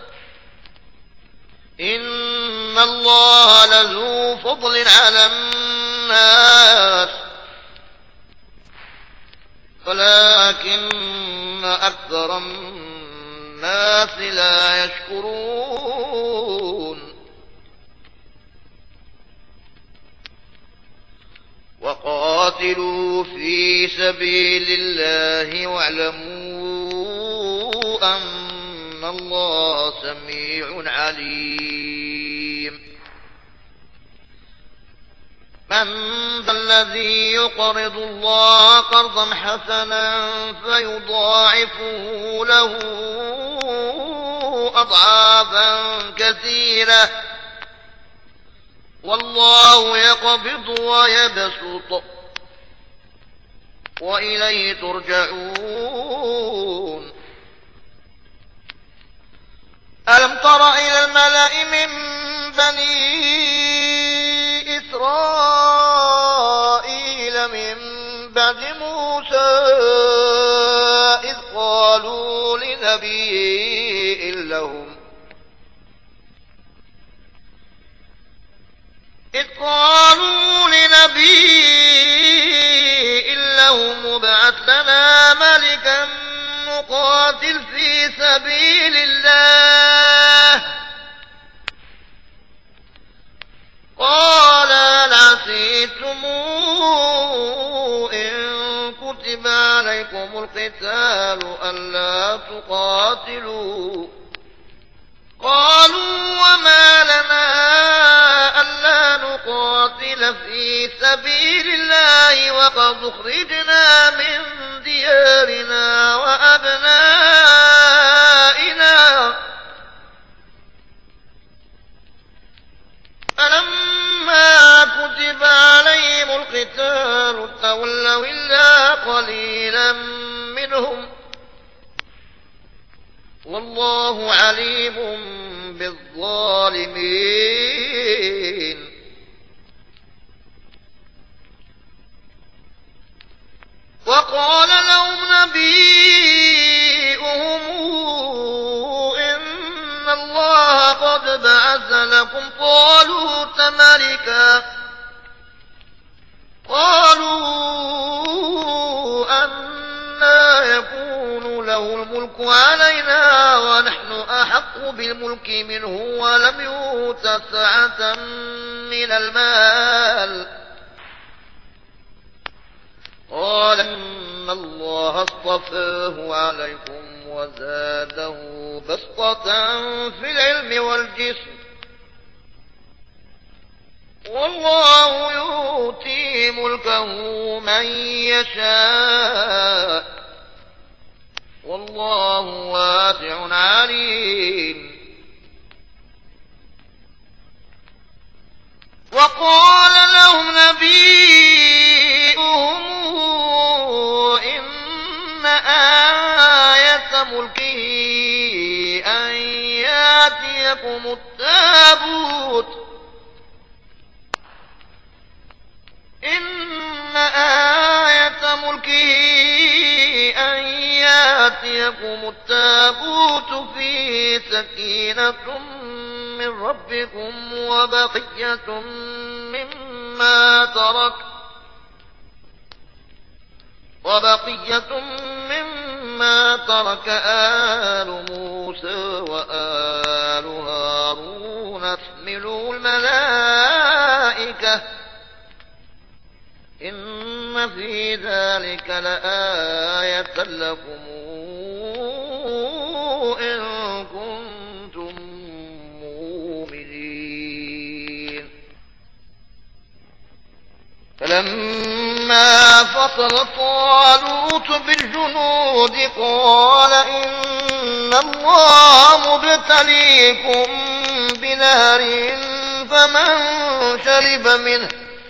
إن الله لذو فضل على الناس ولكن أكثر الناس لا يشكرون. وقاتلوا في سبيل الله واعلموا أن الله سميع عليم. من ذا الذي يقرض الله قرضا حسنا فيضاعفه له أضعافا كثيرة والله يقبض ويبسط وإليه ترجعون. ألم تر إلى الملأ من بني إسرائيل من بعد موسى إذ قالوا لنبي لهم إذ قالوا لنبي لهم ابعث لنا ملكا نقاتل في سبيل الله قال هل عسيتم إن كتب عليكم القتال ألا تقاتلوا قالوا وما لنا ألا نقاتل في سبيل الله وقد أخرجنا من ديارنا وأبنائنا فلما كتب عليهم القتال تولوا إلا قليلا منهم والله عليم بالظالمين. وقال لهم نبيهم إن الله قد بعث لكم طالوت ملكا قالوا أنى يكون له الملك علينا ونحن أحق بالملك منه ولم يؤت سعة من المال قال إن الله اصطفاه عليكم وزاده بسطة في العلم والجسم والله يؤتي ملكه من يشاء والله واسع عليم. وقال لهم نبيهم إن آية ملكه أن يأتيكم التابوت إن آية ملكه أن يأتيكم التابوت فيه سكينة من ربكم وبقية مما ترك وبقية مما ترك آل موسى وآل هارون تحمله الملائكة إن في ذلك لآية لكم إن كنتم مؤمنين. فلما فصل طالوت بالجنود قال إن الله مبتليكم بنهر فمن شرب منه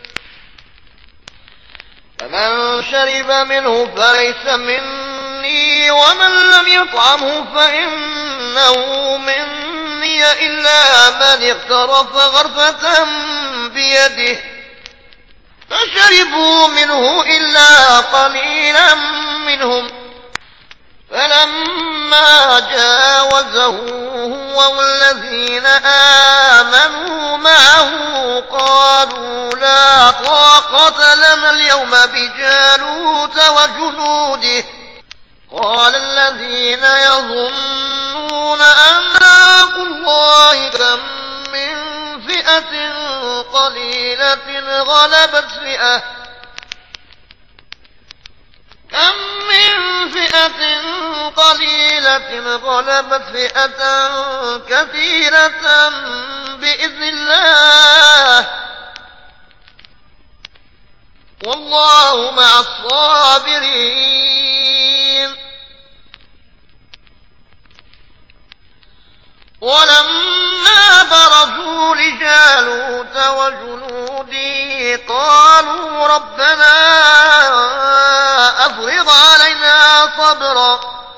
فمن شرب منه فليس مني ومن لم يطعمه فإنه مني إلا من اغترف غرفة بيده فشربوا منه إلا قليلا منهم. فلما جاوزه هو والذين آمنوا معه قالوا لا طاقة لنا اليوم بجالوت وجنوده. قال الذين يظنون أنهم الله كم من فئة قليلة غلبت فئة كم من فئة قليلة غلبت فئة كثيرة بإذن الله والله مع الصابرين. ولما برزوا لجالوت وجنوده قالوا ربنا أفرغ علينا صبرا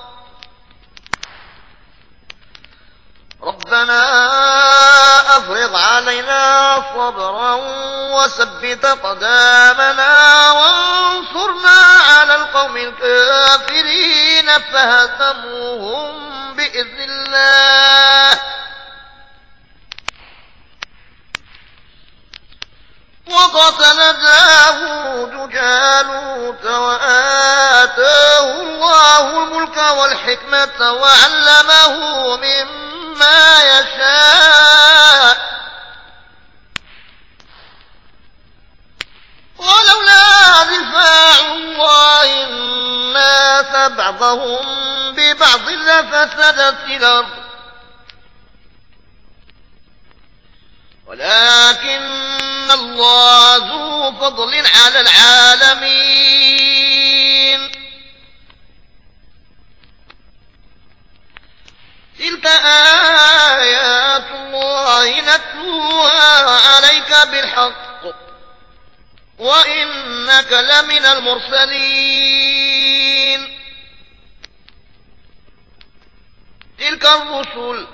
ربنا أفرغ علينا صبرا وثبت أقدامنا وانصرنا على القوم الكافرين فهزموهم بإذن الله وقتل داود جالوت وآتاه الله الملك والحكمة وعلمه مما يشاء ولولا دفاع الله الناس بعضهم ببعض لفسدت الأرض ولكن الله ذو فضل على العالمين. تلك آيات الله نتلوها عليك بالحق وإنك لمن المرسلين. تلك الرسل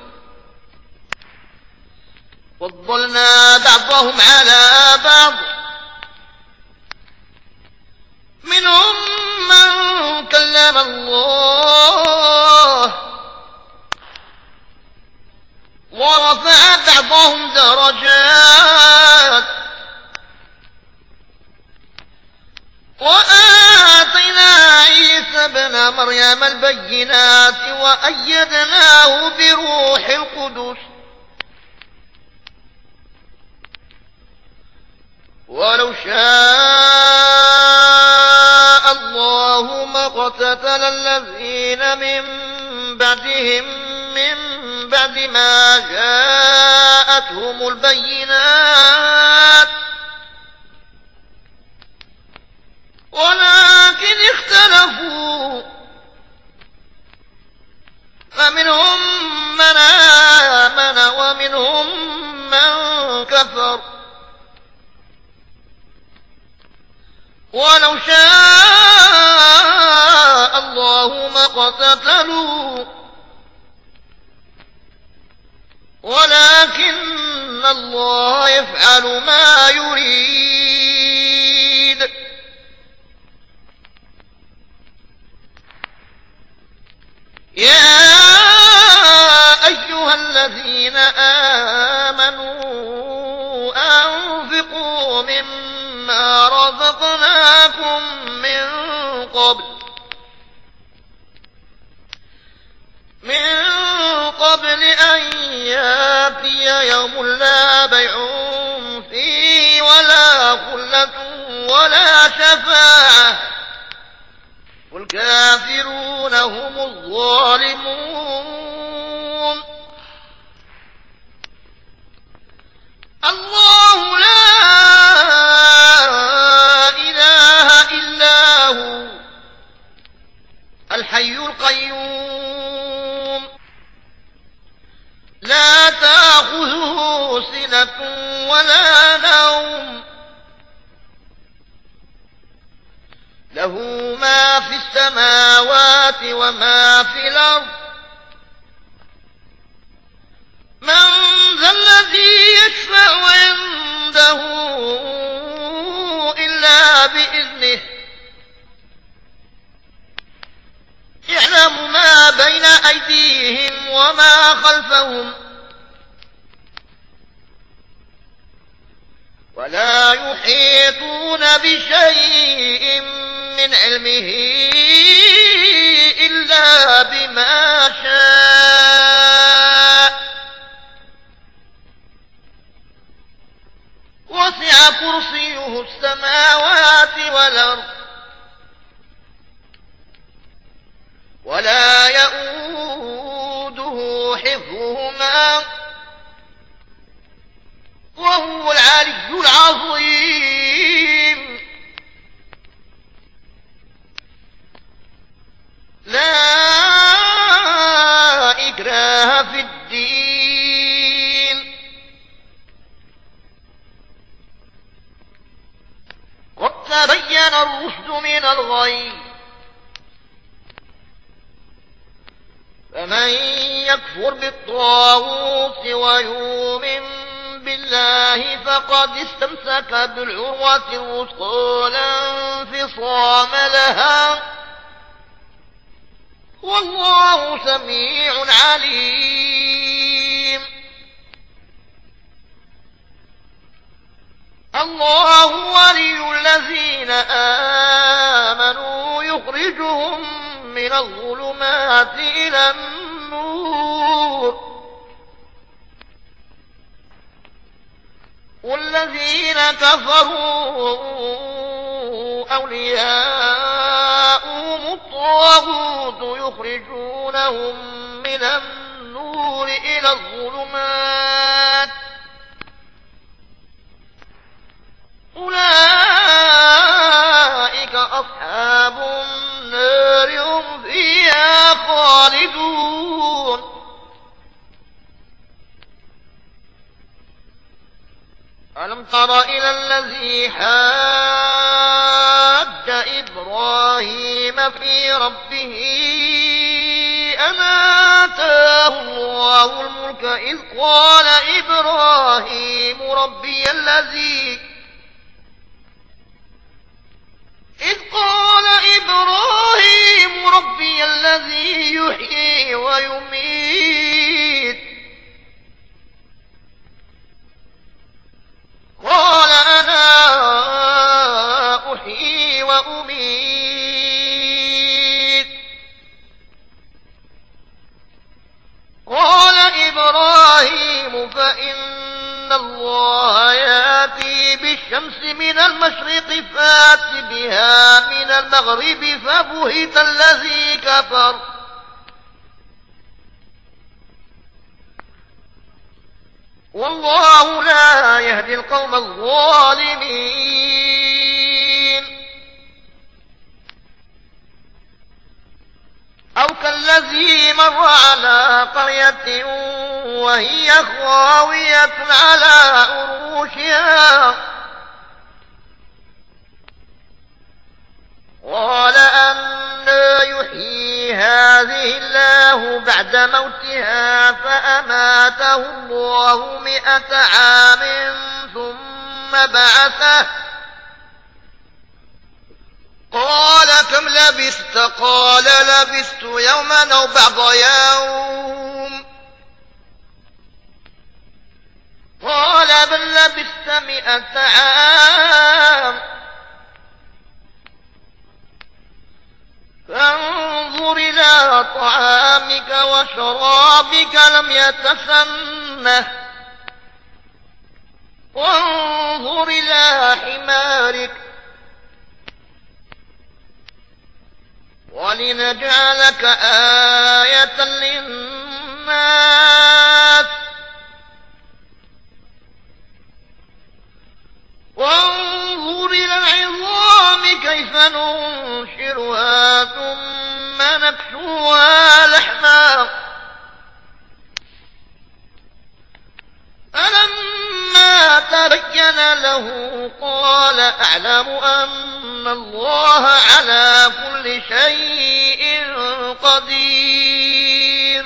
فضلنا بعضهم على بعض منهم من كلم الله ورفع بعضهم درجات وآتينا عيسى ابن مريم البينات وأيدناه بروح القدس ولو شاء الله ما اقتتل الذين من بعدهم من بعد ما جاءتهم البينات ولكن اختلفوا فمنهم من آمن ومنهم من كفر ولو شاء الله ما اقتتلوا ولكن الله يفعل ما يريد. يا أيها الذين آمنوا أنفقوا مما رزقناكم من قبل من قبل أن يأتي يوم لا بيع فيه ولا خلة ولا شفاعة والكافرون هم الظالمون. الله لا إله إلا هو الحي القيوم لا تأخذه سنة ولا نوم له ما في السماوات وما في الأرض من ذا الذي يشفع عنده إلا بإذنه يعلم ما بين أيديهم وما خلفهم ولا يحيطون بشيء من علمه إلا بما شاء وسع كرسيه السماوات والأرض ولا يؤوده حفظهما وهو العلي العظيم. لا إكراه في الدين قد تبين الرشد من الغي فمن يكفر بالطاغوت ويؤمن بالله فقد استمسك بالعروة الوثقى لا انفصام لها والله سميع عليم. الله ولي الذين آمنوا يخرجهم من الظلمات إلى النور والذين كفروا أولياؤهم الطاغوت يخرجونهم من النور إلى الظلمات أولئك أصحاب النار هم فيها خالدون. ألم تر إلى الذي حاج إبراهيم في ربه أن آتاه الله الملك إذ قال إبراهيم ربي الذي إذ قال إبراهيم ربي الذي يحيي ويميت قال أنا أحيي وأميت قال إبراهيم فإن الله يأتي بالشمس من المشرق فات بها من المغرب فبهت الذي كفر والله لا يهدي القوم الظالمين. أو كالذي مر على قرية وهي خاوية على عروشها قال أنى يحيي هذه الله بعد موتها فأماته الله مئة عام ثم بعثه قال كم لبثت؟ قال لبثت يوما أو بعض يوم. قال بل لبثت مئة عام. فانظر إلى طعامك وشرابك لم يتسنه، وانظر إلى حمارك ولنجعلك آية للناس، وانظر إلى العظام كيف ننشرها ثم نكسوها لحما. فلما تبين له قال أعلم أن الله على كل شيء قدير.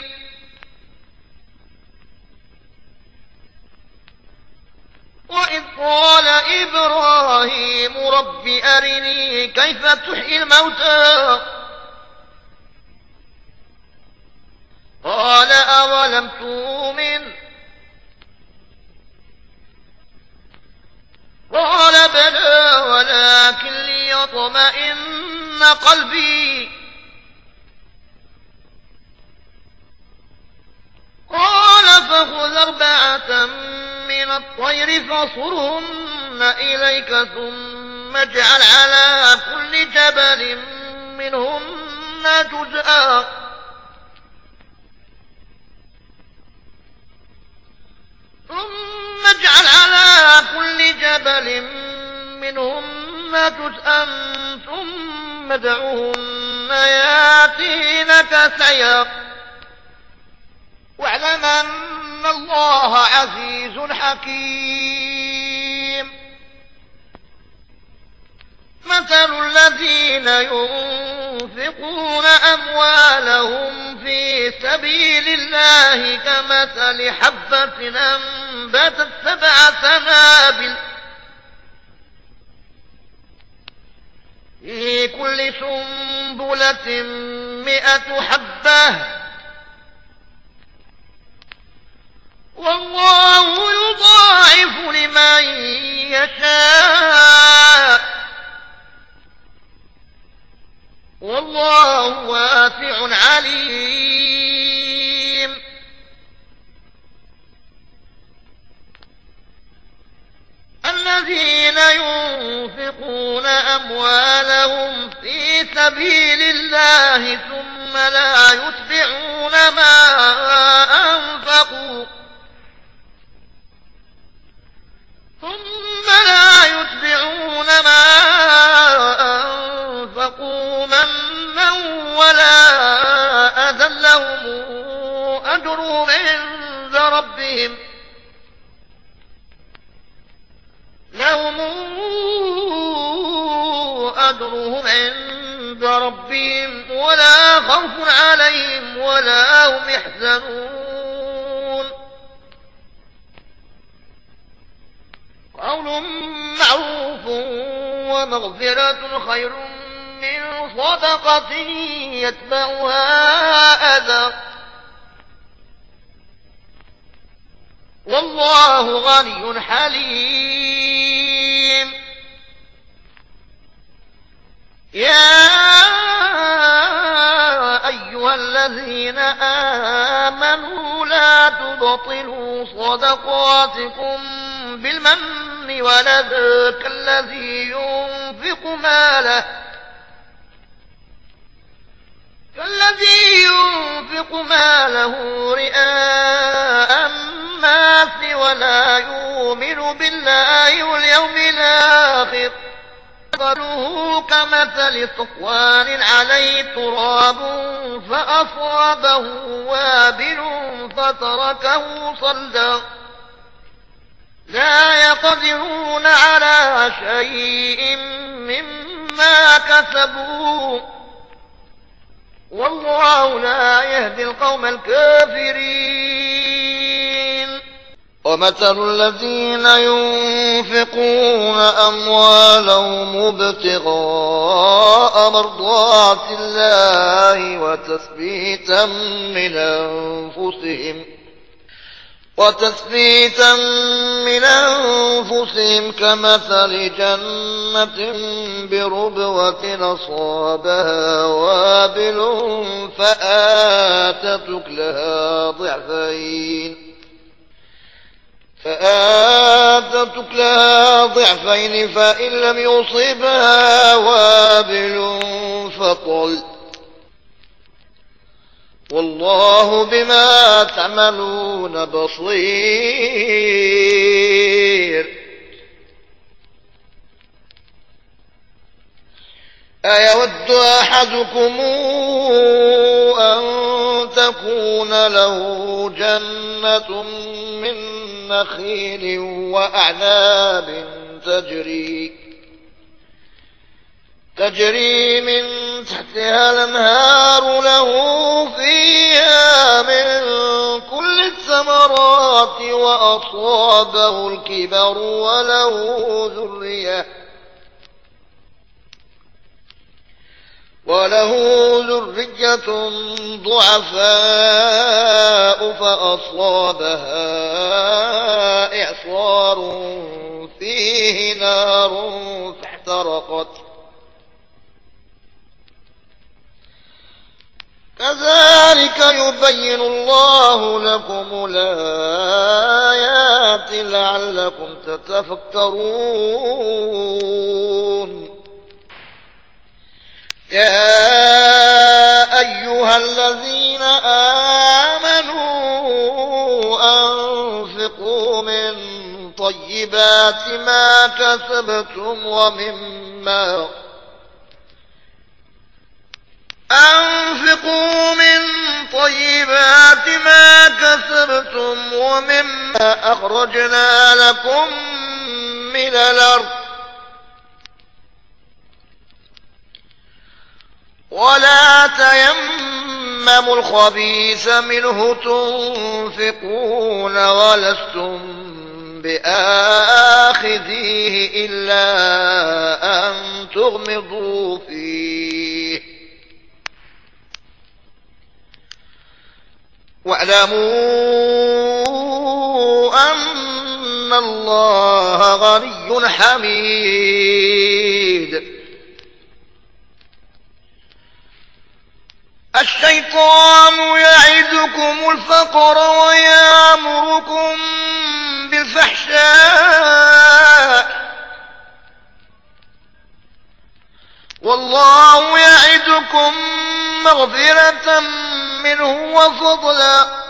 وإذ قال إبراهيم رب أرني كيف تحيي الموتى؟ قال أولم تؤمن؟ قال بلى ولكن ليطمئن قلبي. قال فخذ أربعة من الطير فصرهن إليك ثم اجعل على كل جبل منهن جزءا ثم اجعل على كل جبل منهن جزءا ثم ادعهن ياتينك سعيا واعلم أن الله عزيز حكيم. مثل الذين ينفقون أموالهم في سبيل الله كمثل حبة أنبتت سبع سنابل في كل سنبلة مئة حبة والله يضاعف لمن يشاء والله واسع عليم. الذين ينفقون أموالهم في سبيل الله ثم لا يتبعون ما أنفقوا ثم لا يتبعون ما أنفقوا منا ولا أذى لهم أجرهم عند ربهم لهم أجرهم عند ربهم ولا خوف عليهم ولا هم يحزنون. قول معروف ومغفرة خير من صدقة يتبعها أذى والله غني حليم. يا أيها الذين آمنوا لا تبطلوا صدقاتكم بالمن والأذى كالذي ينفق ماله كالذي ينفق ماله رئاء الناس ولا يؤمن بالله واليوم الآخر مثله كمثل صفوان عليه تراب فأصابه وابل فتركه صلدا لا يقدرون على شيء مما كسبوا والله لا يهدي القوم الكافرين. ومثل الذين ينفقون أموالهم ابتغاء مرضات الله وتثبيتا من أنفسهم وتثبيتا من أنفسهم كمثل جنة بربوة أصابها وابل فآتت أكلها ضعفين فآتت أكلها ضعفين فإن لم يصبها وابل فطل والله بما تعملون بصير. أيود أحدكم أن تكون له جنة من نخيل وأعناب تجري تجري من تحتها الأنهار له فيها من كل الثمرات وأصابه الكبر وله ذرية وله ذرية ضعفاء فأصابها إعصار فيه نار فاحترقت كذلك يبين الله لكم الآيات لعلكم تتفكرون. يا أيها الذين آمنوا أنفقوا من طيبات ما كسبتم ومما أنفقوا من طيبات ما كسبتم ومما أخرجنا لكم من الأرض ولا تيمموا الخبيث منه تنفقون ولستم بآخذيه إلا أن تغمضوا فيه واعلموا أن الله غني حميد. الشيطان يعدكم الفقر ويأمركم بالفحشاء والله يعدكم مغفرة منه وفضلا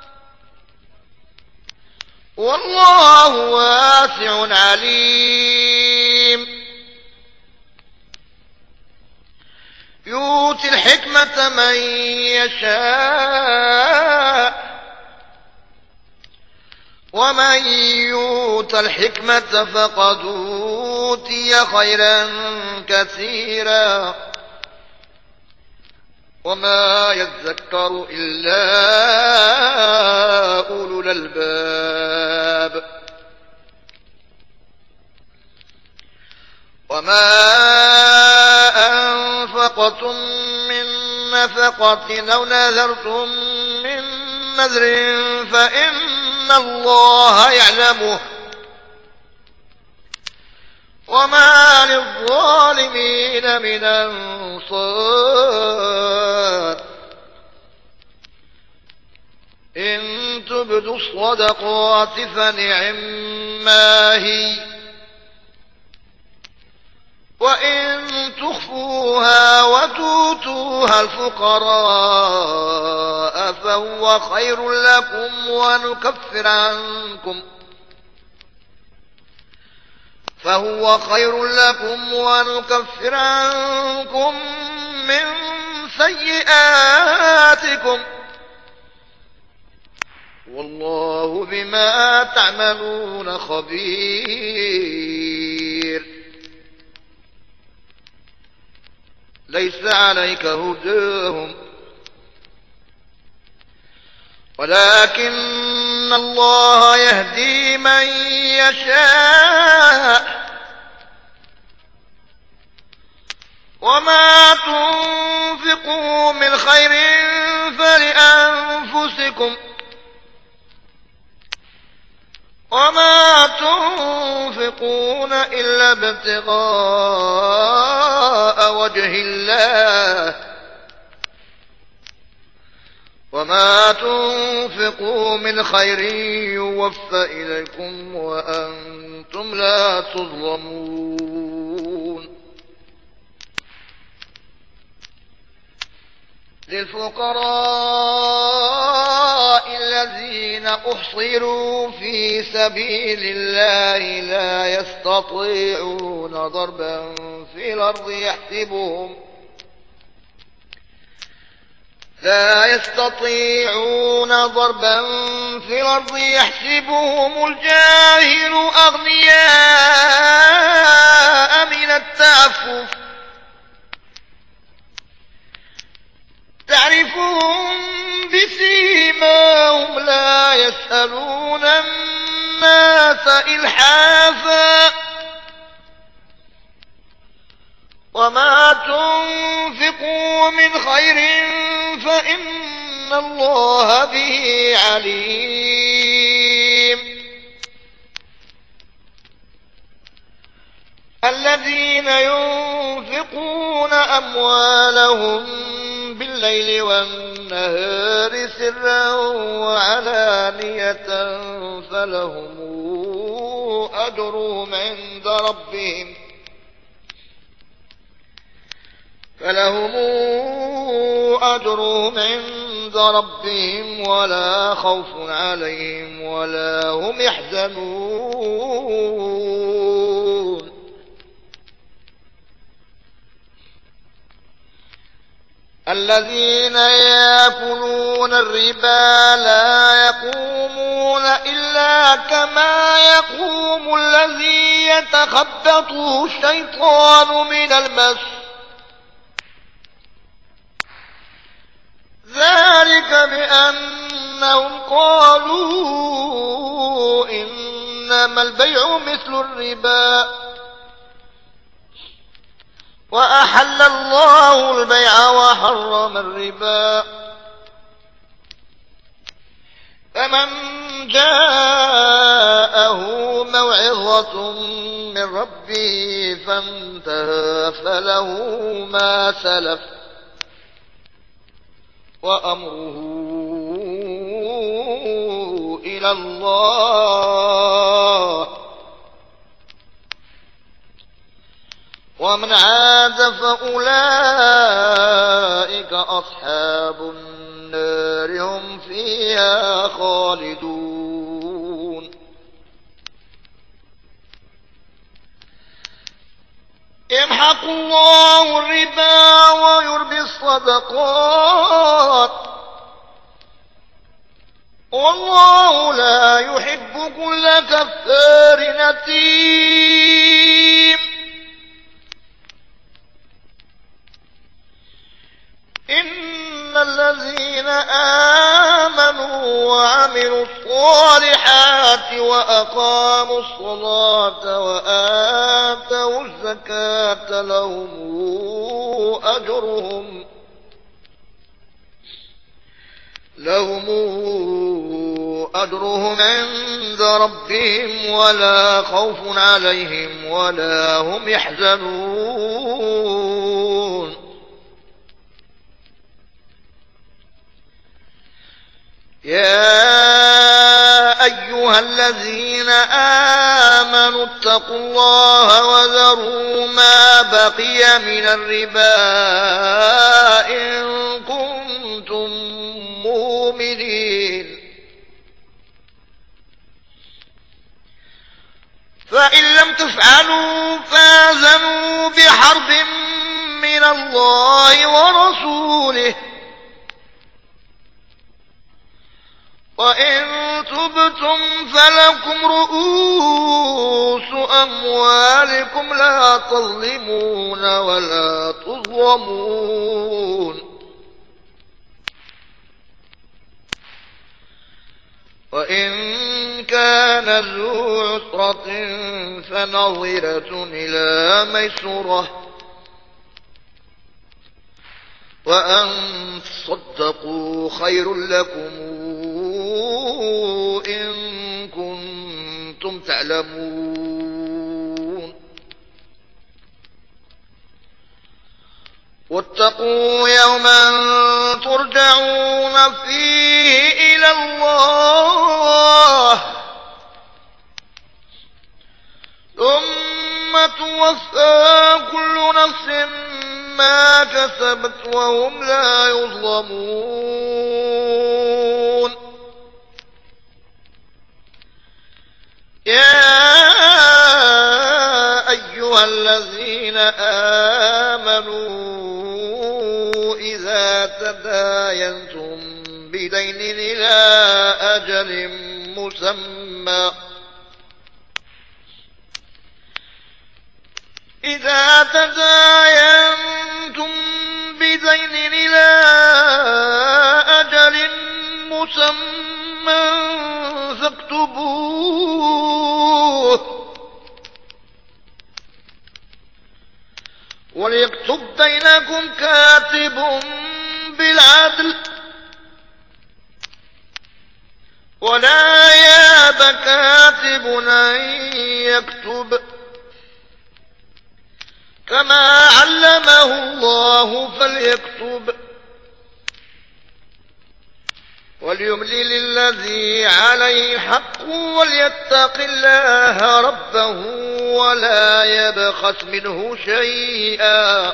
والله واسع عليم. يؤتي الحكمة من يشاء ومن يؤت الحكمة فقد أوتي خيرا كثيرا وما يذكر إلا أولو الألباب. وما أنفقتم من نفقة أو نذرتم من نذر فإن الله يعلمه وما للظالمين من أنصار. إن تبدوا الصدقات فنعما هي وإن تخفوها وتؤتوها الفقراء فهو خير لكم ونكفر عنكم فهو خير لكم ونكفر عنكم من سيئاتكم والله بما تعملون خبير. ليس عليك هداهم ولكن إن الله يهدي من يشاء وما تنفقوا من خير فلأنفسكم وما تنفقون إلا ابتغاء وجه الله وما تنفقوا من خير يوفى إليكم وأنتم لا تظلمون للفقراء الذين أحصروا في سبيل الله لا يستطيعون ضربا في الأرض يحسبهم لا يستطيعون ضربا في الأرض يحسبهم الجاهل أغنياء من التعفف تعرفهم بسيماهم لا يسألون الناس إلحافا وما تنفقوا من خير فإن الله به عليم الذين ينفقون أموالهم بالليل والنهار سرا وعلانية فلهم أجرهم عند ربهم فلهم أجرهم عند ربهم ولا خوف عليهم ولا هم يحزنون الذين يأكلون الربا لا يقومون إلا كما يقوم الذي يتخبطه الشيطان من المس ذلك بأنهم قالوا إنما البيع مثل الربا وأحل الله البيع وحرم الربا فمن جاءه موعظة من ربه فانتهى فله ما سلف وأمره إلى الله ومن عاد فأولئك أصحاب النار هم فيها خالدون يمحق الله الربا ويربي الصدقات والله لا يحب كل كفار أثيم إن الذين آمنوا وعملوا الصالحات وأقاموا الصلاة وآتوا الزكاة لهم أجرهم لهم أجرهم عند ربهم ولا خوف عليهم ولا هم يحزنون يا أيها الذين آمنوا اتقوا الله وذروا ما بقي من الربا إن كنتم مؤمنين فإن لم تفعلوا فآذنوا بحرب من الله ورسوله وإن تبتم فلكم رؤوس أموالكم لا تظلمون ولا تظلمون وإن كان ذو عسرة فنظرة إلى ميسرة وأن تصدقوا خير لكم إن كنتم تعلمون واتقوا يوما ترجعون فيه إلى الله ثم توفى كل نفس ما كسبت وهم لا يظلمون يا أيها الذين آمنوا إذا تداينتم بدين إلى أجل مسمى إذا تداينتم بدين إلى أجل مسمى فاكتبوه وليكتب بينكم كاتب بالعدل ولا ياب كاتب أن يكتب كما علمه الله فليكتب وليملل الذي عليه الحق وليتق الله ربه ولا يبخس منه شيئا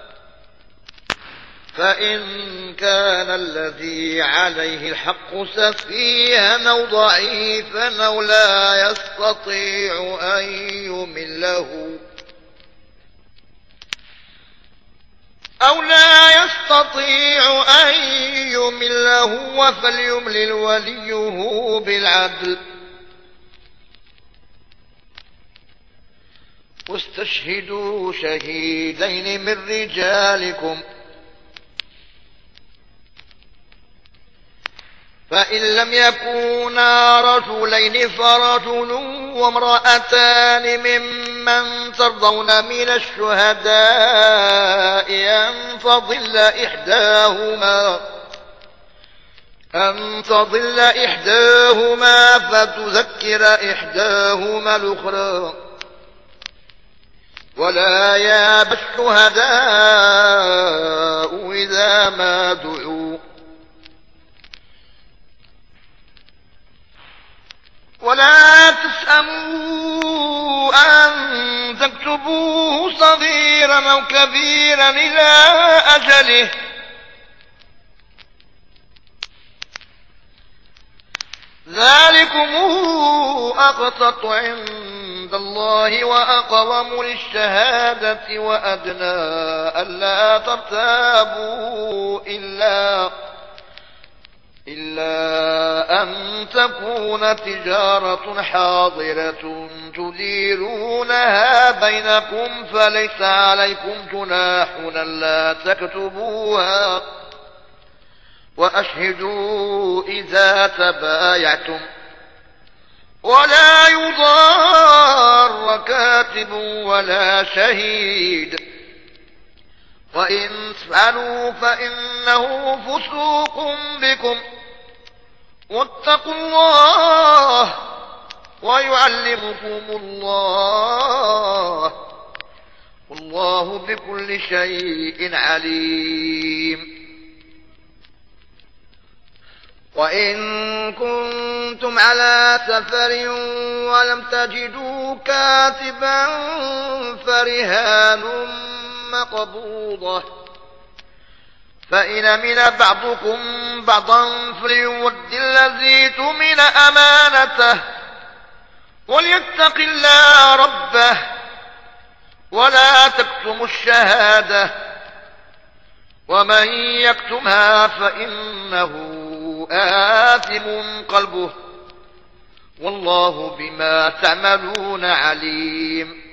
فإن كان الذي عليه الحق سفيها أو ضعيفا أو لا يستطيع أن يمله أو لا يستطيع أن يمله فليملل وليه بالعدل واستشهدوا شهيدين من رجالكم فإن لم يكونا رجلين فرجل وامرأتان ممن ترضون من الشهداء أن تضل إحداهما أن تضل إحداهما فتذكر إحداهما الأخرى ولا يأبى الشهداء إذا ما دعوا ولا تسأموا أن تكتبوه صغيرا أو كبيرا إلى أجله ذلكم أقسط عند الله وأقوم للشهادة وأدنى ألا ترتابوا إلا إلا أن تكون تجارة حاضرة تديرونها بينكم فليس عليكم جناح ألا تكتبوها وأشهدوا إذا تبايعتم ولا يضار كاتب ولا شهيد وإن تفعلوا فإنه فسوق بكم واتقوا الله ويعلمكم الله والله بكل شيء عليم وإن كنتم على سفر ولم تجدوا كاتبا فرهان مقبوضة فإن من بعضكم بعضا فليود الذي تؤمن أمانته وليتق الله ربه ولا تكتموا الشهادة ومن يكتمها فإنه آثم قلبه والله بما تعملون عليم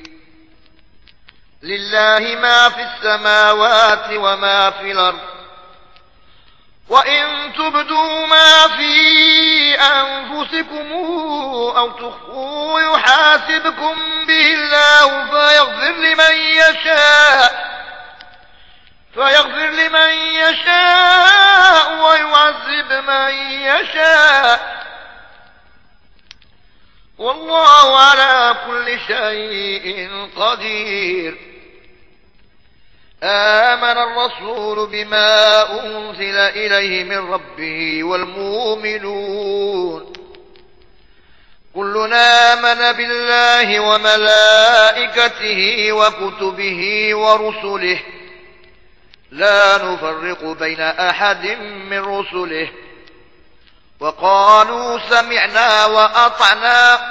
لله ما في السماوات وما في الأرض وإن تبدوا ما في أنفسكم أو تخفوا يحاسبكم به الله فيغفر لمن يشاء فيغفر لمن يشاء ويعذب من يشاء والله على كل شيء قدير. آمن الرسول بما أنزل إليه من ربه والمؤمنون كلنا آمن بالله وملائكته وكتبه ورسله لا نفرق بين أحد من رسله وقالوا سمعنا وأطعنا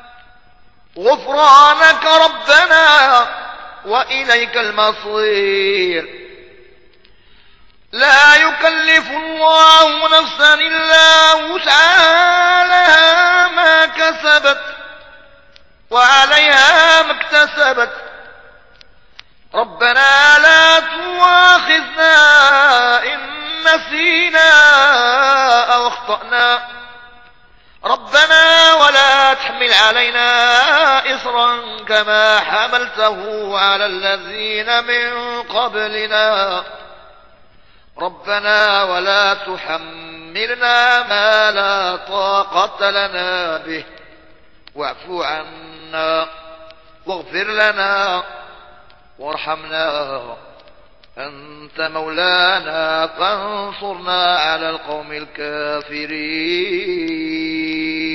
غفرانك ربنا وإليك المصير. لا يكلف الله نفسا إلا وسعها لها ما كسبت وعليها ما اكتسبت ربنا لا تؤاخذنا إن نسينا أو أخطأنا ربنا ولا تحمل علينا إصرا كما حملته على الذين من قبلنا ربنا ولا تحملنا ما لا طاقة لنا به واعف عنا واغفر لنا وارحمنا أنت مولانا فانصرنا على القوم الكافرين.